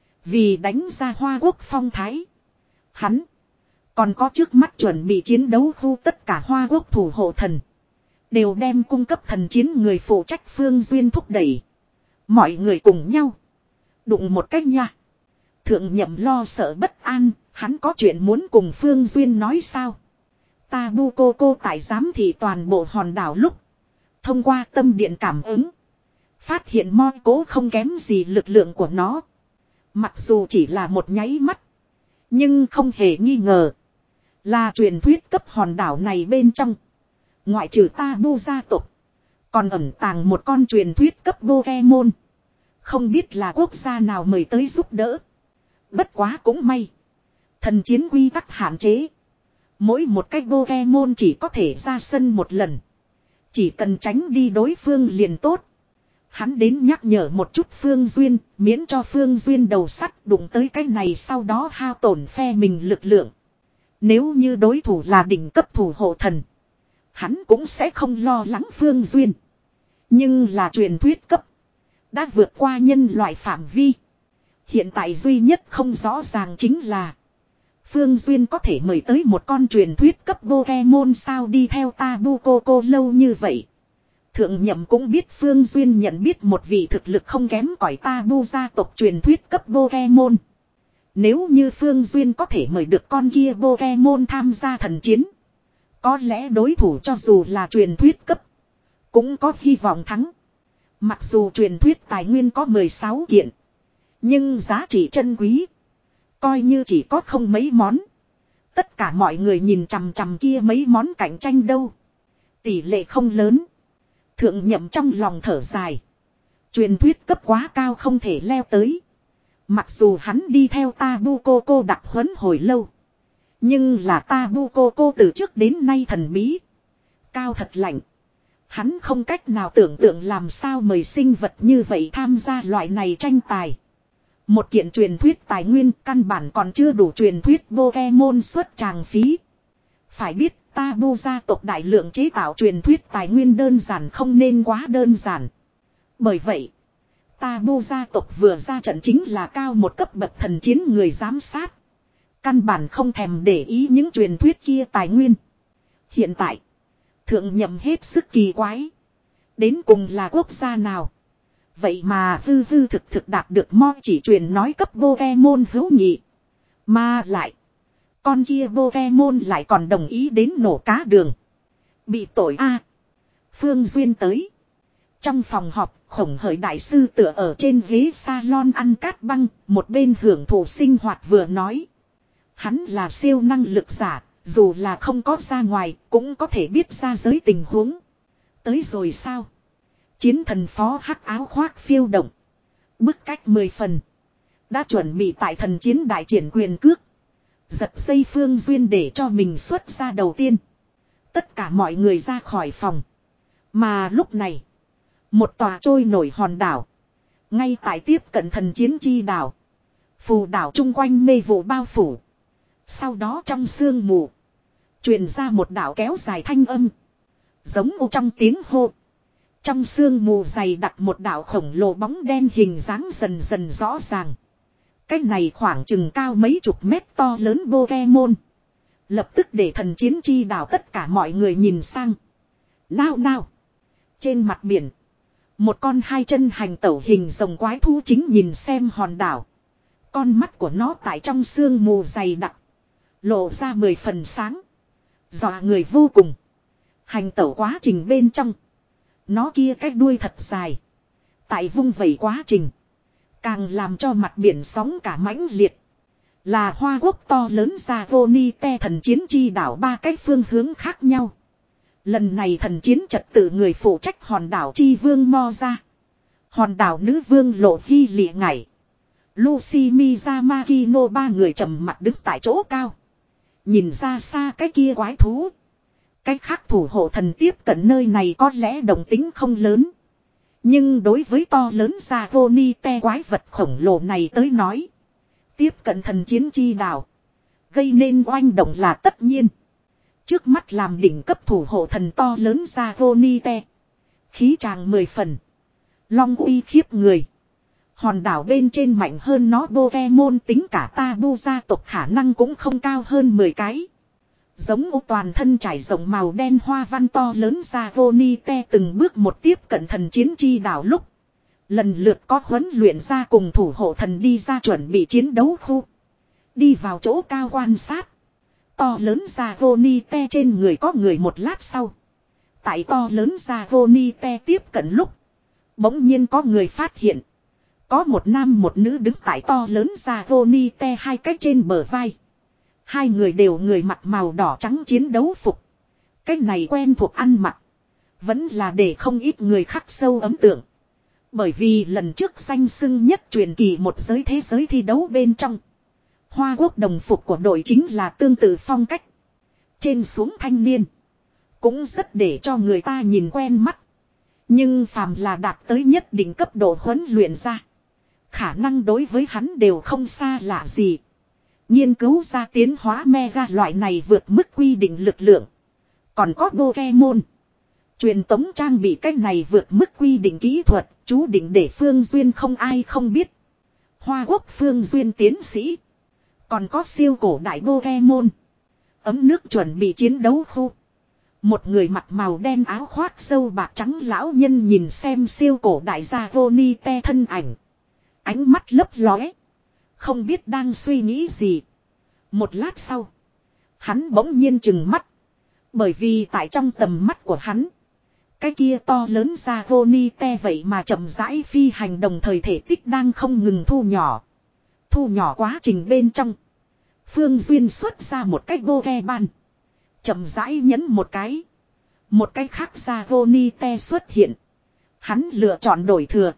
Vì đánh ra Hoa Quốc phong thái. Hắn. Còn có trước mắt chuẩn bị chiến đấu khu tất cả Hoa Quốc thủ hộ thần. Đều đem cung cấp thần chiến người phụ trách Phương Duyên thúc đẩy. Mọi người cùng nhau. Đụng một cách nha. Thượng nhậm lo sợ bất an. Hắn có chuyện muốn cùng Phương Duyên nói sao. Tabuco cô tại giám thị toàn bộ hòn đảo lúc. Thông qua tâm điện cảm ứng. Phát hiện moi cố không kém gì lực lượng của nó. Mặc dù chỉ là một nháy mắt. Nhưng không hề nghi ngờ. Là truyền thuyết cấp hòn đảo này bên trong. Ngoại trừ Tabu gia tộc. Còn ẩn tàng một con truyền thuyết cấp Pokemon. Không biết là quốc gia nào mời tới giúp đỡ. Bất quá cũng may. Thần chiến quy tắc hạn chế. Mỗi một cái Pokemon chỉ có thể ra sân một lần. Chỉ cần tránh đi đối phương liền tốt. Hắn đến nhắc nhở một chút Phương Duyên. Miễn cho Phương Duyên đầu sắt đụng tới cái này sau đó hao tổn phe mình lực lượng. Nếu như đối thủ là đỉnh cấp thủ hộ thần. Hắn cũng sẽ không lo lắng Phương Duyên. Nhưng là truyền thuyết cấp. Đã vượt qua nhân loại phạm vi. Hiện tại duy nhất không rõ ràng chính là. Phương Duyên có thể mời tới một con truyền thuyết cấp Pokemon sao đi theo Tabuco lâu như vậy. Thượng nhậm cũng biết Phương Duyên nhận biết một vị thực lực không kém cỏi Tabu gia tộc truyền thuyết cấp Pokemon. Nếu như Phương Duyên có thể mời được con kia Pokemon tham gia thần chiến. Có lẽ đối thủ cho dù là truyền thuyết cấp. Cũng có hy vọng thắng. Mặc dù truyền thuyết tài nguyên có mười sáu kiện. Nhưng giá trị chân quý. Coi như chỉ có không mấy món. Tất cả mọi người nhìn chằm chằm kia mấy món cạnh tranh đâu. Tỷ lệ không lớn. Thượng nhậm trong lòng thở dài. Truyền thuyết cấp quá cao không thể leo tới. Mặc dù hắn đi theo Tabu cô cô đặc huấn hồi lâu. Nhưng là Tabu cô cô từ trước đến nay thần bí. Cao thật lạnh. Hắn không cách nào tưởng tượng làm sao mời sinh vật như vậy tham gia loại này tranh tài. Một kiện truyền thuyết tài nguyên căn bản còn chưa đủ truyền thuyết Pokemon xuất tràng phí. Phải biết Tabu gia tộc đại lượng chế tạo truyền thuyết tài nguyên đơn giản không nên quá đơn giản. Bởi vậy, Tabu gia tộc vừa ra trận chính là cao một cấp bậc thần chiến người giám sát. Căn bản không thèm để ý những truyền thuyết kia tài nguyên. Hiện tại, thượng nhậm hết sức kỳ quái. Đến cùng là quốc gia nào? Vậy mà hư hư thực thực đạt được mo chỉ truyền nói cấp Pokemon hữu nhị. Mà lại, con kia Pokemon lại còn đồng ý đến nổ cá đường. Bị tội a. Phương Duyên tới. Trong phòng họp, Khổng Hởi đại sư tựa ở trên ghế salon ăn cát băng, một bên hưởng thụ sinh hoạt vừa nói. Hắn là siêu năng lực giả, dù là không có ra ngoài, cũng có thể biết ra giới tình huống. Tới rồi sao? Chiến thần phó hắc áo khoác phiêu động. Bức cách mười phần. Đã chuẩn bị tại thần chiến đại triển quyền cước. Giật dây Phương Duyên để cho mình xuất ra đầu tiên. Tất cả mọi người ra khỏi phòng. Mà lúc này, một tòa trôi nổi hòn đảo. Ngay tại tiếp cận thần chiến chi đảo. Phù đảo chung quanh mê vụ bao phủ. Sau đó trong sương mù, truyền ra một đảo kéo dài thanh âm. Giống u trong tiếng hô. Trong sương mù dày đặt một đảo khổng lồ bóng đen hình dáng dần dần rõ ràng. Cái này khoảng chừng cao mấy chục mét to lớn Pokemon. Lập tức để thần chiến chi đảo tất cả mọi người nhìn sang. Nao nao. Trên mặt biển, một con hai chân hành tẩu hình rồng quái thú chính nhìn xem hòn đảo. Con mắt của nó tại trong sương mù dày đặc, lộ ra mười phần sáng. Dọa người vô cùng. Hành tẩu quá trình bên trong, nó kia cái đuôi thật dài. Tại vung vẩy quá trình, càng làm cho mặt biển sóng cả mãnh liệt. Là hoa quốc to lớn ra Vonite thần chiến chi đảo ba cái phương hướng khác nhau. Lần này thần chiến trật tự người phụ trách hòn đảo chi vương Mo ra. Hòn đảo nữ vương Lộ Hy lịa ngải. Lucy Miyamakino ba người trầm mặt đứng tại chỗ cao. Nhìn ra xa cái kia quái thú. Cái khác thủ hộ thần tiếp cận nơi này có lẽ đồng tính không lớn. Nhưng đối với to lớn ra Vonite quái vật khổng lồ này tới nói, tiếp cận thần chiến chi đảo, gây nên oanh động là tất nhiên. Trước mắt làm đỉnh cấp thủ hộ thần to lớn ra Vonite. Khí tràng mười phần. Long uy khiếp người. Hòn đảo bên trên mạnh hơn nó Pokemon tính cả Tabu gia tộc khả năng cũng không cao hơn mười cái. Giống ô toàn thân trải rộng màu đen hoa văn to lớn ra Vonite từng bước một tiếp cận thần chiến chi đảo lúc. Lần lượt có huấn luyện ra cùng thủ hộ thần đi ra chuẩn bị chiến đấu khu. Đi vào chỗ cao quan sát. To lớn ra Vonite trên người có người một lát sau. Tại to lớn ra Vonite tiếp cận lúc, bỗng nhiên có người phát hiện. Có một nam một nữ đứng tại to lớn ra Vonite hai cách trên bờ vai. Hai người đều người mặc màu đỏ trắng chiến đấu phục. Cái này quen thuộc ăn mặc. Vẫn là để không ít người khắc sâu ấn tượng. Bởi vì lần trước danh xưng nhất truyền kỳ một giới thế giới thi đấu bên trong, Hoa quốc đồng phục của đội chính là tương tự phong cách. Trên xuống thanh niên, cũng rất để cho người ta nhìn quen mắt. Nhưng phàm là đạt tới nhất định cấp độ huấn luyện ra, khả năng đối với hắn đều không xa lạ gì. Nghiên cứu ra tiến hóa mega loại này vượt mức quy định lực lượng. Còn có Pokemon truyền tống trang bị cách này vượt mức quy định kỹ thuật, chú định để Phương Duyên không ai không biết. Hoa quốc Phương Duyên tiến sĩ. Còn có siêu cổ đại Pokemon. Ấm nước chuẩn bị chiến đấu khu. Một người mặc màu đen áo khoác sâu bạc trắng lão nhân nhìn xem siêu cổ đại gia Vonite thân ảnh. Ánh mắt lấp lóe. Không biết đang suy nghĩ gì. Một lát sau, hắn bỗng nhiên chừng mắt. Bởi vì tại trong tầm mắt của hắn, cái kia to lớn ra Vonite vậy mà chậm rãi phi hành đồng thời thể tích đang không ngừng thu nhỏ. Thu nhỏ quá trình bên trong. Phương Duyên xuất ra một cái vô ke ban. Chậm rãi nhấn một cái. Một cái khác ra vô ni te xuất hiện. Hắn lựa chọn đổi thừa.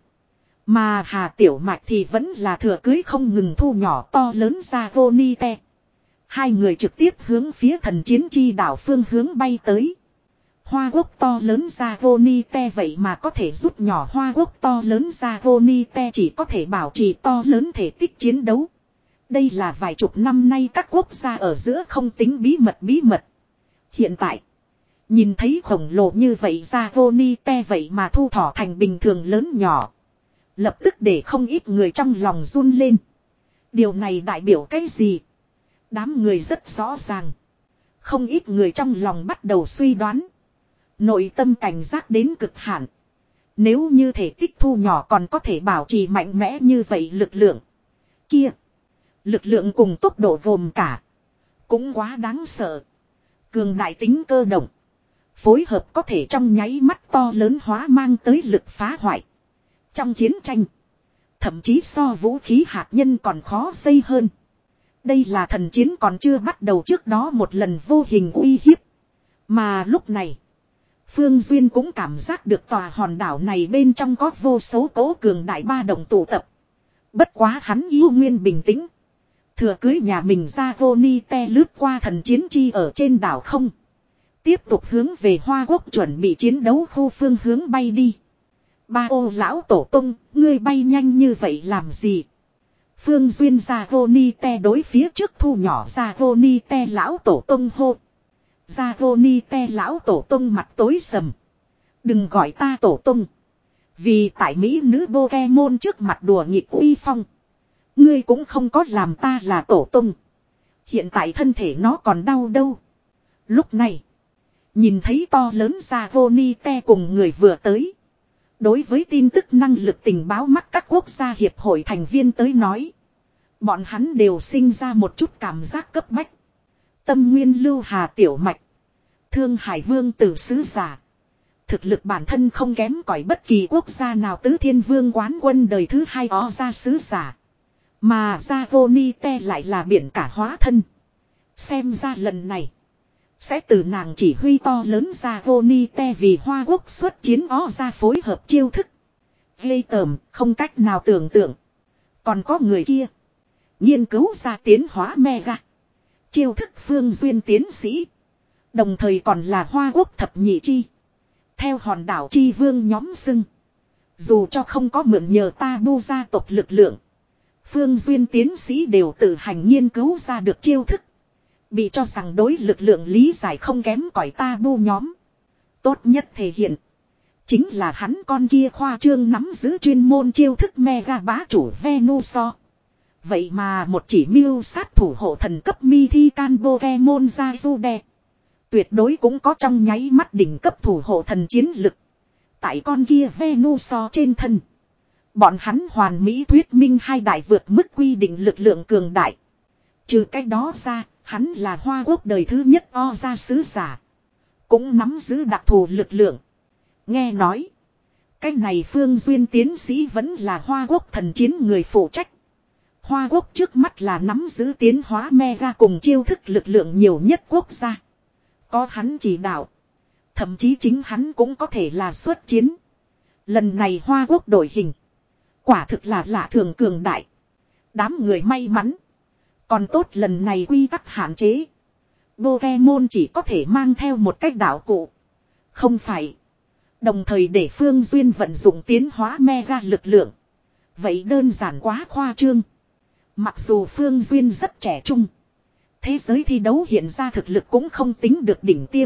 Mà Hà Tiểu Mạch thì vẫn là thừa cưới không ngừng thu nhỏ to lớn ra vô ni te. Hai người trực tiếp hướng phía thần chiến chi đảo phương hướng bay tới. Hoa quốc to lớn ra vô ni te vậy mà có thể rút nhỏ hoa quốc to lớn ra vô ni te chỉ có thể bảo trì to lớn thể tích chiến đấu. Đây là vài chục năm nay các quốc gia ở giữa không tính bí mật bí mật. Hiện tại, nhìn thấy khổng lồ như vậy ra vô ni te vậy mà thu thỏ thành bình thường lớn nhỏ. Lập tức để không ít người trong lòng run lên. Điều này đại biểu cái gì? Đám người rất rõ ràng. Không ít người trong lòng bắt đầu suy đoán. Nội tâm cảnh giác đến cực hạn. Nếu như thể tích thu nhỏ còn có thể bảo trì mạnh mẽ như vậy lực lượng. Kia. Lực lượng cùng tốc độ gồm cả. Cũng quá đáng sợ. Cường đại tính cơ động. Phối hợp có thể trong nháy mắt to lớn hóa mang tới lực phá hoại. Trong chiến tranh. Thậm chí so vũ khí hạt nhân còn khó xây hơn. Đây là thần chiến còn chưa bắt đầu trước đó một lần vô hình uy hiếp. Mà lúc này. Phương Duyên cũng cảm giác được tòa hòn đảo này bên trong có vô số cố cường đại ba đồng tụ tập. Bất quá hắn yêu nguyên bình tĩnh. Thừa cưới nhà mình ra vô ni te lướt qua thần chiến chi ở trên đảo không. Tiếp tục hướng về Hoa Quốc chuẩn bị chiến đấu khu phương hướng bay đi. Ba ô lão tổ tung, ngươi bay nhanh như vậy làm gì? Phương Duyên ra vô ni te đối phía trước thu nhỏ ra vô ni te lão tổ tung hô. Ra vô ni te lão tổ tung mặt tối sầm. Đừng gọi ta tổ tung. Vì tại Mỹ nữ Pokemon trước mặt đùa nghịch uy phong. Ngươi cũng không có làm ta là tổ tung. Hiện tại thân thể nó còn đau đâu. Lúc này. Nhìn thấy to lớn ra vô ni te cùng người vừa tới. Đối với tin tức năng lực tình báo mắc các quốc gia hiệp hội thành viên tới nói. Bọn hắn đều sinh ra một chút cảm giác cấp bách. Tâm Nguyên Lưu Hà Tiểu Mạch. Thương Hải Vương Tử Sứ Giả. Thực lực bản thân không kém cỏi bất kỳ quốc gia nào tứ thiên vương quán quân đời thứ hai ó ra sứ giả. Mà ra vô ni te lại là biển cả hóa thân. Xem ra lần này. Sẽ từ nàng chỉ huy to lớn ra vô ni te vì Hoa Quốc xuất chiến ó ra phối hợp chiêu thức. Ghê tởm không cách nào tưởng tượng. Còn có người kia. Nghiên cứu ra tiến hóa mega. Chiêu thức Phương Duyên tiến sĩ. Đồng thời còn là Hoa Quốc thập nhị chi. Theo hòn đảo chi vương nhóm xưng. Dù cho không có mượn nhờ ta bu gia tộc lực lượng. Phương Duyên tiến sĩ đều tự hành nghiên cứu ra được chiêu thức. Bị cho rằng đối lực lượng lý giải không kém cỏi ta bu nhóm. Tốt nhất thể hiện. Chính là hắn con kia khoa trương nắm giữ chuyên môn chiêu thức mega bá chủ Venusaur. Vậy mà một chỉ mưu sát thủ hộ thần cấp Mythical Pokemon Zazude. Tuyệt đối cũng có trong nháy mắt đỉnh cấp thủ hộ thần chiến lực. Tại con kia Venusaur trên thân. Bọn hắn hoàn mỹ thuyết minh hai đại vượt mức quy định lực lượng cường đại. Trừ cách đó ra, hắn là Hoa Quốc đời thứ nhất o ra sứ giả. Cũng nắm giữ đặc thù lực lượng. Nghe nói, cái này Phương Duyên tiến sĩ vẫn là Hoa Quốc thần chiến người phụ trách. Hoa Quốc trước mắt là nắm giữ tiến hóa mega cùng chiêu thức lực lượng nhiều nhất quốc gia. Có hắn chỉ đạo. Thậm chí chính hắn cũng có thể là xuất chiến. Lần này Hoa Quốc đổi hình. Quả thực là lạ thường cường đại. Đám người may mắn. Còn tốt lần này quy tắc hạn chế. Pokemon chỉ có thể mang theo một cách đạo cụ. Không phải. Đồng thời để Phương Duyên vận dụng tiến hóa mega lực lượng. Vậy đơn giản quá khoa trương. Mặc dù Phương Duyên rất trẻ trung. Thế giới thi đấu hiện ra thực lực cũng không tính được đỉnh tiêm.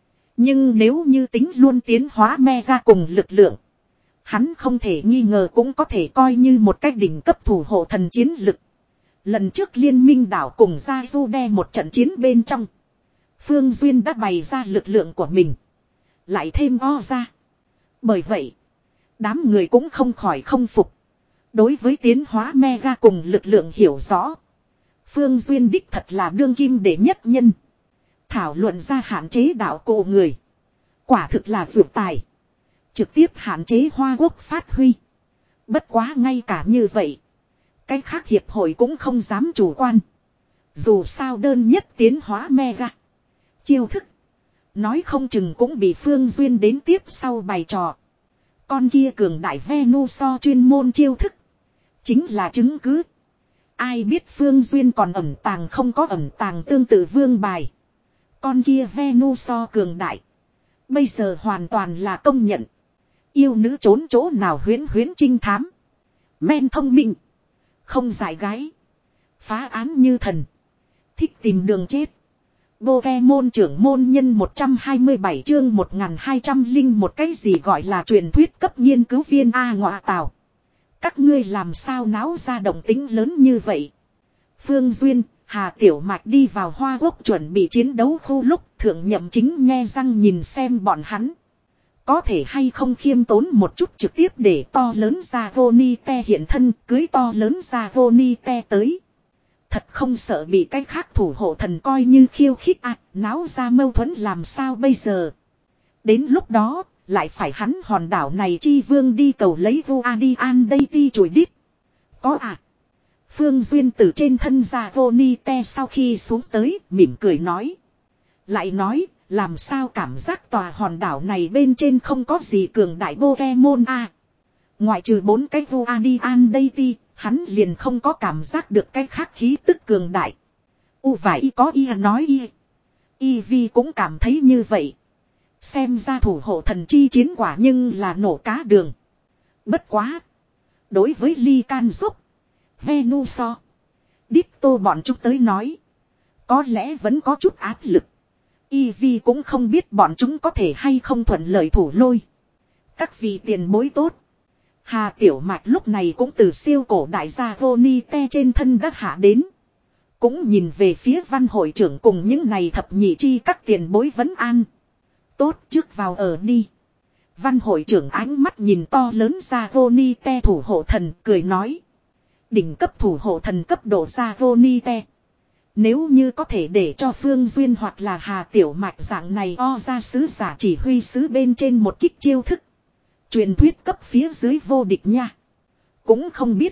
Nhưng nếu như tính luôn tiến hóa mega cùng lực lượng. Hắn không thể nghi ngờ cũng có thể coi như một cách đỉnh cấp thủ hộ thần chiến lực. Lần trước liên minh đảo cùng Zazude một trận chiến bên trong. Phương Duyên đã bày ra lực lượng của mình. Lại thêm o ra. Bởi vậy, đám người cũng không khỏi không phục. Đối với tiến hóa mega cùng lực lượng hiểu rõ. Phương Duyên đích thật là đương kim đệ nhất nhân. Thảo luận ra hạn chế đạo cụ người. Quả thực là vượt tài. Trực tiếp hạn chế Hoa Quốc phát huy. Bất quá ngay cả như vậy. Cái khác hiệp hội cũng không dám chủ quan. Dù sao đơn nhất tiến hóa mega. Chiêu thức. Nói không chừng cũng bị Phương Duyên đến tiếp sau bày trò. Con kia cường đại Venusaur chuyên môn chiêu thức. Chính là chứng cứ. Ai biết Phương Duyên còn ẩn tàng không có ẩn tàng tương tự vương bài. Con kia Venusaur cường đại. Bây giờ hoàn toàn là công nhận. Yêu nữ trốn chỗ nào huyến huyến trinh thám. Men thông minh. Không giải gái. Phá án như thần. Thích tìm đường chết. Pokemon trưởng môn nhân một trăm hai mươi bảy chương một nghìn hai trăm linh một cái gì gọi là truyền thuyết cấp nghiên cứu viên A ngọa tào. Các ngươi làm sao náo ra động tính lớn như vậy. Phương Duyên, Hà Tiểu Mạch đi vào Hoa Quốc chuẩn bị chiến đấu khu lúc thượng nhậm chính nhe răng nhìn xem bọn hắn. Có thể hay không khiêm tốn một chút trực tiếp để to lớn ra vô ni te hiện thân cưới to lớn ra vô ni te tới. Thật không sợ bị cái khác thủ hộ thần coi như khiêu khích à, náo ra mâu thuẫn làm sao bây giờ. Đến lúc đó, lại phải hắn hòn đảo này chi vương đi cầu lấy vô a đi an đây ti chùi đít. Có à. Phương Duyên từ trên thân ra vô ni te sau khi xuống tới, mỉm cười nói. Lại nói, làm sao cảm giác tòa hòn đảo này bên trên không có gì cường đại Pokemon a. À. Ngoại trừ bốn cái vô a đi an đây ti. Hắn liền không có cảm giác được cái khác khí tức cường đại. U và Y có Y nói Y. Y Vi cũng cảm thấy như vậy. Xem ra thủ hộ thần chi chiến quả nhưng là nổ cá đường. Bất quá. Đối với Ly Can Giúp. Venusaur. Ditto bọn chúng tới nói. Có lẽ vẫn có chút áp lực. Y Vi cũng không biết bọn chúng có thể hay không thuận lợi thủ lôi. Các vị tiền bối tốt. Hà Tiểu Mạch lúc này cũng từ siêu cổ đại gia Roni te trên thân đất hạ đến. Cũng nhìn về phía văn hội trưởng cùng những này thập nhị chi các tiền bối vấn an. Tốt trước vào ở đi. Văn hội trưởng ánh mắt nhìn to lớn ra Roni te thủ hộ thần cười nói. Đỉnh cấp thủ hộ thần cấp độ ra Roni te. Nếu như có thể để cho Phương Duyên hoặc là Hà Tiểu Mạch dạng này o ra sứ giả chỉ huy sứ bên trên một kích chiêu thức. Truyền thuyết cấp phía dưới vô địch nha. Cũng không biết.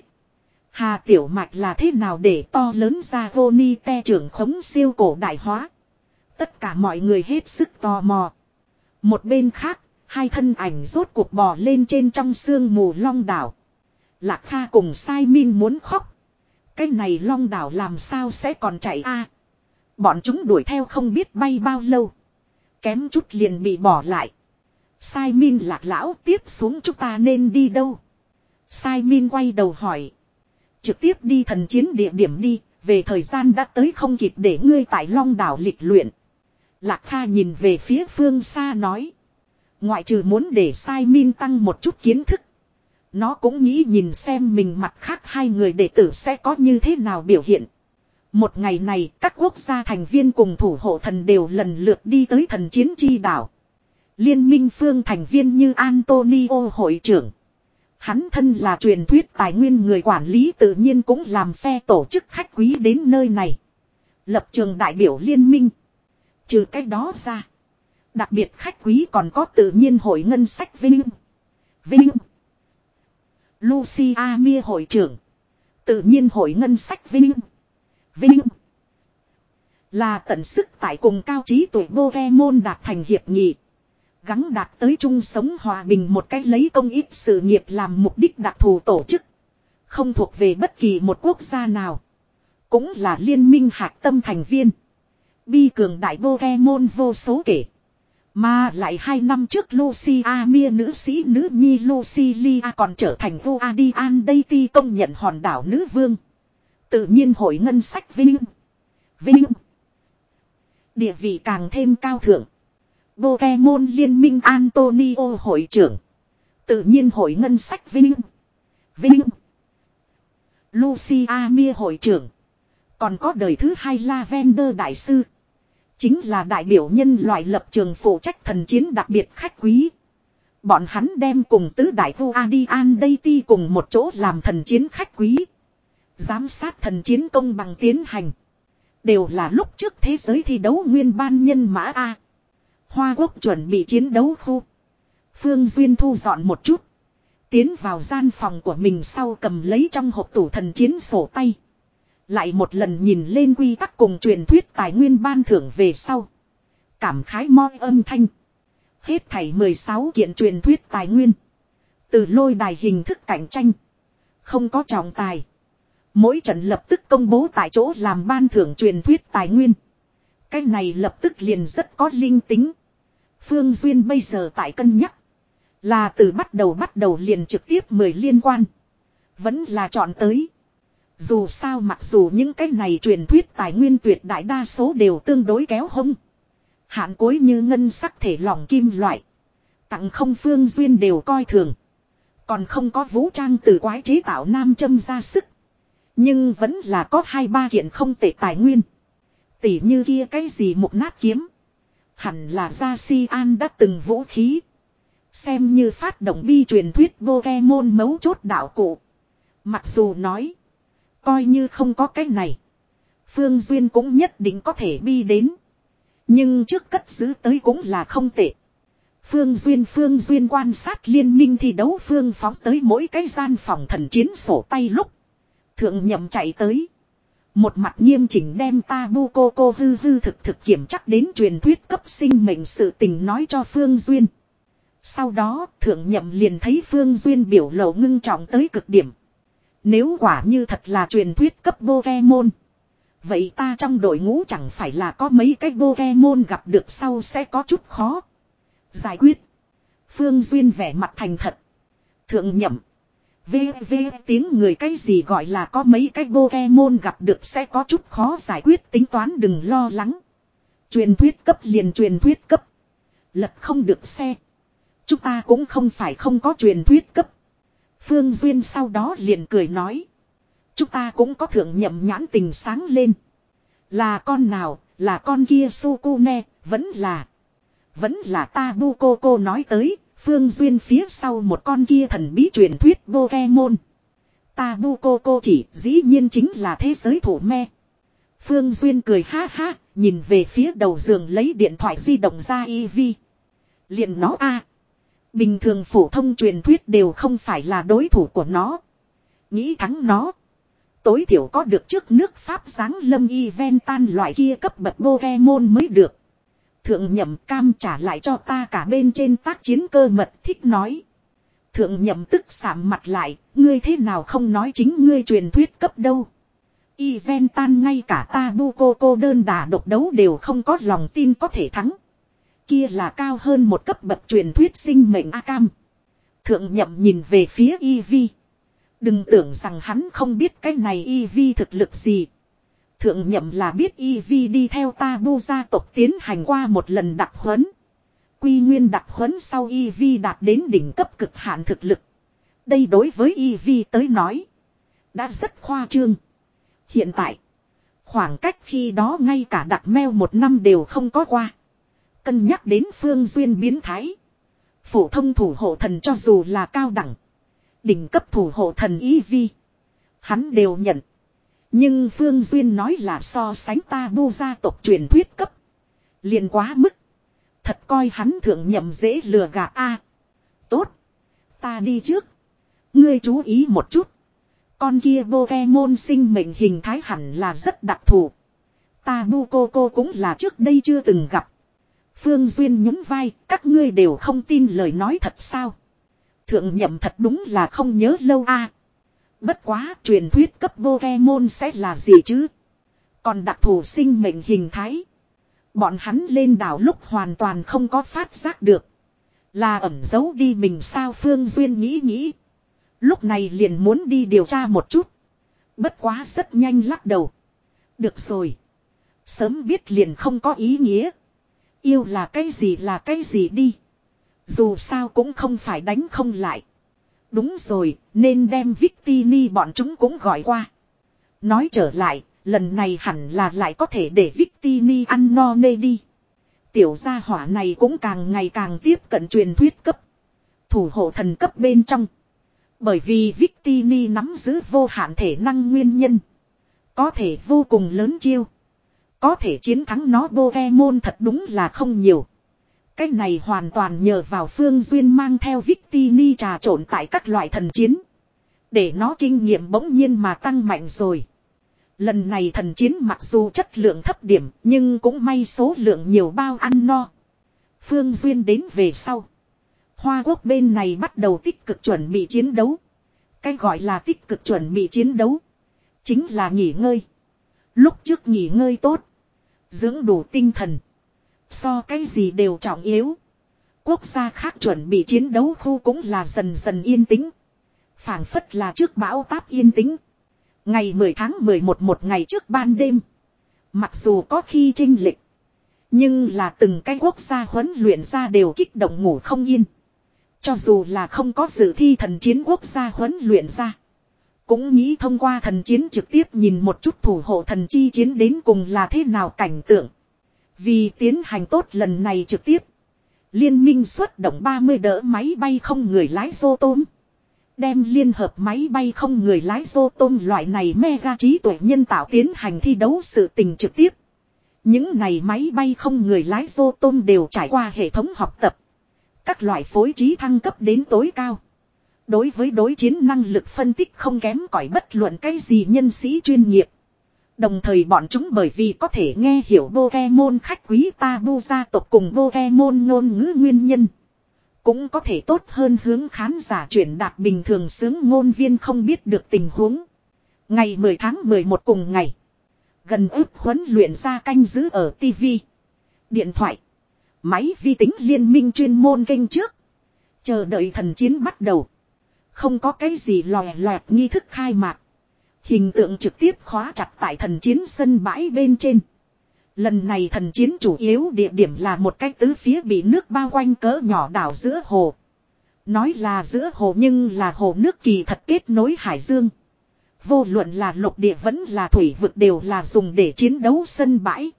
Hà Tiểu Mạch là thế nào để to lớn ra vô ni te trưởng khống siêu cổ đại hóa. Tất cả mọi người hết sức tò mò. Một bên khác, hai thân ảnh rốt cuộc bò lên trên trong sương mù long đảo. Lạc Kha cùng Sai Min muốn khóc. Cái này long đảo làm sao sẽ còn chạy a? Bọn chúng đuổi theo không biết bay bao lâu. Kém chút liền bị bỏ lại. Sai Min Lạc lão tiếp xuống chúng ta nên đi đâu? Sai Min quay đầu hỏi. Trực tiếp đi thần chiến địa điểm đi, về thời gian đã tới không kịp để ngươi tại long đảo lịch luyện. Lạc Kha nhìn về phía phương xa nói. Ngoại trừ muốn để Sai Min tăng một chút kiến thức. Nó cũng nghĩ nhìn xem mình mặt khác hai người đệ tử sẽ có như thế nào biểu hiện. Một ngày này các quốc gia thành viên cùng thủ hộ thần đều lần lượt đi tới thần chiến chi đảo. Liên minh phương thành viên như Antonio hội trưởng. Hắn thân là truyền thuyết tài nguyên người quản lý tự nhiên cũng làm phe tổ chức khách quý đến nơi này. Lập trường đại biểu liên minh. Trừ cái đó ra. Đặc biệt khách quý còn có tự nhiên hội ngân sách Vinh. Vinh. Lucia Mia hội trưởng. Tự nhiên hội ngân sách Vinh. Vinh. Là tận sức tại cùng cao trí tuổi Pokemon đạt thành hiệp nghị. Gắng đạt tới chung sống hòa bình một cách lấy công ích sự nghiệp làm mục đích đặc thù tổ chức. Không thuộc về bất kỳ một quốc gia nào. Cũng là liên minh hạch tâm thành viên. Bi cường đại Pokemon vô số kể. Mà lại hai năm trước Lucia Mia nữ sĩ nữ nhi Lucilia còn trở thành vua Adian Deity công nhận hòn đảo nữ vương. Tự nhiên hội ngân sách Vinh. Vinh. Địa vị càng thêm cao thượng. Pokemon liên minh Antonio hội trưởng. Tự nhiên hội ngân sách Vinh. Vinh. Lucia Mia hội trưởng. Còn có đời thứ hai Lavender đại sư. Chính là đại biểu nhân loại lập trường phụ trách thần chiến đặc biệt khách quý. Bọn hắn đem cùng tứ đại vua Adian Deity cùng một chỗ làm thần chiến khách quý. Giám sát thần chiến công bằng tiến hành. Đều là lúc trước thế giới thi đấu nguyên ban nhân mã A. Hoa Quốc chuẩn bị chiến đấu khu. Phương Duyên thu dọn một chút. Tiến vào gian phòng của mình sau cầm lấy trong hộp tủ thần chiến sổ tay. Lại một lần nhìn lên quy tắc cùng truyền thuyết tài nguyên ban thưởng về sau. Cảm khái mo âm thanh. Hết thảy mười sáu kiện truyền thuyết tài nguyên. Từ lôi đài hình thức cạnh tranh. Không có trọng tài. Mỗi trận lập tức công bố tại chỗ làm ban thưởng truyền thuyết tài nguyên. Cái này lập tức liền rất có linh tính. Phương Duyên bây giờ tại cân nhắc. Là từ bắt đầu bắt đầu liền trực tiếp mười liên quan. Vẫn là chọn tới. Dù sao mặc dù những cái này truyền thuyết tài nguyên tuyệt đại đa số đều tương đối kéo hông. Hạn cuối như ngân sắc thể lỏng kim loại. Tặng không Phương Duyên đều coi thường. Còn không có vũ trang từ quái chế tạo nam châm ra sức. Nhưng vẫn là có hai ba kiện không tệ tài nguyên. Tỉ như kia cái gì mục nát kiếm. Hẳn là gia si an đã từng vũ khí. Xem như phát động bi truyền thuyết Pokemon mấu chốt đạo cụ. Mặc dù nói. Coi như không có cái này. Phương Duyên cũng nhất định có thể bi đến. Nhưng trước cất giữ tới cũng là không tệ. Phương Duyên Phương Duyên quan sát liên minh thi đấu phương phóng tới mỗi cái gian phòng thần chiến sổ tay lúc. Thượng nhậm chạy tới. Một mặt nghiêm chỉnh đem Tabu cô cô hư hư thực thực kiểm chắc đến truyền thuyết cấp sinh mệnh sự tình nói cho Phương Duyên. Sau đó thượng nhậm liền thấy Phương Duyên biểu lộ ngưng trọng tới cực điểm. Nếu quả như thật là truyền thuyết cấp Pokemon. Vậy ta trong đội ngũ chẳng phải là có mấy cái Pokemon gặp được sau sẽ có chút khó giải quyết. Phương Duyên vẻ mặt thành thật. Thượng nhậm. Vê vê tiếng người cái gì gọi là có mấy cái Pokemon gặp được sẽ có chút khó giải quyết, tính toán đừng lo lắng. Truyền thuyết cấp liền truyền thuyết cấp. Lật không được xe. Chúng ta cũng không phải không có truyền thuyết cấp. Phương Duyên sau đó liền cười nói. Chúng ta cũng có thượng nhậm nhãn tình sáng lên. Là con nào, là con kia Sukune, vẫn là. Vẫn là Tabu cô cô nói tới, Phương Duyên phía sau một con kia thần bí truyền thuyết Pokemon. Tabu cô cô chỉ dĩ nhiên chính là thế giới thủ me. Phương Duyên cười ha ha, nhìn về phía đầu giường lấy điện thoại di động ra Eevee. Liền nó a bình thường phổ thông truyền thuyết đều không phải là đối thủ của nó. Nghĩ thắng nó. Tối thiểu có được trước nước Pháp giáng lâm event tan loại kia cấp bậc Pokemon mới được. Thượng nhậm cam trả lại cho ta cả bên trên tác chiến cơ mật thích nói. Thượng nhậm tức sạm mặt lại, ngươi thế nào không nói chính ngươi truyền thuyết cấp đâu. Event tan ngay cả Tabu cô cô đơn đả độc đấu đều không có lòng tin có thể thắng. Kia là cao hơn một cấp bậc truyền thuyết sinh mệnh Akam. Thượng nhậm nhìn về phía Eevee. Đừng tưởng rằng hắn không biết cái này Eevee thực lực gì. Thượng nhậm là biết Eevee đi theo Tabu gia tộc tiến hành qua một lần đặc huấn. Quy nguyên đặc huấn sau Eevee đạt đến đỉnh cấp cực hạn thực lực. Đây đối với Eevee tới nói. Đã rất khoa trương. Hiện tại. Khoảng cách khi đó ngay cả đặc meo một năm đều không có qua. Cân nhắc đến Phương Duyên biến thái. Phổ thông thủ hộ thần cho dù là cao đẳng. Đỉnh cấp thủ hộ thần Eevee. Hắn đều nhận. Nhưng Phương Duyên nói là so sánh Tabu gia tộc truyền thuyết cấp. Liền quá mức. Thật coi hắn thượng nhậm dễ lừa gạt a. Tốt. Ta đi trước. Ngươi chú ý một chút. Con kia Pokemon sinh mệnh hình thái hẳn là rất đặc thù. Tabu cô cô cũng là trước đây chưa từng gặp. Phương Duyên nhún vai, các ngươi đều không tin lời nói thật sao. Thượng nhậm thật đúng là không nhớ lâu a. Bất quá truyền thuyết cấp Pokemon sẽ là gì chứ. Còn đặc thù sinh mệnh hình thái. Bọn hắn lên đảo lúc hoàn toàn không có phát giác được. Là ẩn giấu đi mình sao Phương Duyên nghĩ nghĩ. Lúc này liền muốn đi điều tra một chút. Bất quá rất nhanh lắc đầu. Được rồi. Sớm biết liền không có ý nghĩa. Yêu là cái gì là cái gì đi. Dù sao cũng không phải đánh không lại. Đúng rồi, nên đem Victini bọn chúng cũng gọi qua. Nói trở lại, lần này hẳn là lại có thể để Victini ăn no nê đi. Tiểu gia hỏa này cũng càng ngày càng tiếp cận truyền thuyết cấp. Thủ hộ thần cấp bên trong. Bởi vì Victini nắm giữ vô hạn thể năng nguyên nhân. Có thể vô cùng lớn chiêu. Có thể chiến thắng nó Pokemon thật đúng là không nhiều. Cái này hoàn toàn nhờ vào Phương Duyên mang theo Victini trà trộn tại các loại thần chiến. Để nó kinh nghiệm bỗng nhiên mà tăng mạnh rồi. Lần này thần chiến mặc dù chất lượng thấp điểm nhưng cũng may số lượng nhiều bao ăn no. Phương Duyên đến về sau. Hoa Quốc bên này bắt đầu tích cực chuẩn bị chiến đấu. Cái gọi là tích cực chuẩn bị chiến đấu. Chính là nghỉ ngơi. Lúc trước nghỉ ngơi tốt. Dưỡng đủ tinh thần. So cái gì đều trọng yếu. Quốc gia khác chuẩn bị chiến đấu khu cũng là dần dần yên tĩnh. Phảng phất là trước bão táp yên tĩnh. Ngày mười tháng mười một một ngày trước ban đêm. Mặc dù có khi chênh lệch. Nhưng là từng cái quốc gia huấn luyện ra đều kích động ngủ không yên. Cho dù là không có dự thi thần chiến quốc gia huấn luyện ra. Cũng nghĩ thông qua thần chiến trực tiếp nhìn một chút thủ hộ thần chi chiến đến cùng là thế nào cảnh tượng. Vì tiến hành tốt lần này trực tiếp. Liên minh xuất động ba mươi đỡ máy bay không người lái rô tôm. Đem liên hợp máy bay không người lái rô tôm loại này mega trí tuệ nhân tạo tiến hành thi đấu sự tình trực tiếp. Những này máy bay không người lái rô tôm đều trải qua hệ thống học tập. Các loại phối trí thăng cấp đến tối cao. Đối với đối chiến năng lực phân tích không kém cỏi bất luận cái gì nhân sĩ chuyên nghiệp. Đồng thời bọn chúng bởi vì có thể nghe hiểu Pokemon khách quý Tabu gia tộc cùng Pokemon ngôn ngữ nguyên nhân. Cũng có thể tốt hơn hướng khán giả chuyển đạt bình thường sướng ngôn viên không biết được tình huống. Ngày mười tháng mười một cùng ngày. Gần ức huấn luyện ra canh giữ ở ti vi. Điện thoại. Máy vi tính liên minh chuyên môn kênh trước. Chờ đợi thần chiến bắt đầu. Không có cái gì lòe loẹt nghi thức khai mạc. Hình tượng trực tiếp khóa chặt tại thần chiến sân bãi bên trên. Lần này thần chiến chủ yếu địa điểm là một cái tứ phía bị nước bao quanh cỡ nhỏ đảo giữa hồ. Nói là giữa hồ nhưng là hồ nước kỳ thật kết nối hải dương. Vô luận là lục địa vẫn là thủy vực đều là dùng để chiến đấu sân bãi.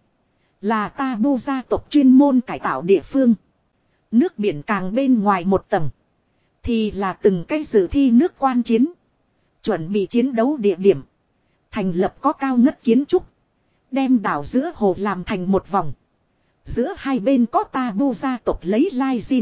Là Tabu gia tộc chuyên môn cải tạo địa phương. Nước biển càng bên ngoài một tầng. Thì là từng cái dự thi nước quan chiến. Chuẩn bị chiến đấu địa điểm. Thành lập có cao ngất kiến trúc. Đem đảo giữa hồ làm thành một vòng. Giữa hai bên có Tabu gia tộc lấy lai zin.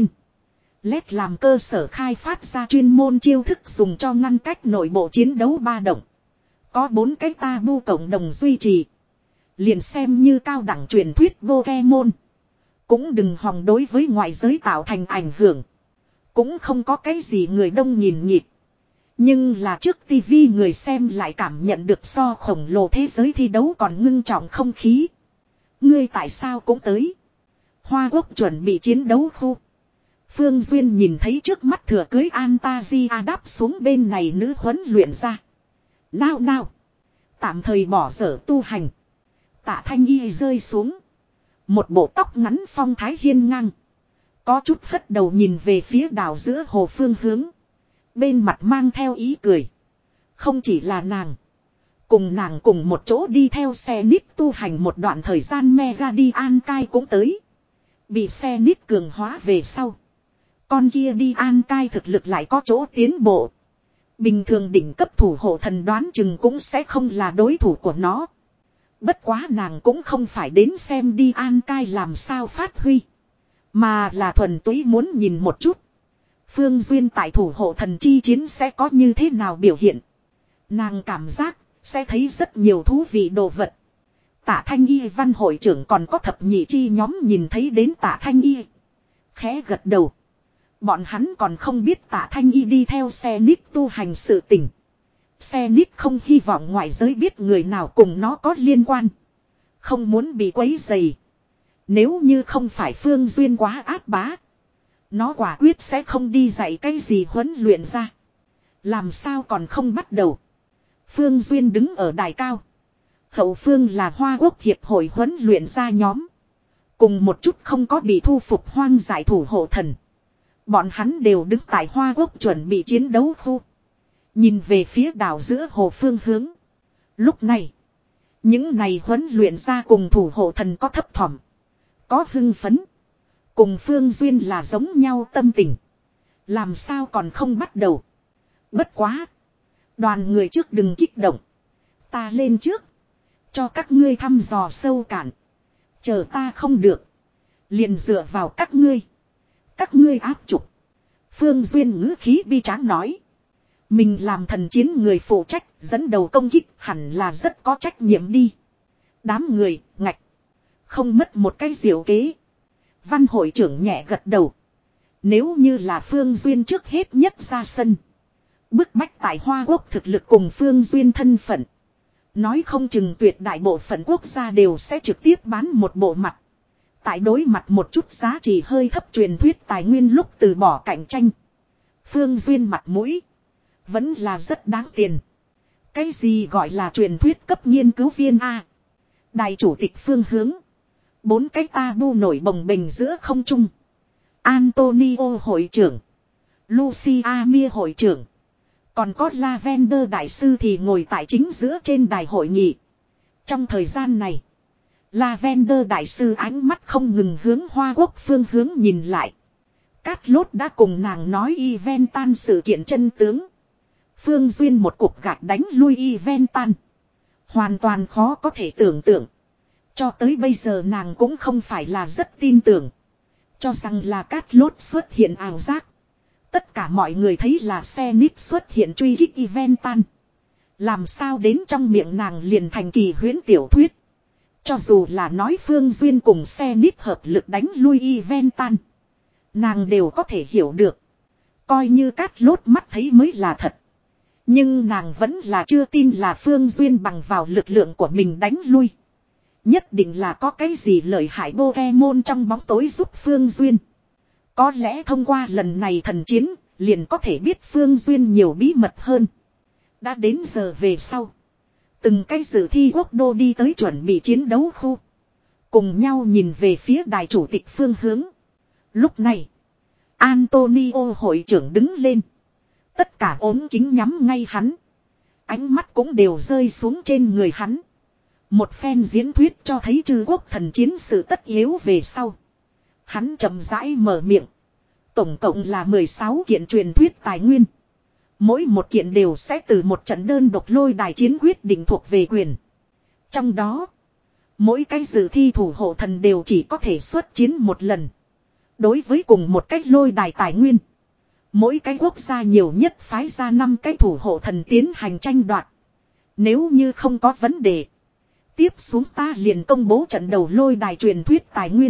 Lét làm cơ sở khai phát ra chuyên môn chiêu thức dùng cho ngăn cách nội bộ chiến đấu ba động. Có bốn cái Tabu cộng đồng duy trì. Liền xem như cao đẳng truyền thuyết Pokemon. Cũng đừng hòng đối với ngoại giới tạo thành ảnh hưởng. Cũng không có cái gì người đông nhìn nhịp. Nhưng là trước tivi người xem lại cảm nhận được so khổng lồ thế giới thi đấu còn ngưng trọng không khí. Ngươi tại sao cũng tới. Hoa Quốc chuẩn bị chiến đấu khu. Phương Duyên nhìn thấy trước mắt thừa cưới Antasia đáp xuống bên này nữ huấn luyện ra. Nào nào. Tạm thời bỏ dở tu hành. Tạ Thanh Y rơi xuống. Một bộ tóc ngắn phong thái hiên ngang. Có chút hất đầu nhìn về phía đảo giữa hồ phương hướng. Bên mặt mang theo ý cười. Không chỉ là nàng. Cùng nàng cùng một chỗ đi theo xe nít tu hành một đoạn thời gian Mega đi An Cai cũng tới. Bị xe nít cường hóa về sau. Con kia đi An Cai thực lực lại có chỗ tiến bộ. Bình thường đỉnh cấp thủ hộ thần đoán chừng cũng sẽ không là đối thủ của nó. Bất quá nàng cũng không phải đến xem đi An Cai làm sao phát huy. Mà là thuần túy muốn nhìn một chút. Phương Duyên tại thủ hộ thần chi chiến sẽ có như thế nào biểu hiện. Nàng cảm giác sẽ thấy rất nhiều thú vị đồ vật. Tạ Thanh Y văn hội trưởng còn có thập nhị chi nhóm nhìn thấy đến Tạ Thanh Y. Khẽ gật đầu. Bọn hắn còn không biết Tạ Thanh Y đi theo xe nít tu hành sự tình. Xe nít không hy vọng ngoại giới biết người nào cùng nó có liên quan. Không muốn bị quấy rầy. Nếu như không phải Phương Duyên quá ác bá. Nó quả quyết sẽ không đi dạy cái gì huấn luyện ra. Làm sao còn không bắt đầu. Phương Duyên đứng ở đài cao. Hậu phương là Hoa Quốc Hiệp hội huấn luyện ra nhóm. Cùng một chút không có bị thu phục hoang dại thủ hộ thần. Bọn hắn đều đứng tại Hoa Quốc chuẩn bị chiến đấu khu. Nhìn về phía đảo giữa hồ phương hướng. Lúc này. Những này huấn luyện ra cùng thủ hộ thần có thấp thỏm. Có hưng phấn. Cùng Phương Duyên là giống nhau tâm tình. Làm sao còn không bắt đầu. Bất quá. Đoàn người trước đừng kích động. Ta lên trước. Cho các ngươi thăm dò sâu cạn. Chờ ta không được. Liền dựa vào các ngươi. Các ngươi áp trục. Phương Duyên ngữ khí bi tráng nói. Mình làm thần chiến người phụ trách, dẫn đầu công kích hẳn là rất có trách nhiệm đi. Đám người, ngạch. Không mất một cái diệu kế. Văn hội trưởng nhẹ gật đầu. Nếu như là Phương Duyên trước hết nhất ra sân. Bức bách tại Hoa Quốc thực lực cùng Phương Duyên thân phận. Nói không chừng tuyệt đại bộ phận quốc gia đều sẽ trực tiếp bán một bộ mặt. Tại đối mặt một chút giá trị hơi thấp truyền thuyết tài nguyên lúc từ bỏ cạnh tranh. Phương Duyên mặt mũi. Vẫn là rất đáng tiền. Cái gì gọi là truyền thuyết cấp nghiên cứu viên A. Đài chủ tịch phương hướng. Bốn cái tabu nổi bồng bềnh giữa không trung. Antonio hội trưởng. Lucia Mia hội trưởng. Còn có Lavender đại sư thì ngồi tại chính giữa trên đài hội nghị. Trong thời gian này. Lavender đại sư ánh mắt không ngừng hướng Hoa Quốc phương hướng nhìn lại. Cát Lốt đã cùng nàng nói event tan sự kiện chân tướng. Phương Duyên một cuộc gạt đánh lui event tan. Hoàn toàn khó có thể tưởng tượng. Cho tới bây giờ nàng cũng không phải là rất tin tưởng. Cho rằng là Cát Lốt xuất hiện ảo giác. Tất cả mọi người thấy là xe nít xuất hiện truy kích event tan. Làm sao đến trong miệng nàng liền thành kỳ huyễn tiểu thuyết. Cho dù là nói Phương Duyên cùng xe nít hợp lực đánh lui event tan. Nàng đều có thể hiểu được. Coi như Cát Lốt mắt thấy mới là thật. Nhưng nàng vẫn là chưa tin là Phương Duyên bằng vào lực lượng của mình đánh lui. Nhất định là có cái gì lợi hại Pokemon trong bóng tối giúp Phương Duyên. Có lẽ thông qua lần này thần chiến, liền có thể biết Phương Duyên nhiều bí mật hơn. Đã đến giờ về sau. Từng cái dự thi quốc đô đi tới chuẩn bị chiến đấu khu. Cùng nhau nhìn về phía đài chủ tịch phương hướng. Lúc này, Antonio hội trưởng đứng lên. Tất cả ốm kính nhắm ngay hắn. Ánh mắt cũng đều rơi xuống trên người hắn. Một phen diễn thuyết cho thấy chư quốc thần chiến sự tất yếu về sau. Hắn chậm rãi mở miệng. Tổng cộng là mười sáu kiện truyền thuyết tài nguyên. Mỗi một kiện đều sẽ từ một trận đơn độc lôi đài chiến quyết định thuộc về quyền. Trong đó, mỗi cái dự thi thủ hộ thần đều chỉ có thể xuất chiến một lần. Đối với cùng một cách lôi đài tài nguyên, mỗi cái quốc gia nhiều nhất phái ra năm cái thủ hộ thần tiến hành tranh đoạt. Nếu như không có vấn đề, tiếp xuống ta liền công bố trận đầu lôi đài truyền thuyết tài nguyên.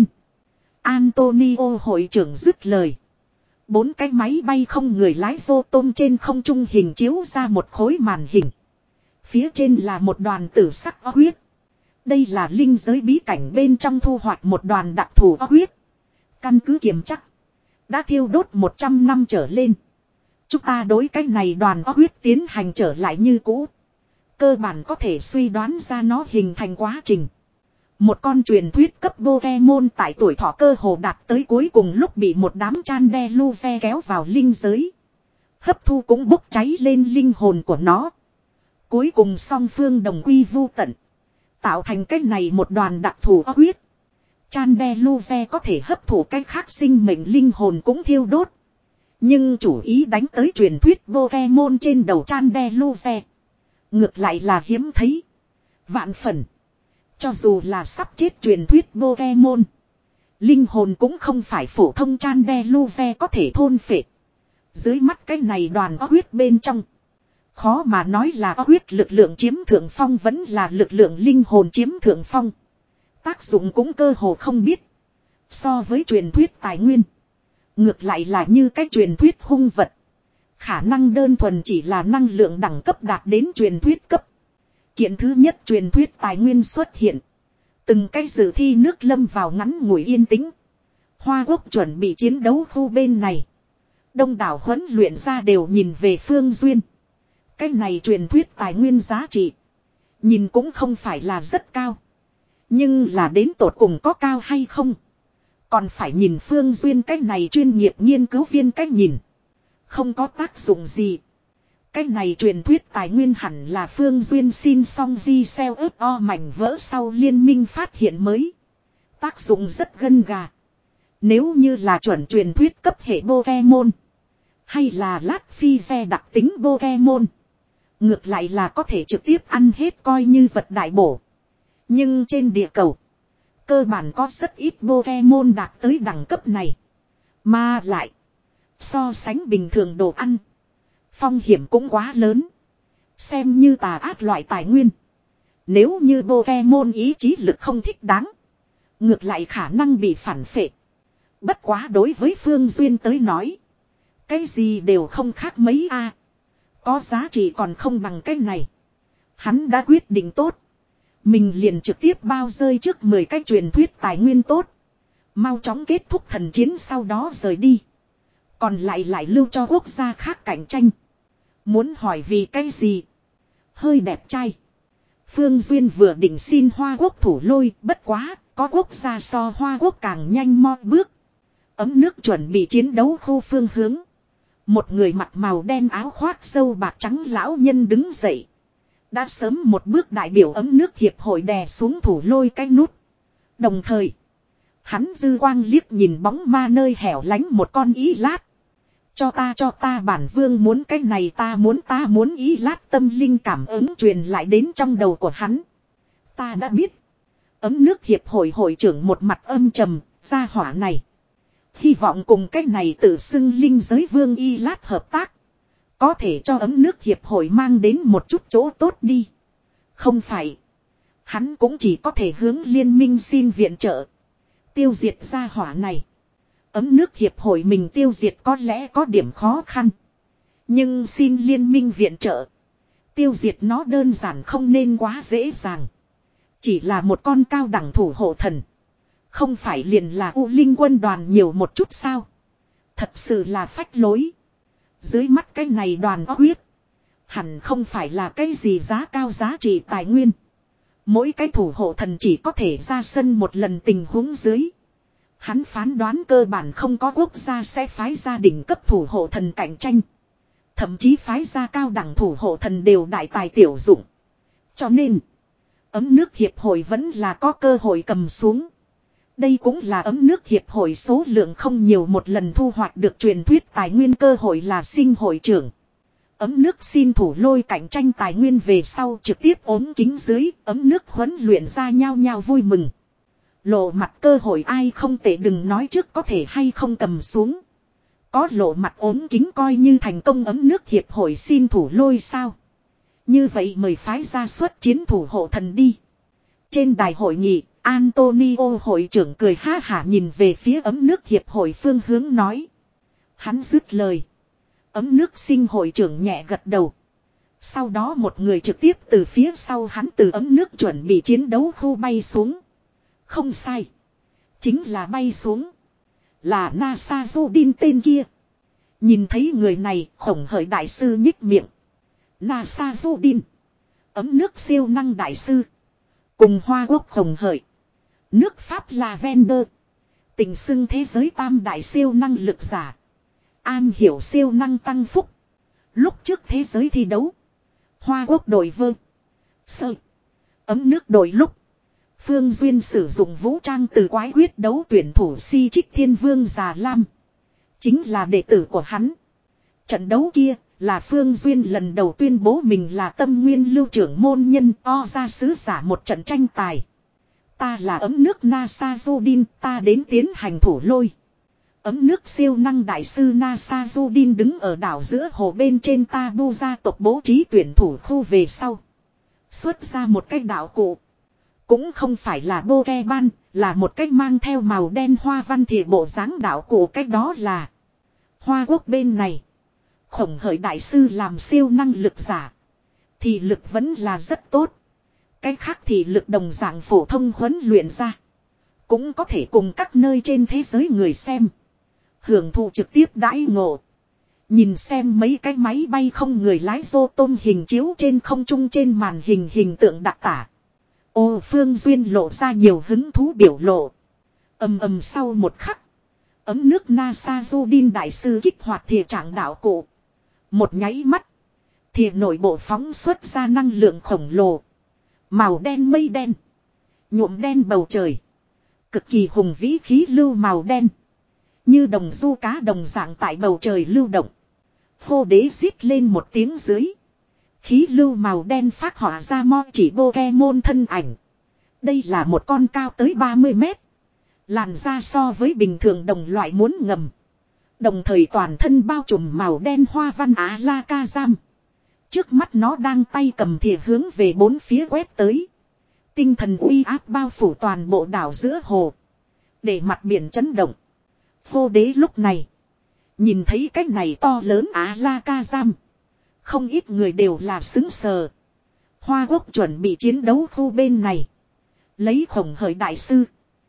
Antonio hội trưởng dứt lời. Bốn cái máy bay không người lái vô tôm trên không trung hình chiếu ra một khối màn hình. Phía trên là một đoàn tử sắc o huyết. Đây là linh giới bí cảnh bên trong thu hoạch một đoàn đặc thù o huyết. Căn cứ kiểm chắc. Đã thiêu đốt một trăm năm trở lên. Chúng ta đối cái này đoàn o huyết tiến hành trở lại như cũ. Cơ bản có thể suy đoán ra nó hình thành quá trình. Một con truyền thuyết cấp Pokemon tại tuổi thọ cơ hồ đạt tới cuối cùng lúc bị một đám Chandelure kéo vào linh giới. Hấp thu cũng bốc cháy lên linh hồn của nó. Cuối cùng song phương đồng quy vu tận. Tạo thành cách này một đoàn đặc thù o huyết. Chandelure có thể hấp thụ cách khác sinh mệnh linh hồn cũng thiêu đốt. Nhưng chủ ý đánh tới truyền thuyết Pokemon trên đầu Chandelure. Ngược lại là hiếm thấy. Vạn phần. Cho dù là sắp chết truyền thuyết Pokemon. Linh hồn cũng không phải phổ thông Chandelure có thể thôn phệ. Dưới mắt cái này đoàn o huyết bên trong. Khó mà nói là o huyết lực lượng chiếm thượng phong vẫn là lực lượng linh hồn chiếm thượng phong. Tác dụng cũng cơ hồ không biết. So với truyền thuyết tài nguyên. Ngược lại là như cái truyền thuyết hung vật. Khả năng đơn thuần chỉ là năng lượng đẳng cấp đạt đến truyền thuyết cấp. Kiện thứ nhất truyền thuyết tài nguyên xuất hiện. Từng cái dự thi nước lâm vào ngắn ngủi yên tĩnh. Hoa Quốc chuẩn bị chiến đấu khu bên này. Đông đảo huấn luyện ra đều nhìn về Phương Duyên. Cái này truyền thuyết tài nguyên giá trị. Nhìn cũng không phải là rất cao. Nhưng là đến tột cùng có cao hay không. Còn phải nhìn Phương Duyên cái này chuyên nghiệp nghiên cứu viên cách nhìn. Không có tác dụng gì. Cái này truyền thuyết tài nguyên hẳn là Phương Duyên xin xong vi xeo ớt o mảnh vỡ sau liên minh phát hiện mới. Tác dụng rất gân gà. Nếu như là chuẩn truyền thuyết cấp hệ Pokemon. Hay là lát phi xe đặc tính Pokemon. Ngược lại là có thể trực tiếp ăn hết coi như vật đại bổ. Nhưng trên địa cầu. Cơ bản có rất ít Pokemon đạt tới đẳng cấp này. Mà lại. So sánh bình thường đồ ăn. Phong hiểm cũng quá lớn. Xem như tà ác loại tài nguyên. Nếu như Pokemon ý chí lực không thích đáng. Ngược lại khả năng bị phản phệ. Bất quá đối với Phương Duyên tới nói. Cái gì đều không khác mấy a. Có giá trị còn không bằng cái này. Hắn đã quyết định tốt. Mình liền trực tiếp bao rơi trước mười cái truyền thuyết tài nguyên tốt. Mau chóng kết thúc thần chiến sau đó rời đi. Còn lại lại lưu cho quốc gia khác cạnh tranh. Muốn hỏi vì cái gì? Hơi đẹp trai. Phương Duyên vừa định xin Hoa Quốc thủ lôi, bất quá, có quốc gia so Hoa Quốc càng nhanh mo bước. Ấm nước chuẩn bị chiến đấu khu phương hướng. Một người mặc màu đen áo khoác sâu bạc trắng lão nhân đứng dậy. Đã sớm một bước đại biểu ấm nước hiệp hội đè xuống thủ lôi cái nút. Đồng thời, hắn dư quang liếc nhìn bóng ma nơi hẻo lánh một con ý lát. Cho ta cho ta bản vương muốn cái này ta muốn ta muốn ý lát tâm linh cảm ứng truyền lại đến trong đầu của hắn. Ta đã biết. Ấm nước hiệp hội hội trưởng một mặt âm trầm, gia hỏa này. Hy vọng cùng cái này tự xưng linh giới vương y lát hợp tác. Có thể cho ấm nước hiệp hội mang đến một chút chỗ tốt đi. Không phải. Hắn cũng chỉ có thể hướng liên minh xin viện trợ. Tiêu diệt gia hỏa này. Ấm nước hiệp hội mình tiêu diệt có lẽ có điểm khó khăn. Nhưng xin liên minh viện trợ. Tiêu diệt nó đơn giản không nên quá dễ dàng. Chỉ là một con cao đẳng thủ hộ thần. Không phải liền là U Linh quân đoàn nhiều một chút sao. Thật sự là phách lối. Dưới mắt cái này đoàn huyết. Hẳn không phải là cái gì giá cao giá trị tài nguyên. Mỗi cái thủ hộ thần chỉ có thể ra sân một lần tình huống dưới. Hắn phán đoán cơ bản không có quốc gia sẽ phái ra đỉnh cấp thủ hộ thần cạnh tranh. Thậm chí phái ra cao đẳng thủ hộ thần đều đại tài tiểu dụng. Cho nên, ấm nước hiệp hội vẫn là có cơ hội cầm xuống. Đây cũng là ấm nước hiệp hội số lượng không nhiều một lần thu hoạch được truyền thuyết tài nguyên cơ hội là sinh hội trưởng. Ấm nước xin thủ lôi cạnh tranh tài nguyên về sau trực tiếp ốm kính dưới, ấm nước huấn luyện ra nhau nhau vui mừng. Lộ mặt cơ hội ai không tệ đừng nói trước có thể hay không cầm xuống. Có lộ mặt ốm kính coi như thành công ấm nước hiệp hội xin thủ lôi sao. Như vậy mời phái ra xuất chiến thủ hộ thần đi. Trên đài hội nghị, Antonio hội trưởng cười ha hả nhìn về phía ấm nước hiệp hội phương hướng nói. Hắn dứt lời. Ấm nước sinh hội trưởng nhẹ gật đầu. Sau đó một người trực tiếp từ phía sau hắn từ ấm nước chuẩn bị chiến đấu khu bay xuống. Không sai. Chính là bay xuống. Là NASA Judin tên kia. Nhìn thấy người này khổng hởi đại sư nhích miệng. NASA Judin. Ấm nước siêu năng đại sư. Cùng Hoa Quốc khổng hởi. Nước Pháp Lavender. Tình xưng thế giới tam đại siêu năng lực giả. An hiểu siêu năng tăng phúc. Lúc trước thế giới thi đấu. Hoa Quốc đội vơ. Sơ. Ấm nước đội lúc. Phương Duyên sử dụng vũ trang từ quái quyết đấu tuyển thủ si trích thiên vương Già Lam. Chính là đệ tử của hắn. Trận đấu kia là Phương Duyên lần đầu tuyên bố mình là tâm nguyên lưu trưởng môn nhân o ra sứ giả một trận tranh tài. Ta là ấm nước NASA Judin, ta đến tiến hành thủ lôi. Ấm nước siêu năng đại sư NASA Judin đứng ở đảo giữa hồ bên trên Tabu gia tộc bố trí tuyển thủ khu về sau. Xuất ra một cái đạo cụ. Cũng không phải là Pokemon, là một cách mang theo màu đen hoa văn thì bộ dáng đạo cụ cách đó là Hoa Quốc bên này. Khổng hởi đại sư làm siêu năng lực giả. Thì lực vẫn là rất tốt. Cách khác thì lực đồng dạng phổ thông huấn luyện ra. Cũng có thể cùng các nơi trên thế giới người xem. Hưởng thụ trực tiếp đãi ngộ. Nhìn xem mấy cái máy bay không người lái vô tôm hình chiếu trên không trung trên màn hình hình tượng đặc tả. Ô Phương Duyên lộ ra nhiều hứng thú biểu lộ. Ầm ầm sau một khắc. Ấm nước NASA Judin đại sư kích hoạt thìa trạng đạo cụ. Một nháy mắt. Thìa nội bộ phóng xuất ra năng lượng khổng lồ. Màu đen mây đen. Nhuộm đen bầu trời. Cực kỳ hùng vĩ khí lưu màu đen. Như đồng du cá đồng dạng tại bầu trời lưu động. Hô đế rít lên một tiếng dưới. Khí lưu màu đen phát họa ra mo chỉ Pokemon thân ảnh. Đây là một con cao tới ba mươi mét. Làn da so với bình thường đồng loại muốn ngầm. Đồng thời toàn thân bao trùm màu đen hoa văn Alakazam. Trước mắt nó đang tay cầm thìa hướng về bốn phía quét tới. Tinh thần uy áp bao phủ toàn bộ đảo giữa hồ. Để mặt biển chấn động. Vô đế lúc này. Nhìn thấy cái này to lớn Alakazam. Không ít người đều là xứng sờ. Hoa Quốc chuẩn bị chiến đấu khu bên này. Lấy Khổng Hởi đại sư.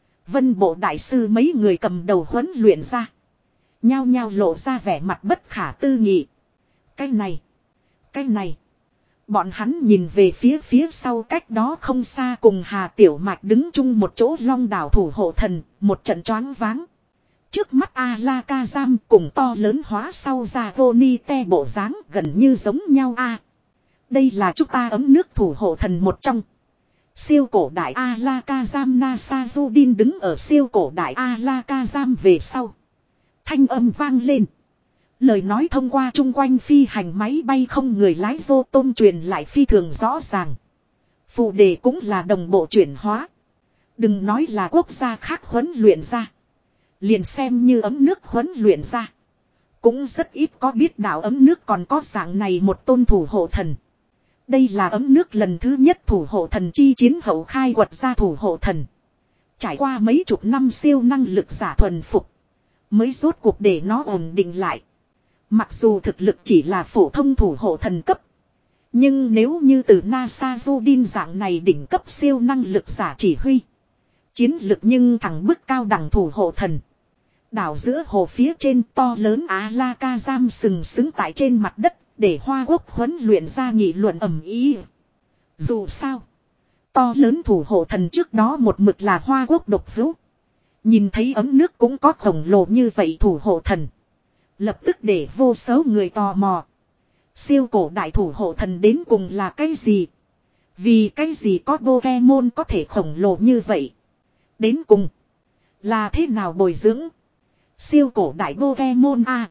Vân Bộ đại sư mấy người cầm đầu huấn luyện ra. Nhao nhao lộ ra vẻ mặt bất khả tư nghị. Cái này. Cái này. Bọn hắn nhìn về phía phía sau cách đó không xa cùng Hà Tiểu Mạch đứng chung một chỗ long đảo thủ hộ thần. Một trận choáng váng. Trước mắt Alakazam cùng to lớn hóa sau ra Vonite bộ dáng gần như giống nhau a. À, đây là chúng ta ấm nước thủ hộ thần một trong. Siêu cổ đại Alakazam Nasarudin đứng ở siêu cổ đại Alakazam về sau. Thanh âm vang lên. Lời nói thông qua chung quanh phi hành máy bay không người lái vô tôm truyền lại phi thường rõ ràng. Phụ đề cũng là đồng bộ chuyển hóa. Đừng nói là quốc gia khác huấn luyện ra. Liền xem như ấm nước huấn luyện ra. Cũng rất ít có biết đạo ấm nước còn có dạng này một tôn thủ hộ thần. Đây là ấm nước lần thứ nhất thủ hộ thần chi chiến hậu khai quật ra thủ hộ thần. Trải qua mấy chục năm siêu năng lực giả thuần phục. Mới rốt cuộc để nó ổn định lại. Mặc dù thực lực chỉ là phổ thông thủ hộ thần cấp. Nhưng nếu như từ Nasarudin dạng này đỉnh cấp siêu năng lực giả chỉ huy. Chiến lực nhưng thẳng bức cao đẳng thủ hộ thần. Đảo giữa hồ phía trên to lớn Alakazam sừng sững tại trên mặt đất. Để Hoa Quốc huấn luyện ra nghị luận ầm ĩ. Dù sao. To lớn thủ hộ thần trước đó một mực là Hoa Quốc độc hữu. Nhìn thấy ấm nước cũng có khổng lồ như vậy thủ hộ thần. Lập tức để vô số người tò mò. Siêu cổ đại thủ hộ thần đến cùng là cái gì? Vì cái gì có Pokemon có thể khổng lồ như vậy? Đến cùng. Là thế nào bồi dưỡng? Siêu cổ đại Pokemon A.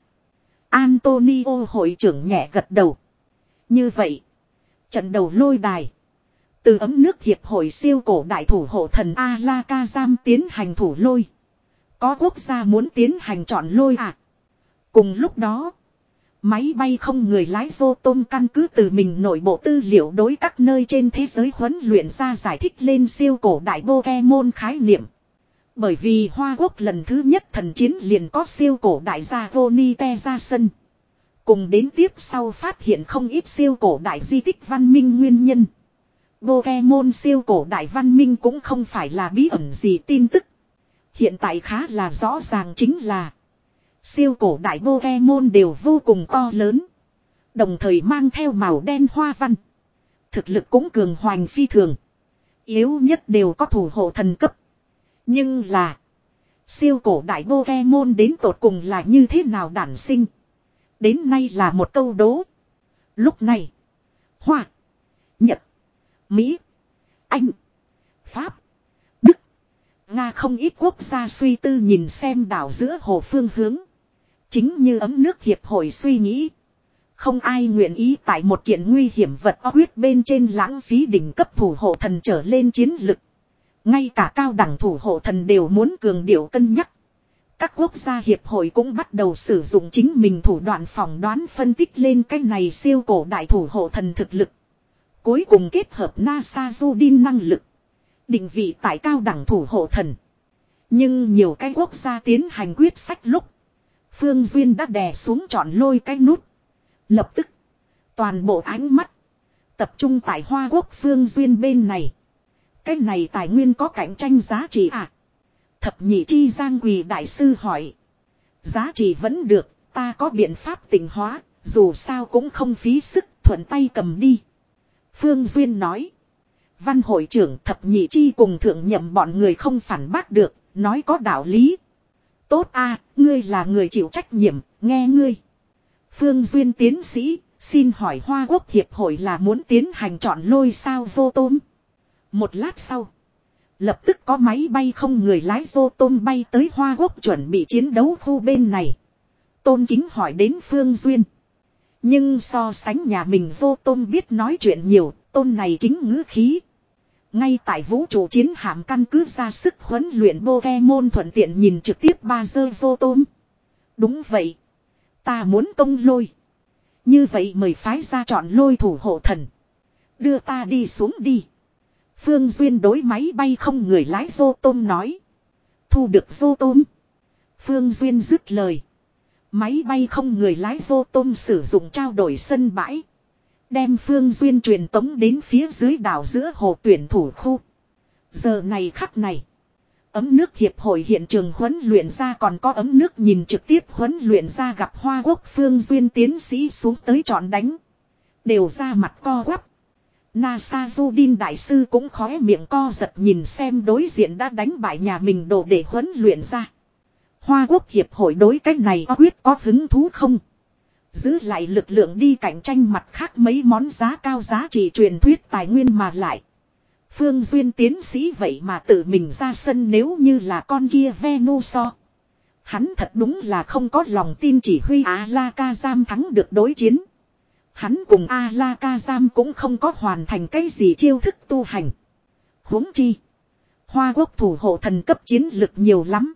Antonio hội trưởng nhẹ gật đầu. Như vậy. Trận đầu lôi đài. Từ ấm nước hiệp hội siêu cổ đại thủ hộ thần Alakazam tiến hành thủ lôi. Có quốc gia muốn tiến hành chọn lôi à. Cùng lúc đó. Máy bay không người lái vô tôm căn cứ từ mình nội bộ tư liệu đối các nơi trên thế giới huấn luyện ra giải thích lên siêu cổ đại Pokemon khái niệm. Bởi vì Hoa Quốc lần thứ nhất thần chiến liền có siêu cổ đại gia Vonite ra sân. Cùng đến tiếp sau phát hiện không ít siêu cổ đại di tích văn minh nguyên nhân. Pokemon siêu cổ đại văn minh cũng không phải là bí ẩn gì tin tức. Hiện tại khá là rõ ràng chính là siêu cổ đại Pokemon đều vô cùng to lớn. Đồng thời mang theo màu đen hoa văn. Thực lực cũng cường hoành phi thường. Yếu nhất đều có thủ hộ thần cấp. Nhưng là siêu cổ đại Pokemon đến tột cùng là như thế nào đản sinh. Đến nay là một câu đố. Lúc này Hoa, Nhật, Mỹ, Anh, Pháp, Đức, Nga không ít quốc gia suy tư nhìn xem đảo giữa hồ phương hướng. Chính như ấm nước hiệp hội suy nghĩ. Không ai nguyện ý tại một kiện nguy hiểm vật o quyết bên trên lãng phí đỉnh cấp thủ hộ thần trở lên chiến lực. Ngay cả cao đẳng thủ hộ thần đều muốn cường điệu cân nhắc. Các quốc gia hiệp hội cũng bắt đầu sử dụng chính mình thủ đoạn phỏng đoán phân tích lên cái này siêu cổ đại thủ hộ thần thực lực. Cuối cùng kết hợp Nasarudin năng lực. Định vị tại cao đẳng thủ hộ thần. Nhưng nhiều cái quốc gia tiến hành quyết sách lúc. Phương Duyên đã đè xuống chọn lôi cái nút. Lập tức. Toàn bộ ánh mắt. Tập trung tại Hoa Quốc Phương Duyên bên này. Cái này tài nguyên có cạnh tranh giá trị à? Thập nhị chi Giang Quỳ đại sư hỏi. Giá trị vẫn được, ta có biện pháp tỉnh hóa, dù sao cũng không phí sức, thuận tay cầm đi. Phương Duyên nói. Văn hội trưởng thập nhị chi cùng thượng nhậm bọn người không phản bác được, nói có đạo lý. Tốt a, ngươi là người chịu trách nhiệm, nghe ngươi. Phương Duyên tiến sĩ, xin hỏi Hoa Quốc Hiệp hội là muốn tiến hành chọn lôi sao vô tôm. Một lát sau. Lập tức có máy bay không người lái vô tôm bay tới Hoa Quốc chuẩn bị chiến đấu khu bên này. Tôn Kính hỏi đến Phương Duyên. Nhưng so sánh nhà mình vô tôm biết nói chuyện nhiều, tôn này kính ngữ khí. Ngay tại vũ trụ chiến hạm căn cứ ra sức huấn luyện Pokemon thuận tiện nhìn trực tiếp ba dơ vô tôm. Đúng vậy. Ta muốn công lôi. Như vậy mời phái ra chọn lôi thủ hộ thần. Đưa ta đi xuống đi. Phương Duyên đối máy bay không người lái vô tôm nói. Thu được vô tôm. Phương Duyên dứt lời. Máy bay không người lái vô tôm sử dụng trao đổi sân bãi. Đem Phương Duyên truyền tống đến phía dưới đảo giữa hồ tuyển thủ khu. Giờ này khắc này. Ấm nước hiệp hội hiện trường huấn luyện ra còn có ấm nước nhìn trực tiếp huấn luyện ra gặp Hoa Quốc Phương Duyên tiến sĩ xuống tới chọn đánh. Đều ra mặt co quắp. NASA Judin đại sư cũng khóe miệng co giật nhìn xem đối diện đã đánh bại nhà mình đồ để huấn luyện ra. Hoa Quốc hiệp hội đối cách này có quyết có hứng thú không? Giữ lại lực lượng đi cạnh tranh mặt khác mấy món giá cao giá trị truyền thuyết tài nguyên mà lại. Phương Duyên tiến sĩ vậy mà tự mình ra sân nếu như là con kia Venuso. Hắn thật đúng là không có lòng tin chỉ huy Alakazam thắng được đối chiến. Hắn cùng Alakazam cũng không có hoàn thành cái gì chiêu thức tu hành. Huống chi. Hoa Quốc thủ hộ thần cấp chiến lực nhiều lắm.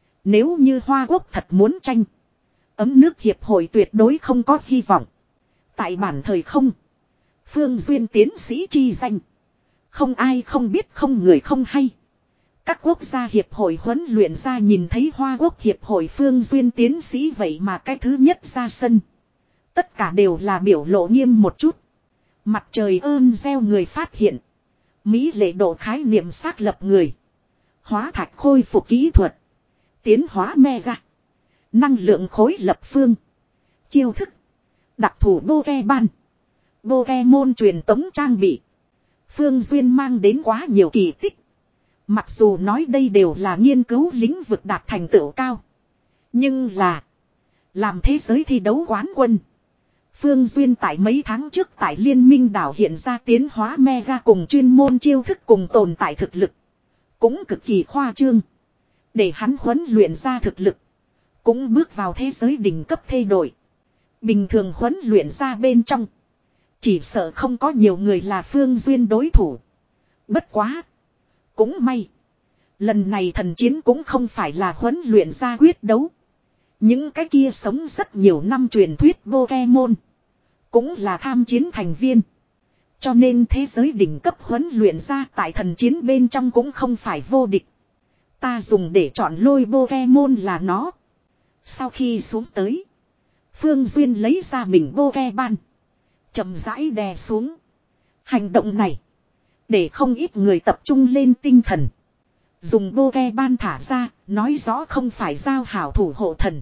Nếu như Hoa Quốc thật muốn tranh. Ấm nước hiệp hội tuyệt đối không có hy vọng. Tại bản thời không. Phương Duyên tiến sĩ chi danh. Không ai không biết không người không hay. Các quốc gia hiệp hội huấn luyện ra nhìn thấy Hoa Quốc hiệp hội Phương Duyên tiến sĩ vậy mà cái thứ nhất ra sân. Tất cả đều là biểu lộ nghiêm một chút. Mặt trời ơn gieo người phát hiện. Mỹ lệ độ khái niệm xác lập người. Hóa thạch khôi phục kỹ thuật. Tiến hóa mega. Năng lượng khối lập phương. Chiêu thức. Đặc thủ Pokemon. Pokemon truyền tống trang bị. Phương Duyên mang đến quá nhiều kỳ tích. Mặc dù nói đây đều là nghiên cứu lĩnh vực đạt thành tựu cao. Nhưng là. Làm thế giới thi đấu quán quân. Phương Duyên tại mấy tháng trước tại Liên minh đảo hiện ra tiến hóa mega cùng chuyên môn chiêu thức cùng tồn tại thực lực. Cũng cực kỳ khoa trương. Để hắn huấn luyện ra thực lực. Cũng bước vào thế giới đỉnh cấp thay đổi. Bình thường huấn luyện ra bên trong. Chỉ sợ không có nhiều người là Phương Duyên đối thủ. Bất quá. Cũng may. Lần này thần chiến cũng không phải là huấn luyện ra quyết đấu. Những cái kia sống rất nhiều năm truyền thuyết Pokemon. Cũng là tham chiến thành viên. Cho nên thế giới đỉnh cấp huấn luyện ra tại thần chiến bên trong cũng không phải vô địch. Ta dùng để chọn lôi Pokemon là nó. Sau khi xuống tới. Phương Duyên lấy ra mình Pokemon. Chậm rãi đè xuống. Hành động này. Để không ít người tập trung lên tinh thần. Dùng Pokemon thả ra. Nói rõ không phải giao hảo thủ hộ thần.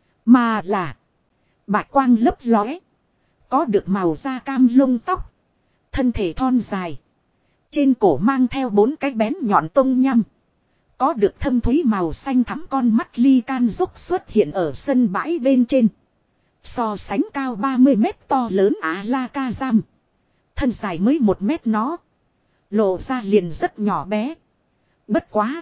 Mà là. Bạch quang lấp lóe. Có được màu da cam lông tóc. Thân thể thon dài. Trên cổ mang theo bốn cái bén nhọn tông nhăm. Có được thâm thúy màu xanh thắm con mắt ly can dốc xuất hiện ở sân bãi bên trên. So sánh cao ba mươi mét to lớn Alakazam. Thân dài mới một mét nó. Lộ ra liền rất nhỏ bé. Bất quá.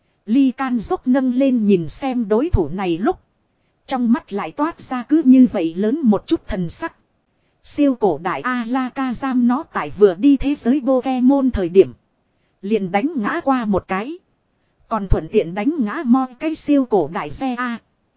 Ly can dốc nâng lên nhìn xem đối thủ này lúc. Trong mắt lại toát ra cứ như vậy lớn một chút thần sắc. Siêu cổ đại Alakazam nó tại vừa đi thế giới Pokemon thời điểm. Liền đánh ngã qua một cái. Còn thuận tiện đánh ngã moi cái siêu cổ đại xe A.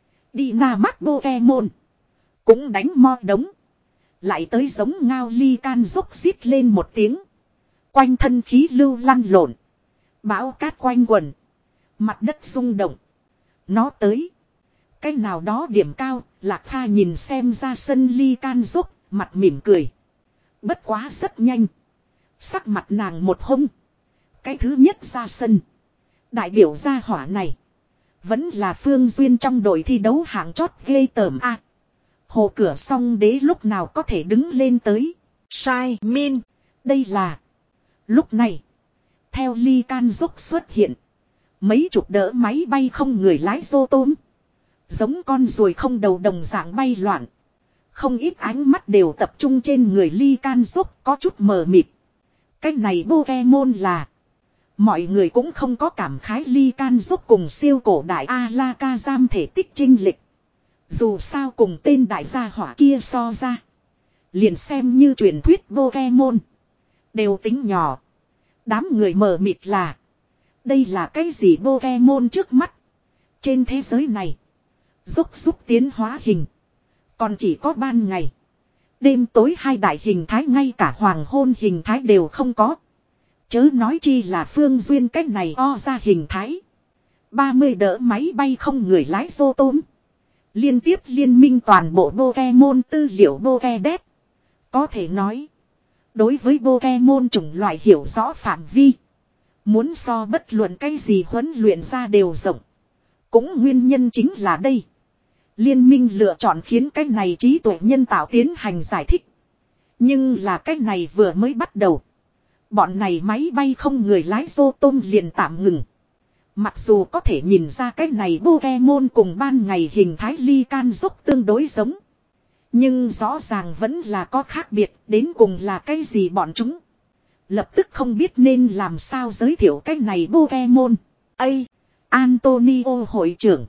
Đi na mắc Pokemon. Cũng đánh moi đống. Lại tới giống ngao ly can dốc xít lên một tiếng. Quanh thân khí lưu lăn lộn. Bão cát quanh quần. Mặt đất rung động. Nó tới. Cái nào đó điểm cao. Lạc Kha nhìn xem ra sân ly can dốc. Mặt mỉm cười. Bất quá rất nhanh. Sắc mặt nàng một hông. Cái thứ nhất ra sân. Đại biểu gia hỏa này. Vẫn là Phương Duyên trong đội thi đấu hạng chót ghê tởm a. Hồ cửa song đế lúc nào có thể đứng lên tới. Sai min. Đây là. Lúc này. Theo ly can dốc xuất hiện. Mấy chục đỡ máy bay không người lái dô tôm. Giống con ruồi không đầu đồng dạng bay loạn. Không ít ánh mắt đều tập trung trên người ly can dốc có chút mờ mịt. Cái này Pokemon là. Mọi người cũng không có cảm khái ly can dốc cùng siêu cổ đại Alakazam thể tích trinh lịch. Dù sao cùng tên đại gia hỏa kia so ra. Liền xem như truyền thuyết Pokemon. Đều tính nhỏ. Đám người mờ mịt là. Đây là cái gì Pokemon trước mắt. Trên thế giới này. Giúp giúp tiến hóa hình. Còn chỉ có ban ngày. Đêm tối hai đại hình thái ngay cả hoàng hôn hình thái đều không có. Chớ nói chi là Phương Duyên cách này o ra hình thái. ba mươi đỡ máy bay không người lái dô tôm. Liên tiếp liên minh toàn bộ Pokemon tư liệu Pokédex. Có thể nói. Đối với Pokemon chủng loại hiểu rõ phạm vi. Muốn so bất luận cái gì huấn luyện ra đều rộng. Cũng nguyên nhân chính là đây. Liên minh lựa chọn khiến cái này trí tuệ nhân tạo tiến hành giải thích. Nhưng là cái này vừa mới bắt đầu. Bọn này máy bay không người lái dô tôm liền tạm ngừng. Mặc dù có thể nhìn ra cái này Pokemon cùng ban ngày hình thái ly can dốc tương đối giống. Nhưng rõ ràng vẫn là có khác biệt, đến cùng là cái gì bọn chúng. Lập tức không biết nên làm sao giới thiệu cái này Pokemon. Ây, Antonio hội trưởng,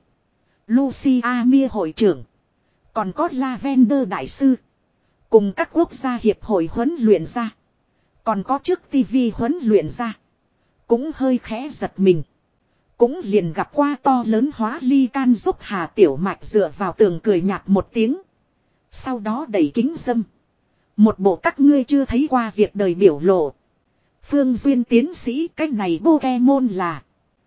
Lucia Mia hội trưởng, còn có Lavender đại sư. Cùng các quốc gia hiệp hội huấn luyện ra. Còn có trước tivi huấn luyện ra. Cũng hơi khẽ giật mình. Cũng liền gặp qua to lớn hóa ly can giúp Hà Tiểu Mạch dựa vào tường cười nhạt một tiếng. Sau đó đẩy kính dâm. Một bộ các ngươi chưa thấy qua việc đời biểu lộ. Phương Duyên tiến sĩ cái này Pokemon là.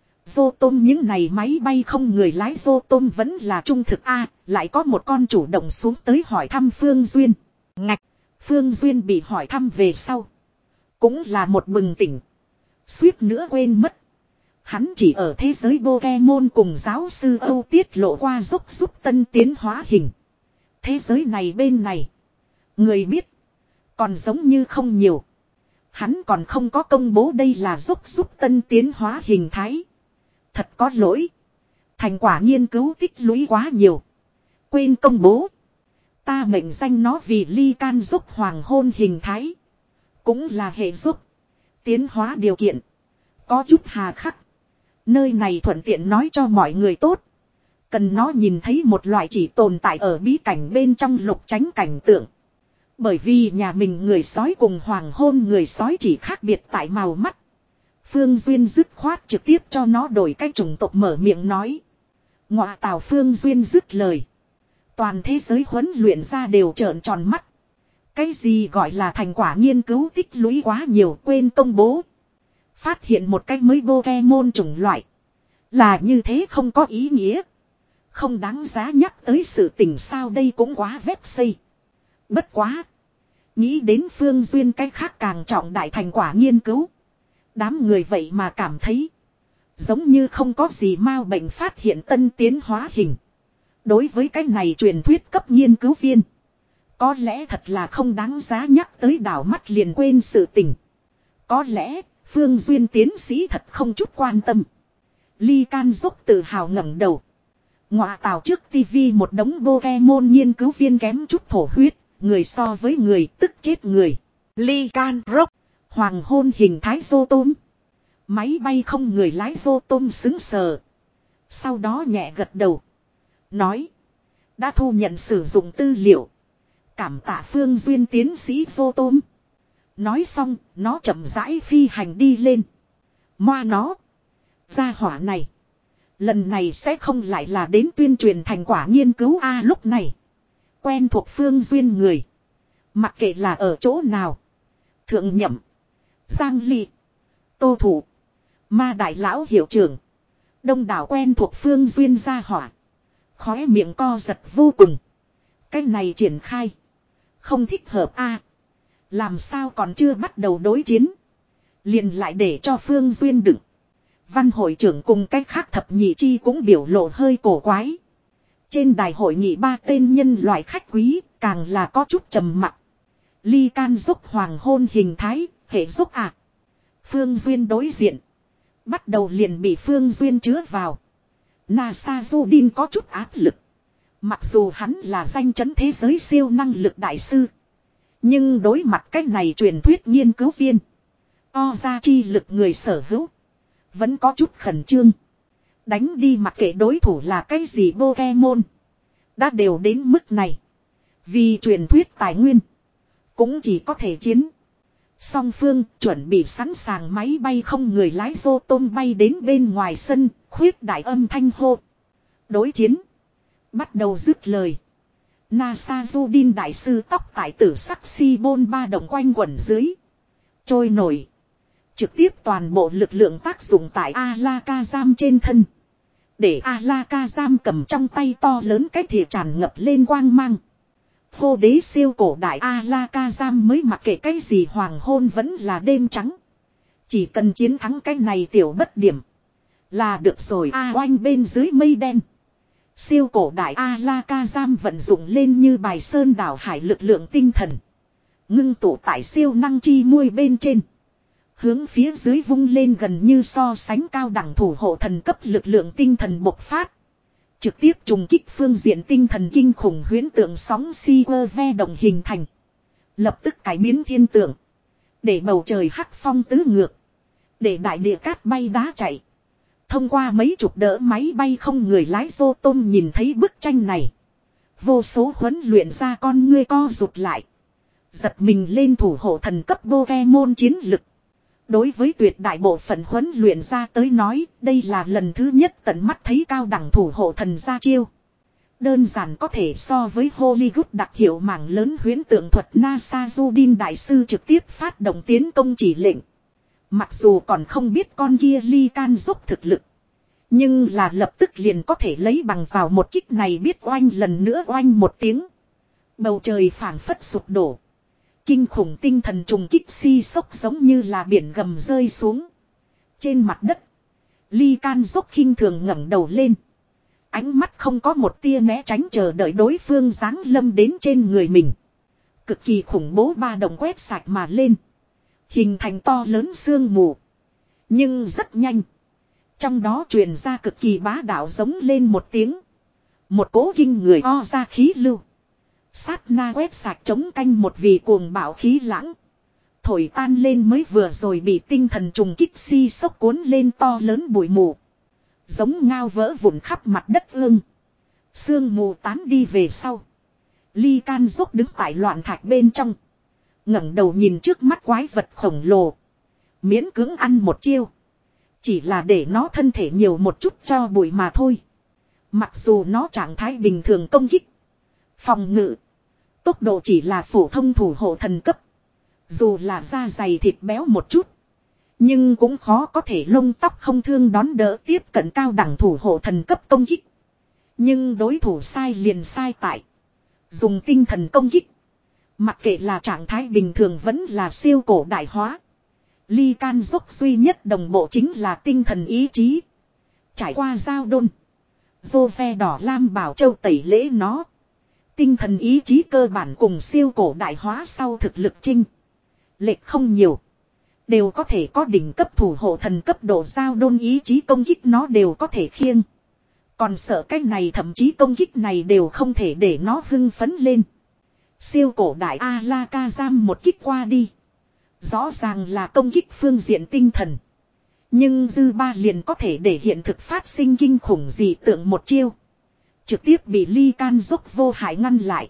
Dô tôm những này máy bay không người lái dô tôm vẫn là trung thực A. Lại có một con chủ động xuống tới hỏi thăm Phương Duyên. Ngạch. Phương Duyên bị hỏi thăm về sau. Cũng là một bừng tỉnh. Suýt nữa quên mất. Hắn chỉ ở thế giới Pokemon cùng giáo sư Âu tiết lộ qua giúp giúp tân tiến hóa hình. Thế giới này bên này. Người biết. Còn giống như không nhiều. Hắn còn không có công bố đây là giúp giúp tân tiến hóa hình thái. Thật có lỗi. Thành quả nghiên cứu tích lũy quá nhiều. Quên công bố. Ta mệnh danh nó vì ly can giúp hoàng hôn hình thái. Cũng là hệ giúp. Tiến hóa điều kiện. Có chút hà khắc. Nơi này thuận tiện nói cho mọi người tốt. Cần nó nhìn thấy một loại chỉ tồn tại ở bí cảnh bên trong lục tránh cảnh tượng. Bởi vì nhà mình người sói cùng hoàng hôn người sói chỉ khác biệt tại màu mắt. Phương Duyên dứt khoát trực tiếp cho nó đổi cách chủng tộc mở miệng nói. Ngọa tào Phương Duyên dứt lời. Toàn thế giới huấn luyện ra đều trợn tròn mắt. Cái gì gọi là thành quả nghiên cứu tích lũy quá nhiều quên công bố. Phát hiện một cách mới Pokemon chủng loại. Là như thế không có ý nghĩa. Không đáng giá nhắc tới sự tình sao đây cũng quá vét xây. Bất quá. Nghĩ đến Phương Duyên cách khác càng trọng đại thành quả nghiên cứu. Đám người vậy mà cảm thấy. Giống như không có gì mau bệnh phát hiện tân tiến hóa hình. Đối với cái này truyền thuyết cấp nghiên cứu viên. Có lẽ thật là không đáng giá nhắc tới đảo mắt liền quên sự tình. Có lẽ Phương Duyên tiến sĩ thật không chút quan tâm. Ly can dốc tự hào ngẩng đầu. Ngọa tào trước tivi một đống Pokemon nghiên cứu viên kém chút thổ huyết. Người so với người tức chết người. Ly can rock. Hoàng hôn hình thái dô tôm. Máy bay không người lái dô tôm xứng sờ. Sau đó nhẹ gật đầu. Nói. Đã thu nhận sử dụng tư liệu. Cảm tạ Phương Duyên tiến sĩ dô tôm. Nói xong, nó chậm rãi phi hành đi lên. Moa nó. Gia hỏa này. Lần này sẽ không lại là đến tuyên truyền thành quả nghiên cứu A lúc này. Quen thuộc Phương Duyên người. Mặc kệ là ở chỗ nào. Thượng Nhậm. Giang Ly. Tô Thủ. Ma Đại Lão hiệu trưởng. Đông đảo quen thuộc Phương Duyên gia hỏa. Khóe miệng co giật vô cùng. Cái này triển khai. Không thích hợp A. Làm sao còn chưa bắt đầu đối chiến. Liền lại để cho Phương Duyên đựng. Văn hội trưởng cùng cách khác thập nhị chi cũng biểu lộ hơi cổ quái. Trên đài hội nghị ba tên nhân loại khách quý càng là có chút trầm mặc. Ly can giúp hoàng hôn hình thái, hệ giúp à. Phương Duyên đối diện. Bắt đầu liền bị Phương Duyên chứa vào. NASA Judin có chút áp lực. Mặc dù hắn là danh chấn thế giới siêu năng lực đại sư. Nhưng đối mặt cái này truyền thuyết nghiên cứu viên. O ra chi lực người sở hữu. Vẫn có chút khẩn trương. Đánh đi mặc kệ đối thủ là cái gì Pokemon. Đã đều đến mức này. Vì truyền thuyết tài nguyên. Cũng chỉ có thể chiến. Song phương chuẩn bị sẵn sàng máy bay không người lái vô tôm bay đến bên ngoài sân, khuyết đại âm thanh hô. Đối chiến. Bắt đầu dứt lời. NASA Judin đại sư tóc tại tử sắc si bôn ba động quanh quẩn dưới. Trôi nổi. Trực tiếp toàn bộ lực lượng tác dụng tại Alakazam trên thân. Để Alakazam cầm trong tay to lớn cái thìa tràn ngập lên quang mang. Hô đế siêu cổ đại Alakazam mới mặc kệ cái gì hoàng hôn vẫn là đêm trắng. Chỉ cần chiến thắng cái này tiểu bất điểm. Là được rồi A oanh bên dưới mây đen. Siêu cổ đại Alakazam vận dụng lên như bài sơn đảo hải lực lượng tinh thần. Ngưng tụ tại siêu năng chi muôi bên trên. Hướng phía dưới vung lên gần như so sánh cao đẳng thủ hộ thần cấp lực lượng tinh thần bộc phát. Trực tiếp trùng kích phương diện tinh thần kinh khủng huyễn tượng sóng si ơ ve động hình thành. Lập tức cải biến thiên tượng. Để bầu trời hắc phong tứ ngược. Để đại địa cát bay đá chạy. Thông qua mấy chục đỡ máy bay không người lái Dô Tôm nhìn thấy bức tranh này. Vô số huấn luyện ra con ngươi co rụt lại. Giật mình lên thủ hộ thần cấp Pokemon chiến lực. Đối với tuyệt đại bộ phận huấn luyện ra tới nói, đây là lần thứ nhất tận mắt thấy cao đẳng thủ hộ thần ra chiêu. Đơn giản có thể so với Hollywood đặc hiệu mảng lớn huyễn tượng thuật NASA Judin đại sư trực tiếp phát động tiến công chỉ lệnh. Mặc dù còn không biết con kia ly can giúp thực lực. Nhưng là lập tức liền có thể lấy bằng vào một kích này biết oanh lần nữa oanh một tiếng. Bầu trời phảng phất sụp đổ. Kinh khủng tinh thần trùng kích si sốc giống như là biển gầm rơi xuống. Trên mặt đất. Ly can dốc khinh thường ngẩng đầu lên. Ánh mắt không có một tia né tránh chờ đợi đối phương giáng lâm đến trên người mình. Cực kỳ khủng bố ba động quét sạch mà lên. Hình thành to lớn sương mù. Nhưng rất nhanh. Trong đó truyền ra cực kỳ bá đạo giống lên một tiếng. Một cỗ kinh người o ra khí lưu. Sát na quét sạch chống canh một vì cuồng bạo khí lãng. Thổi tan lên mới vừa rồi bị tinh thần trùng kích si sốc cuốn lên to lớn bụi mù. Giống ngao vỡ vụn khắp mặt đất ương. Sương mù tán đi về sau. Ly can dốc đứng tại loạn thạch bên trong. ngẩng đầu nhìn trước mắt quái vật khổng lồ. Miễn cưỡng ăn một chiêu. Chỉ là để nó thân thể nhiều một chút cho bụi mà thôi. Mặc dù nó trạng thái bình thường công kích. Phòng ngự. Tốc độ chỉ là phổ thông thủ hộ thần cấp. Dù là da dày thịt béo một chút. Nhưng cũng khó có thể lông tóc không thương đón đỡ tiếp cận cao đẳng thủ hộ thần cấp công kích. Nhưng đối thủ sai liền sai tại. Dùng tinh thần công kích. Mặc kệ là trạng thái bình thường vẫn là siêu cổ đại hóa. Ly can dốc duy nhất đồng bộ chính là tinh thần ý chí. Trải qua giao đôn. Dô ve đỏ lam bảo châu tẩy lễ nó. Tinh thần ý chí cơ bản cùng siêu cổ đại hóa sau thực lực chinh. Lệch không nhiều. Đều có thể có đỉnh cấp thủ hộ thần cấp độ giao đôn ý chí công kích nó đều có thể khiêng. Còn sợ cái này thậm chí công kích này đều không thể để nó hưng phấn lên. Siêu cổ đại Alakazam một kích qua đi. Rõ ràng là công kích phương diện tinh thần. Nhưng dư ba liền có thể để hiện thực phát sinh kinh khủng dị tượng một chiêu. Trực tiếp bị ly can dốc vô hại ngăn lại.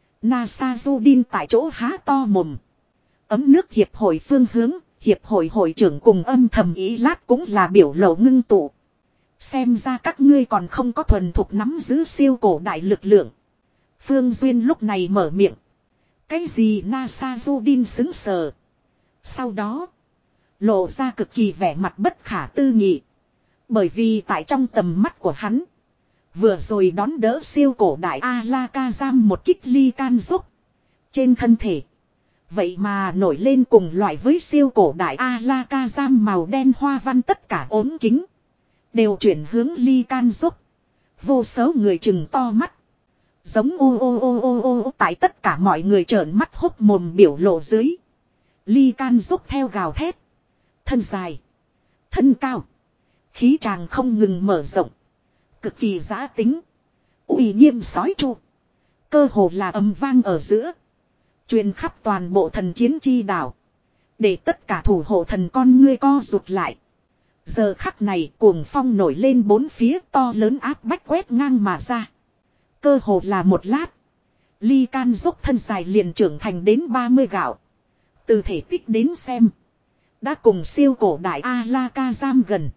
NASA Judin tại chỗ há to mồm. Ấm nước hiệp hội phương hướng, hiệp hội hội trưởng cùng âm thầm ý lát cũng là biểu lộ ngưng tụ. Xem ra các ngươi còn không có thuần thục nắm giữ siêu cổ đại lực lượng. Phương Duyên lúc này mở miệng. Cái gì NASA Judin xứng sờ. Sau đó, lộ ra cực kỳ vẻ mặt bất khả tư nghị. Bởi vì tại trong tầm mắt của hắn, vừa rồi đón đỡ siêu cổ đại Alakazam một kích ly can giúp. Trên thân thể, vậy mà nổi lên cùng loại với siêu cổ đại Alakazam màu đen hoa văn tất cả ốm kính. Đều chuyển hướng ly can giúp. Vô số người chừng to mắt. Giống ô ô ô ô ô tại tất cả mọi người trợn mắt hốc mồm biểu lộ dưới. Ly can giúp theo gào thét. Thân dài. Thân cao. Khí tràng không ngừng mở rộng. Cực kỳ giã tính. Uy nghiêm sói tru. Cơ hồ là âm vang ở giữa. Truyền khắp toàn bộ thần chiến chi đảo. Để tất cả thủ hộ thần con ngươi co rụt lại. Giờ khắc này cuồng phong nổi lên bốn phía to lớn áp bách quét ngang mà ra. Cơ hồ là một lát. Ly can dốc thân dài liền trưởng thành đến ba mươi gạo. Từ thể tích đến xem. Đã cùng siêu cổ đại Alakazam gần.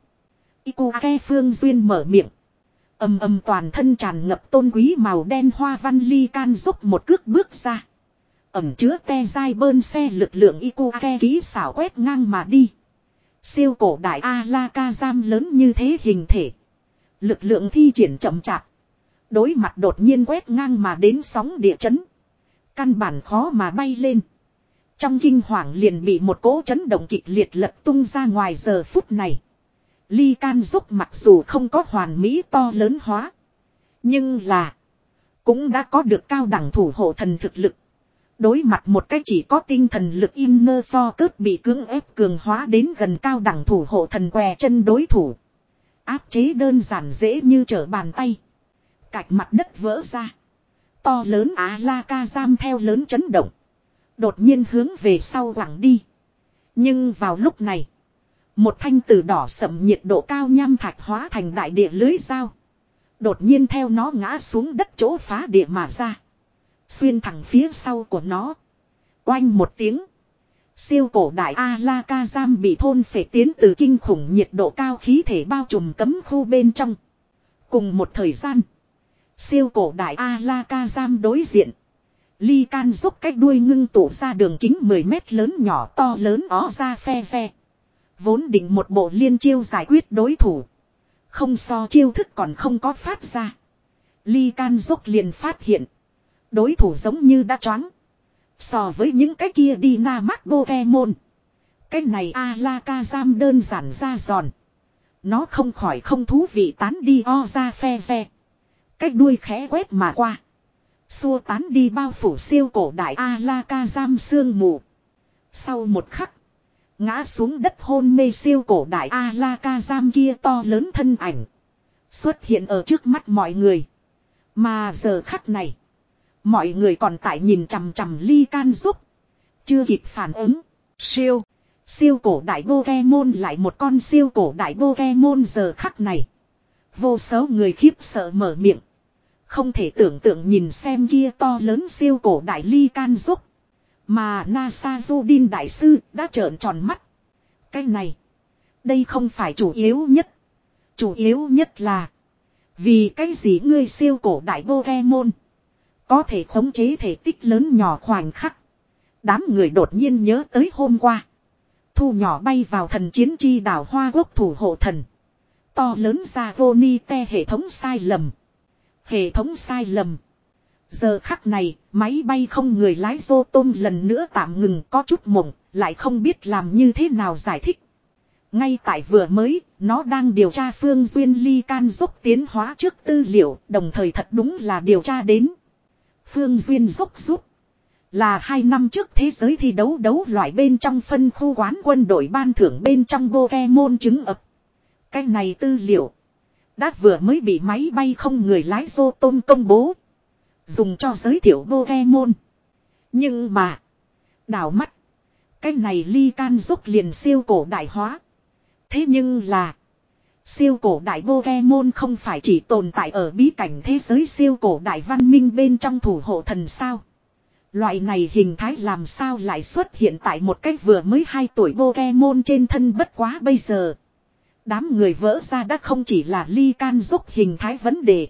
Ikuke Phương Duyên mở miệng. Ầm ầm toàn thân tràn ngập tôn quý màu đen hoa văn ly can giúp một cước bước ra. Ẩm chứa te dai bơn xe lực lượng Ikuke kỹ xảo quét ngang mà đi. Siêu cổ đại Alakazam lớn như thế hình thể. Lực lượng thi triển chậm chạp. Đối mặt đột nhiên quét ngang mà đến sóng địa chấn. Căn bản khó mà bay lên. Trong kinh hoàng liền bị một cỗ chấn động kịch liệt lật tung ra ngoài giờ phút này. Ly can giúp mặc dù không có hoàn mỹ to lớn hóa. Nhưng là. Cũng đã có được cao đẳng thủ hộ thần thực lực. Đối mặt một cách chỉ có tinh thần lực inner focus bị cưỡng ép cường hóa đến gần cao đẳng thủ hộ thần què chân đối thủ. Áp chế đơn giản dễ như trở bàn tay. Cạch mặt đất vỡ ra. To lớn Alakazam theo lớn chấn động. Đột nhiên hướng về sau quẳng đi. Nhưng vào lúc này. Một thanh từ đỏ sậm nhiệt độ cao nham thạch hóa thành đại địa lưới dao. Đột nhiên theo nó ngã xuống đất chỗ phá địa mà ra. Xuyên thẳng phía sau của nó. Oanh một tiếng. Siêu cổ đại Alakazam bị thôn phệ tiến từ kinh khủng nhiệt độ cao khí thể bao trùm cấm khu bên trong. Cùng một thời gian. Siêu cổ đại Alakazam đối diện. Ly can giúp cách đuôi ngưng tụ ra đường kính mười mét lớn nhỏ to lớn ó ra phe phe. Vốn định một bộ liên chiêu giải quyết đối thủ. Không so chiêu thức còn không có phát ra. Ly can giúp liền phát hiện. Đối thủ giống như đã choáng. So với những cái kia đi na mắc Pokemon. Cái này Alakazam đơn giản ra giòn. Nó không khỏi không thú vị tán đi o ra phe phe. Cái đuôi khẽ quét mà qua. Xua tán đi bao phủ siêu cổ đại Alakazam sương mù. Sau một khắc. Ngã xuống đất hôn mê siêu cổ đại Alakazam kia to lớn thân ảnh. Xuất hiện ở trước mắt mọi người. Mà giờ khắc này. Mọi người còn tại nhìn chằm chằm ly can giúp. Chưa kịp phản ứng. Siêu. Siêu cổ đại Pokemon lại một con siêu cổ đại Pokemon giờ khắc này. Vô số người khiếp sợ mở miệng. Không thể tưởng tượng nhìn xem kia to lớn siêu cổ đại ly can giúp. Mà Nasazudin đại sư đã trợn tròn mắt. Cái này. Đây không phải chủ yếu nhất. Chủ yếu nhất là. Vì cái gì ngươi siêu cổ đại Pokemon. Có thể khống chế thể tích lớn nhỏ khoảnh khắc. Đám người đột nhiên nhớ tới hôm qua. Thu nhỏ bay vào thần chiến chi đảo Hoa Quốc thủ hộ thần. To lớn ra vô ni te hệ thống sai lầm. Hệ thống sai lầm. Giờ khắc này, máy bay không người lái vô tôm lần nữa tạm ngừng có chút mộng, lại không biết làm như thế nào giải thích. Ngay tại vừa mới, nó đang điều tra Phương Duyên ly can giúp tiến hóa trước tư liệu, đồng thời thật đúng là điều tra đến. Phương Duyên dốc giúp. Là hai năm trước thế giới thi đấu đấu loại bên trong phân khu quán quân đội ban thưởng bên trong Pokemon trứng ập. Cái này tư liệu. Đã vừa mới bị máy bay không người lái vô tôm công bố. Dùng cho giới thiệu Pokemon. Nhưng mà. Đảo mắt. Cái này ly can giúp liền siêu cổ đại hóa. Thế nhưng là. Siêu cổ đại Pokemon không phải chỉ tồn tại ở bí cảnh thế giới siêu cổ đại văn minh bên trong thủ hộ thần sao. Loại này hình thái làm sao lại xuất hiện tại một cách vừa mới hai tuổi Pokemon trên thân bất quá bây giờ. Đám người vỡ ra đã không chỉ là ly can giúp hình thái vấn đề.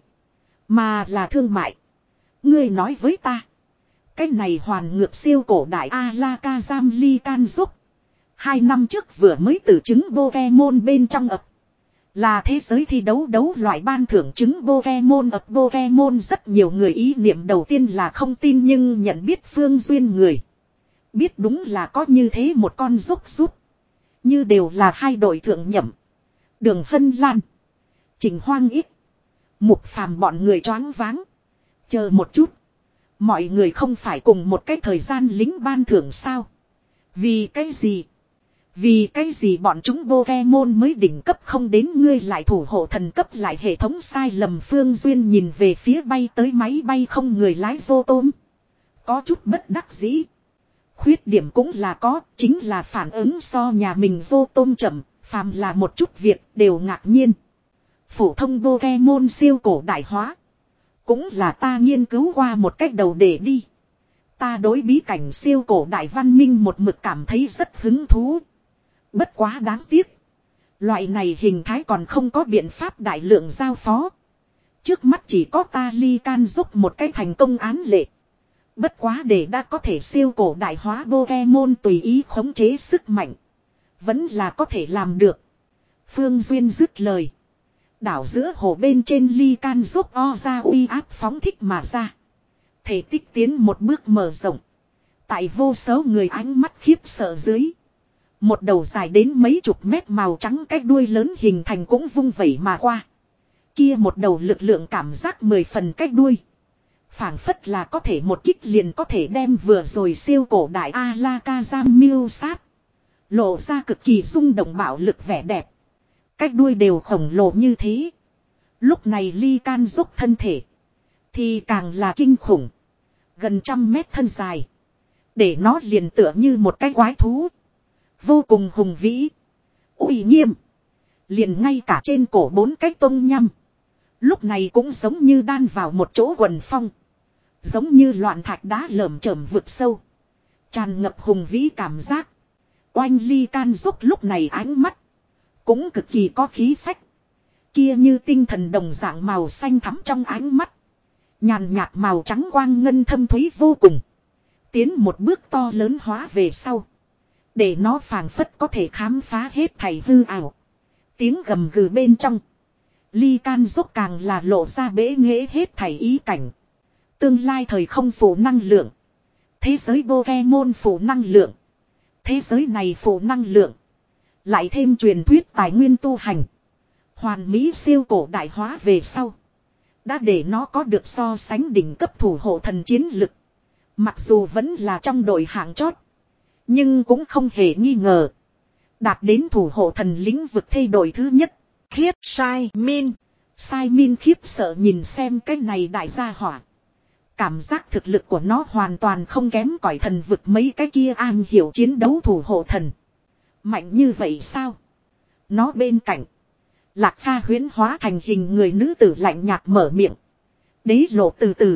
Mà là thương mại. Ngươi nói với ta. Cái này hoàn ngược siêu cổ đại Alakazam ly can giúp. Hai năm trước vừa mới từ trứng Pokemon bên trong ập. Là thế giới thi đấu đấu loại ban thưởng trứng Pokemon ập Pokemon rất nhiều người ý niệm đầu tiên là không tin nhưng nhận biết Phương Duyên người. Biết đúng là có như thế một con giúp giúp. Như đều là hai đội thượng nhậm. Đường Hân Lan. Trình Hoang ít. Mục Phàm bọn người choáng váng. Chờ một chút. Mọi người không phải cùng một cái thời gian lính ban thưởng sao. Vì cái gì? Vì cái gì bọn chúng Pokemon mới đỉnh cấp không đến ngươi lại thủ hộ thần cấp lại hệ thống sai lầm. Phương Duyên nhìn về phía bay tới máy bay không người lái vô tôm. Có chút bất đắc dĩ. Khuyết điểm cũng là có, chính là phản ứng so nhà mình vô tôm chậm, phàm là một chút việc đều ngạc nhiên. Phổ thông Pokemon siêu cổ đại hóa. Cũng là ta nghiên cứu qua một cách đầu để đi. Ta đối bí cảnh siêu cổ đại văn minh một mực cảm thấy rất hứng thú. Bất quá đáng tiếc. Loại này hình thái còn không có biện pháp đại lượng giao phó. Trước mắt chỉ có ta ly can giúp một cái thành công án lệ. Bất quá để đã có thể siêu cổ đại hóa Pokemon tùy ý khống chế sức mạnh. Vẫn là có thể làm được. Phương Duyên dứt lời. Đảo giữa hồ bên trên ly can giúp o ra uy áp phóng thích mà ra. Thể tích tiến một bước mở rộng. Tại vô số người ánh mắt khiếp sợ dưới. Một đầu dài đến mấy chục mét màu trắng cái đuôi lớn hình thành cũng vung vẩy mà qua. Kia một đầu lực lượng cảm giác mười phần cái đuôi. Phảng phất là có thể một kích liền có thể đem vừa rồi siêu cổ đại Alakazam miêu sát. Lộ ra cực kỳ rung động bạo lực vẻ đẹp. Cái đuôi đều khổng lồ như thế. Lúc này ly can dốc thân thể. Thì càng là kinh khủng. Gần trăm mét thân dài. Để nó liền tựa như một cái quái thú. Vô cùng hùng vĩ. Uy nghiêm. Liền ngay cả trên cổ bốn cái tông nhăm. Lúc này cũng giống như đan vào một chỗ quần phong. Giống như loạn thạch đá lởm chởm vực sâu. Tràn ngập hùng vĩ cảm giác. Oanh ly can giúp lúc này ánh mắt. Cũng cực kỳ có khí phách. Kia như tinh thần đồng dạng màu xanh thắm trong ánh mắt. Nhàn nhạt màu trắng quang ngân thâm thúy vô cùng. Tiến một bước to lớn hóa về sau. Để nó phảng phất có thể khám phá hết thảy hư ảo. Tiếng gầm gừ bên trong. Ly can giúp càng là lộ ra bể nghệ hết thảy ý cảnh. Tương lai thời không phủ năng lượng. Thế giới Pokemon phủ năng lượng. Thế giới này phủ năng lượng. Lại thêm truyền thuyết tài nguyên tu hành. Hoàn mỹ siêu cổ đại hóa về sau. Đã để nó có được so sánh đỉnh cấp thủ hộ thần chiến lực. Mặc dù vẫn là trong đội hạng chót. Nhưng cũng không hề nghi ngờ. Đạt đến thủ hộ thần lĩnh vực thay đổi thứ nhất. Khiết Sai Min. Sai Min khiếp sợ nhìn xem cái này đại gia hỏa. Cảm giác thực lực của nó hoàn toàn không kém cỏi thần vực mấy cái kia an hiểu chiến đấu thủ hộ thần. Mạnh như vậy sao? Nó bên cạnh. Lạc Pha huyễn hóa thành hình người nữ tử lạnh nhạt mở miệng. Đế lộ từ từ.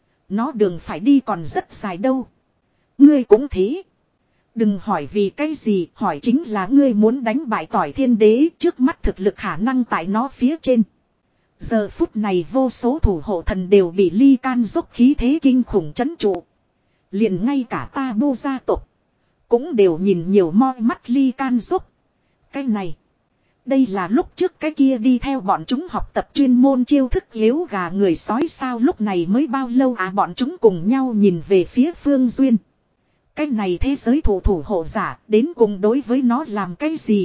Nó đường phải đi còn rất dài đâu. Ngươi cũng thế. Đừng hỏi vì cái gì, hỏi chính là ngươi muốn đánh bại tỏi thiên đế, trước mắt thực lực khả năng tại nó phía trên. Giờ phút này vô số thủ hộ thần đều bị ly can dốc khí thế kinh khủng chấn trụ. Liền ngay cả ta bu gia tộc cũng đều nhìn nhiều moi mắt ly can dốc. Cái này, đây là lúc trước cái kia đi theo bọn chúng học tập chuyên môn chiêu thức yếu gà người sói sao, lúc này mới bao lâu à, bọn chúng cùng nhau nhìn về phía Phương Duyên. Cái này thế giới thủ thủ hộ giả đến cùng đối với nó làm cái gì?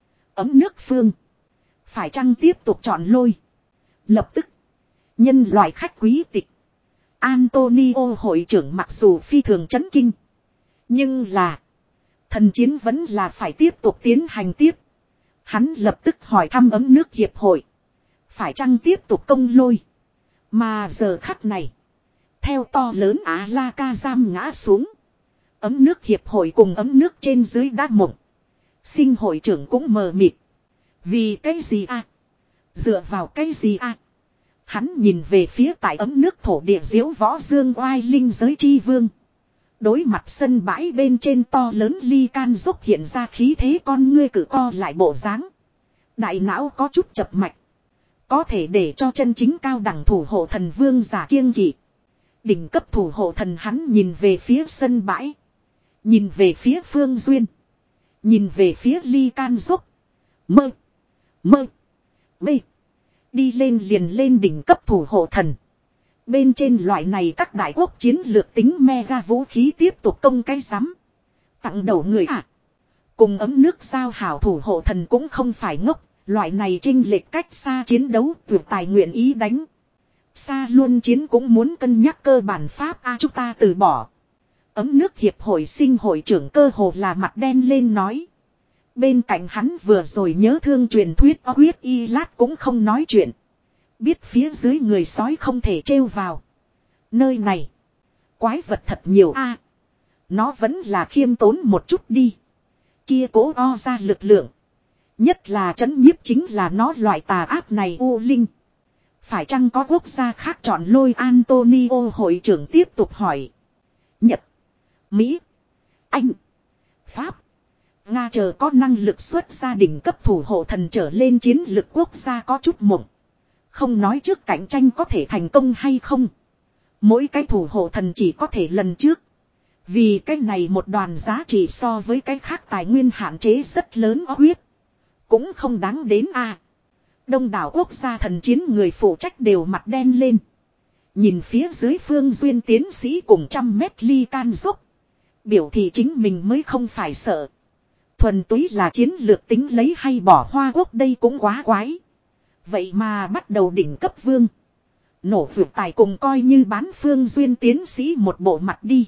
Ấm nước phương. Phải chăng tiếp tục chọn lôi? Lập tức. Nhân loại khách quý tịch. Antonio hội trưởng mặc dù phi thường chấn kinh. Nhưng là. Thần chiến vẫn là phải tiếp tục tiến hành tiếp. Hắn lập tức hỏi thăm ấm nước hiệp hội. Phải chăng tiếp tục công lôi? Mà giờ khắc này. Theo to lớn Alakazam ngã xuống. Ấm nước hiệp hội cùng ấm nước trên dưới đá mộng. Sinh hội trưởng cũng mờ mịt. Vì cái gì à? Dựa vào cái gì à? Hắn nhìn về phía tại ấm nước thổ địa diễu võ dương oai linh giới chi vương. Đối mặt sân bãi bên trên to lớn ly can giúp hiện ra khí thế con ngươi cử co lại bộ dáng. Đại não có chút chập mạch. Có thể để cho chân chính cao đẳng thủ hộ thần vương giả kiêng kỵ. Đỉnh cấp thủ hộ thần hắn nhìn về phía sân bãi. Nhìn về phía Phương Duyên. Nhìn về phía ly can giúp. Mơ. Mơ. Bê. Đi lên liền lên đỉnh cấp thủ hộ thần. Bên trên loại này các đại quốc chiến lược tính mega vũ khí tiếp tục công cái rắm. Tặng đầu người à. Cùng ấm nước giao hảo thủ hộ thần cũng không phải ngốc. Loại này chênh lệch cách xa chiến đấu tuyệt tài nguyện ý đánh. Xa luôn chiến cũng muốn cân nhắc cơ bản pháp a à, chúng ta từ bỏ. Ấm nước hiệp hội sinh hội trưởng cơ hồ là mặt đen lên nói. Bên cạnh hắn vừa rồi nhớ thương truyền thuyết o huyết y lát cũng không nói chuyện. Biết phía dưới người sói không thể trêu vào. Nơi này. Quái vật thật nhiều a à, nó vẫn là khiêm tốn một chút đi. Kia cố o ra lực lượng. Nhất là trấn nhiếp chính là nó loại tà ác này u linh. Phải chăng có quốc gia khác chọn lôi Antonio hội trưởng tiếp tục hỏi. Nhật, Mỹ, Anh, Pháp, Nga chờ có năng lực xuất gia đỉnh cấp thủ hộ thần trở lên chiến lực quốc gia có chút mộng. Không nói trước cạnh tranh có thể thành công hay không. Mỗi cái thủ hộ thần chỉ có thể lần trước. Vì cái này một đoàn giá trị so với cái khác tài nguyên hạn chế rất lớn huyết. Cũng không đáng đến a. À. Đông đảo quốc gia thần chiến người phụ trách đều mặt đen lên. Nhìn phía dưới Phương Duyên tiến sĩ cùng trăm mét ly can dốc. Biểu thị chính mình mới không phải sợ. Thuần túy là chiến lược tính lấy hay bỏ Hoa Quốc đây cũng quá quái. Vậy mà bắt đầu đỉnh cấp vương. Nổ vượt tài cùng coi như bán Phương Duyên tiến sĩ một bộ mặt đi.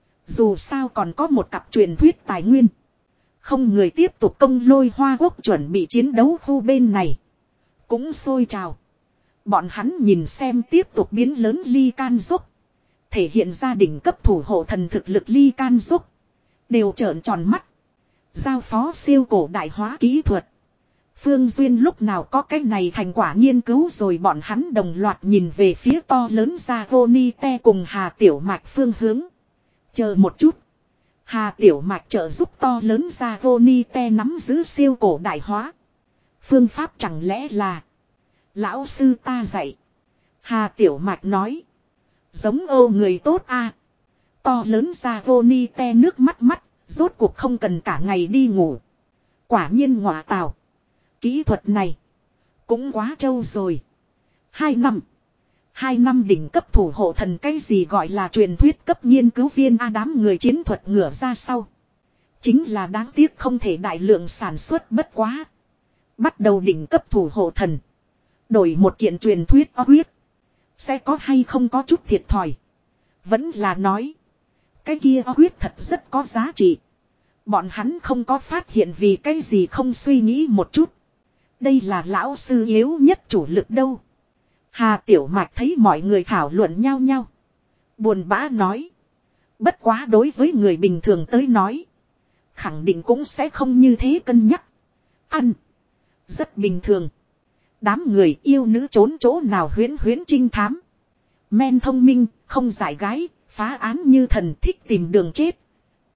Dù sao còn có một cặp truyền thuyết tài nguyên. Không người tiếp tục công lôi Hoa Quốc chuẩn bị chiến đấu khu bên này. Cũng sôi trào. Bọn hắn nhìn xem tiếp tục biến lớn ly can dốc. Thể hiện ra đỉnh cấp thủ hộ thần thực lực ly can dốc. Đều trợn tròn mắt. Giao phó siêu cổ đại hóa kỹ thuật. Phương Duyên lúc nào có cái này thành quả nghiên cứu rồi bọn hắn đồng loạt nhìn về phía to lớn ra Ronite cùng Hà Tiểu Mạch phương hướng. Chờ một chút. Hà Tiểu Mạch trợ giúp to lớn ra Ronite nắm giữ siêu cổ đại hóa. Phương pháp chẳng lẽ là. Lão sư ta dạy. Hà Tiểu Mạch nói. Giống ô người tốt a. À. To lớn ra Ronite nước mắt mắt. Rốt cuộc không cần cả ngày đi ngủ. Quả nhiên ngọa tào. Kỹ thuật này. Cũng quá trâu rồi. Hai năm. Hai năm đỉnh cấp thủ hộ thần cái gì gọi là truyền thuyết cấp nghiên cứu viên a đám người chiến thuật ngửa ra sau. Chính là đáng tiếc không thể đại lượng sản xuất bất quá. Bắt đầu đỉnh cấp thủ hộ thần. Đổi một kiện truyền thuyết o huyết. Sẽ có hay không có chút thiệt thòi. Vẫn là nói. Cái kia o huyết thật rất có giá trị. Bọn hắn không có phát hiện vì cái gì không suy nghĩ một chút. Đây là lão sư yếu nhất chủ lực đâu. Hà Tiểu Mạch thấy mọi người thảo luận nhau nhau. Buồn bã nói. Bất quá đối với người bình thường tới nói. Khẳng định cũng sẽ không như thế cân nhắc. Ăn. Rất bình thường. Đám người yêu nữ trốn chỗ nào huyễn huyễn trinh thám. Men thông minh, không giải gái, phá án như thần thích tìm đường chết.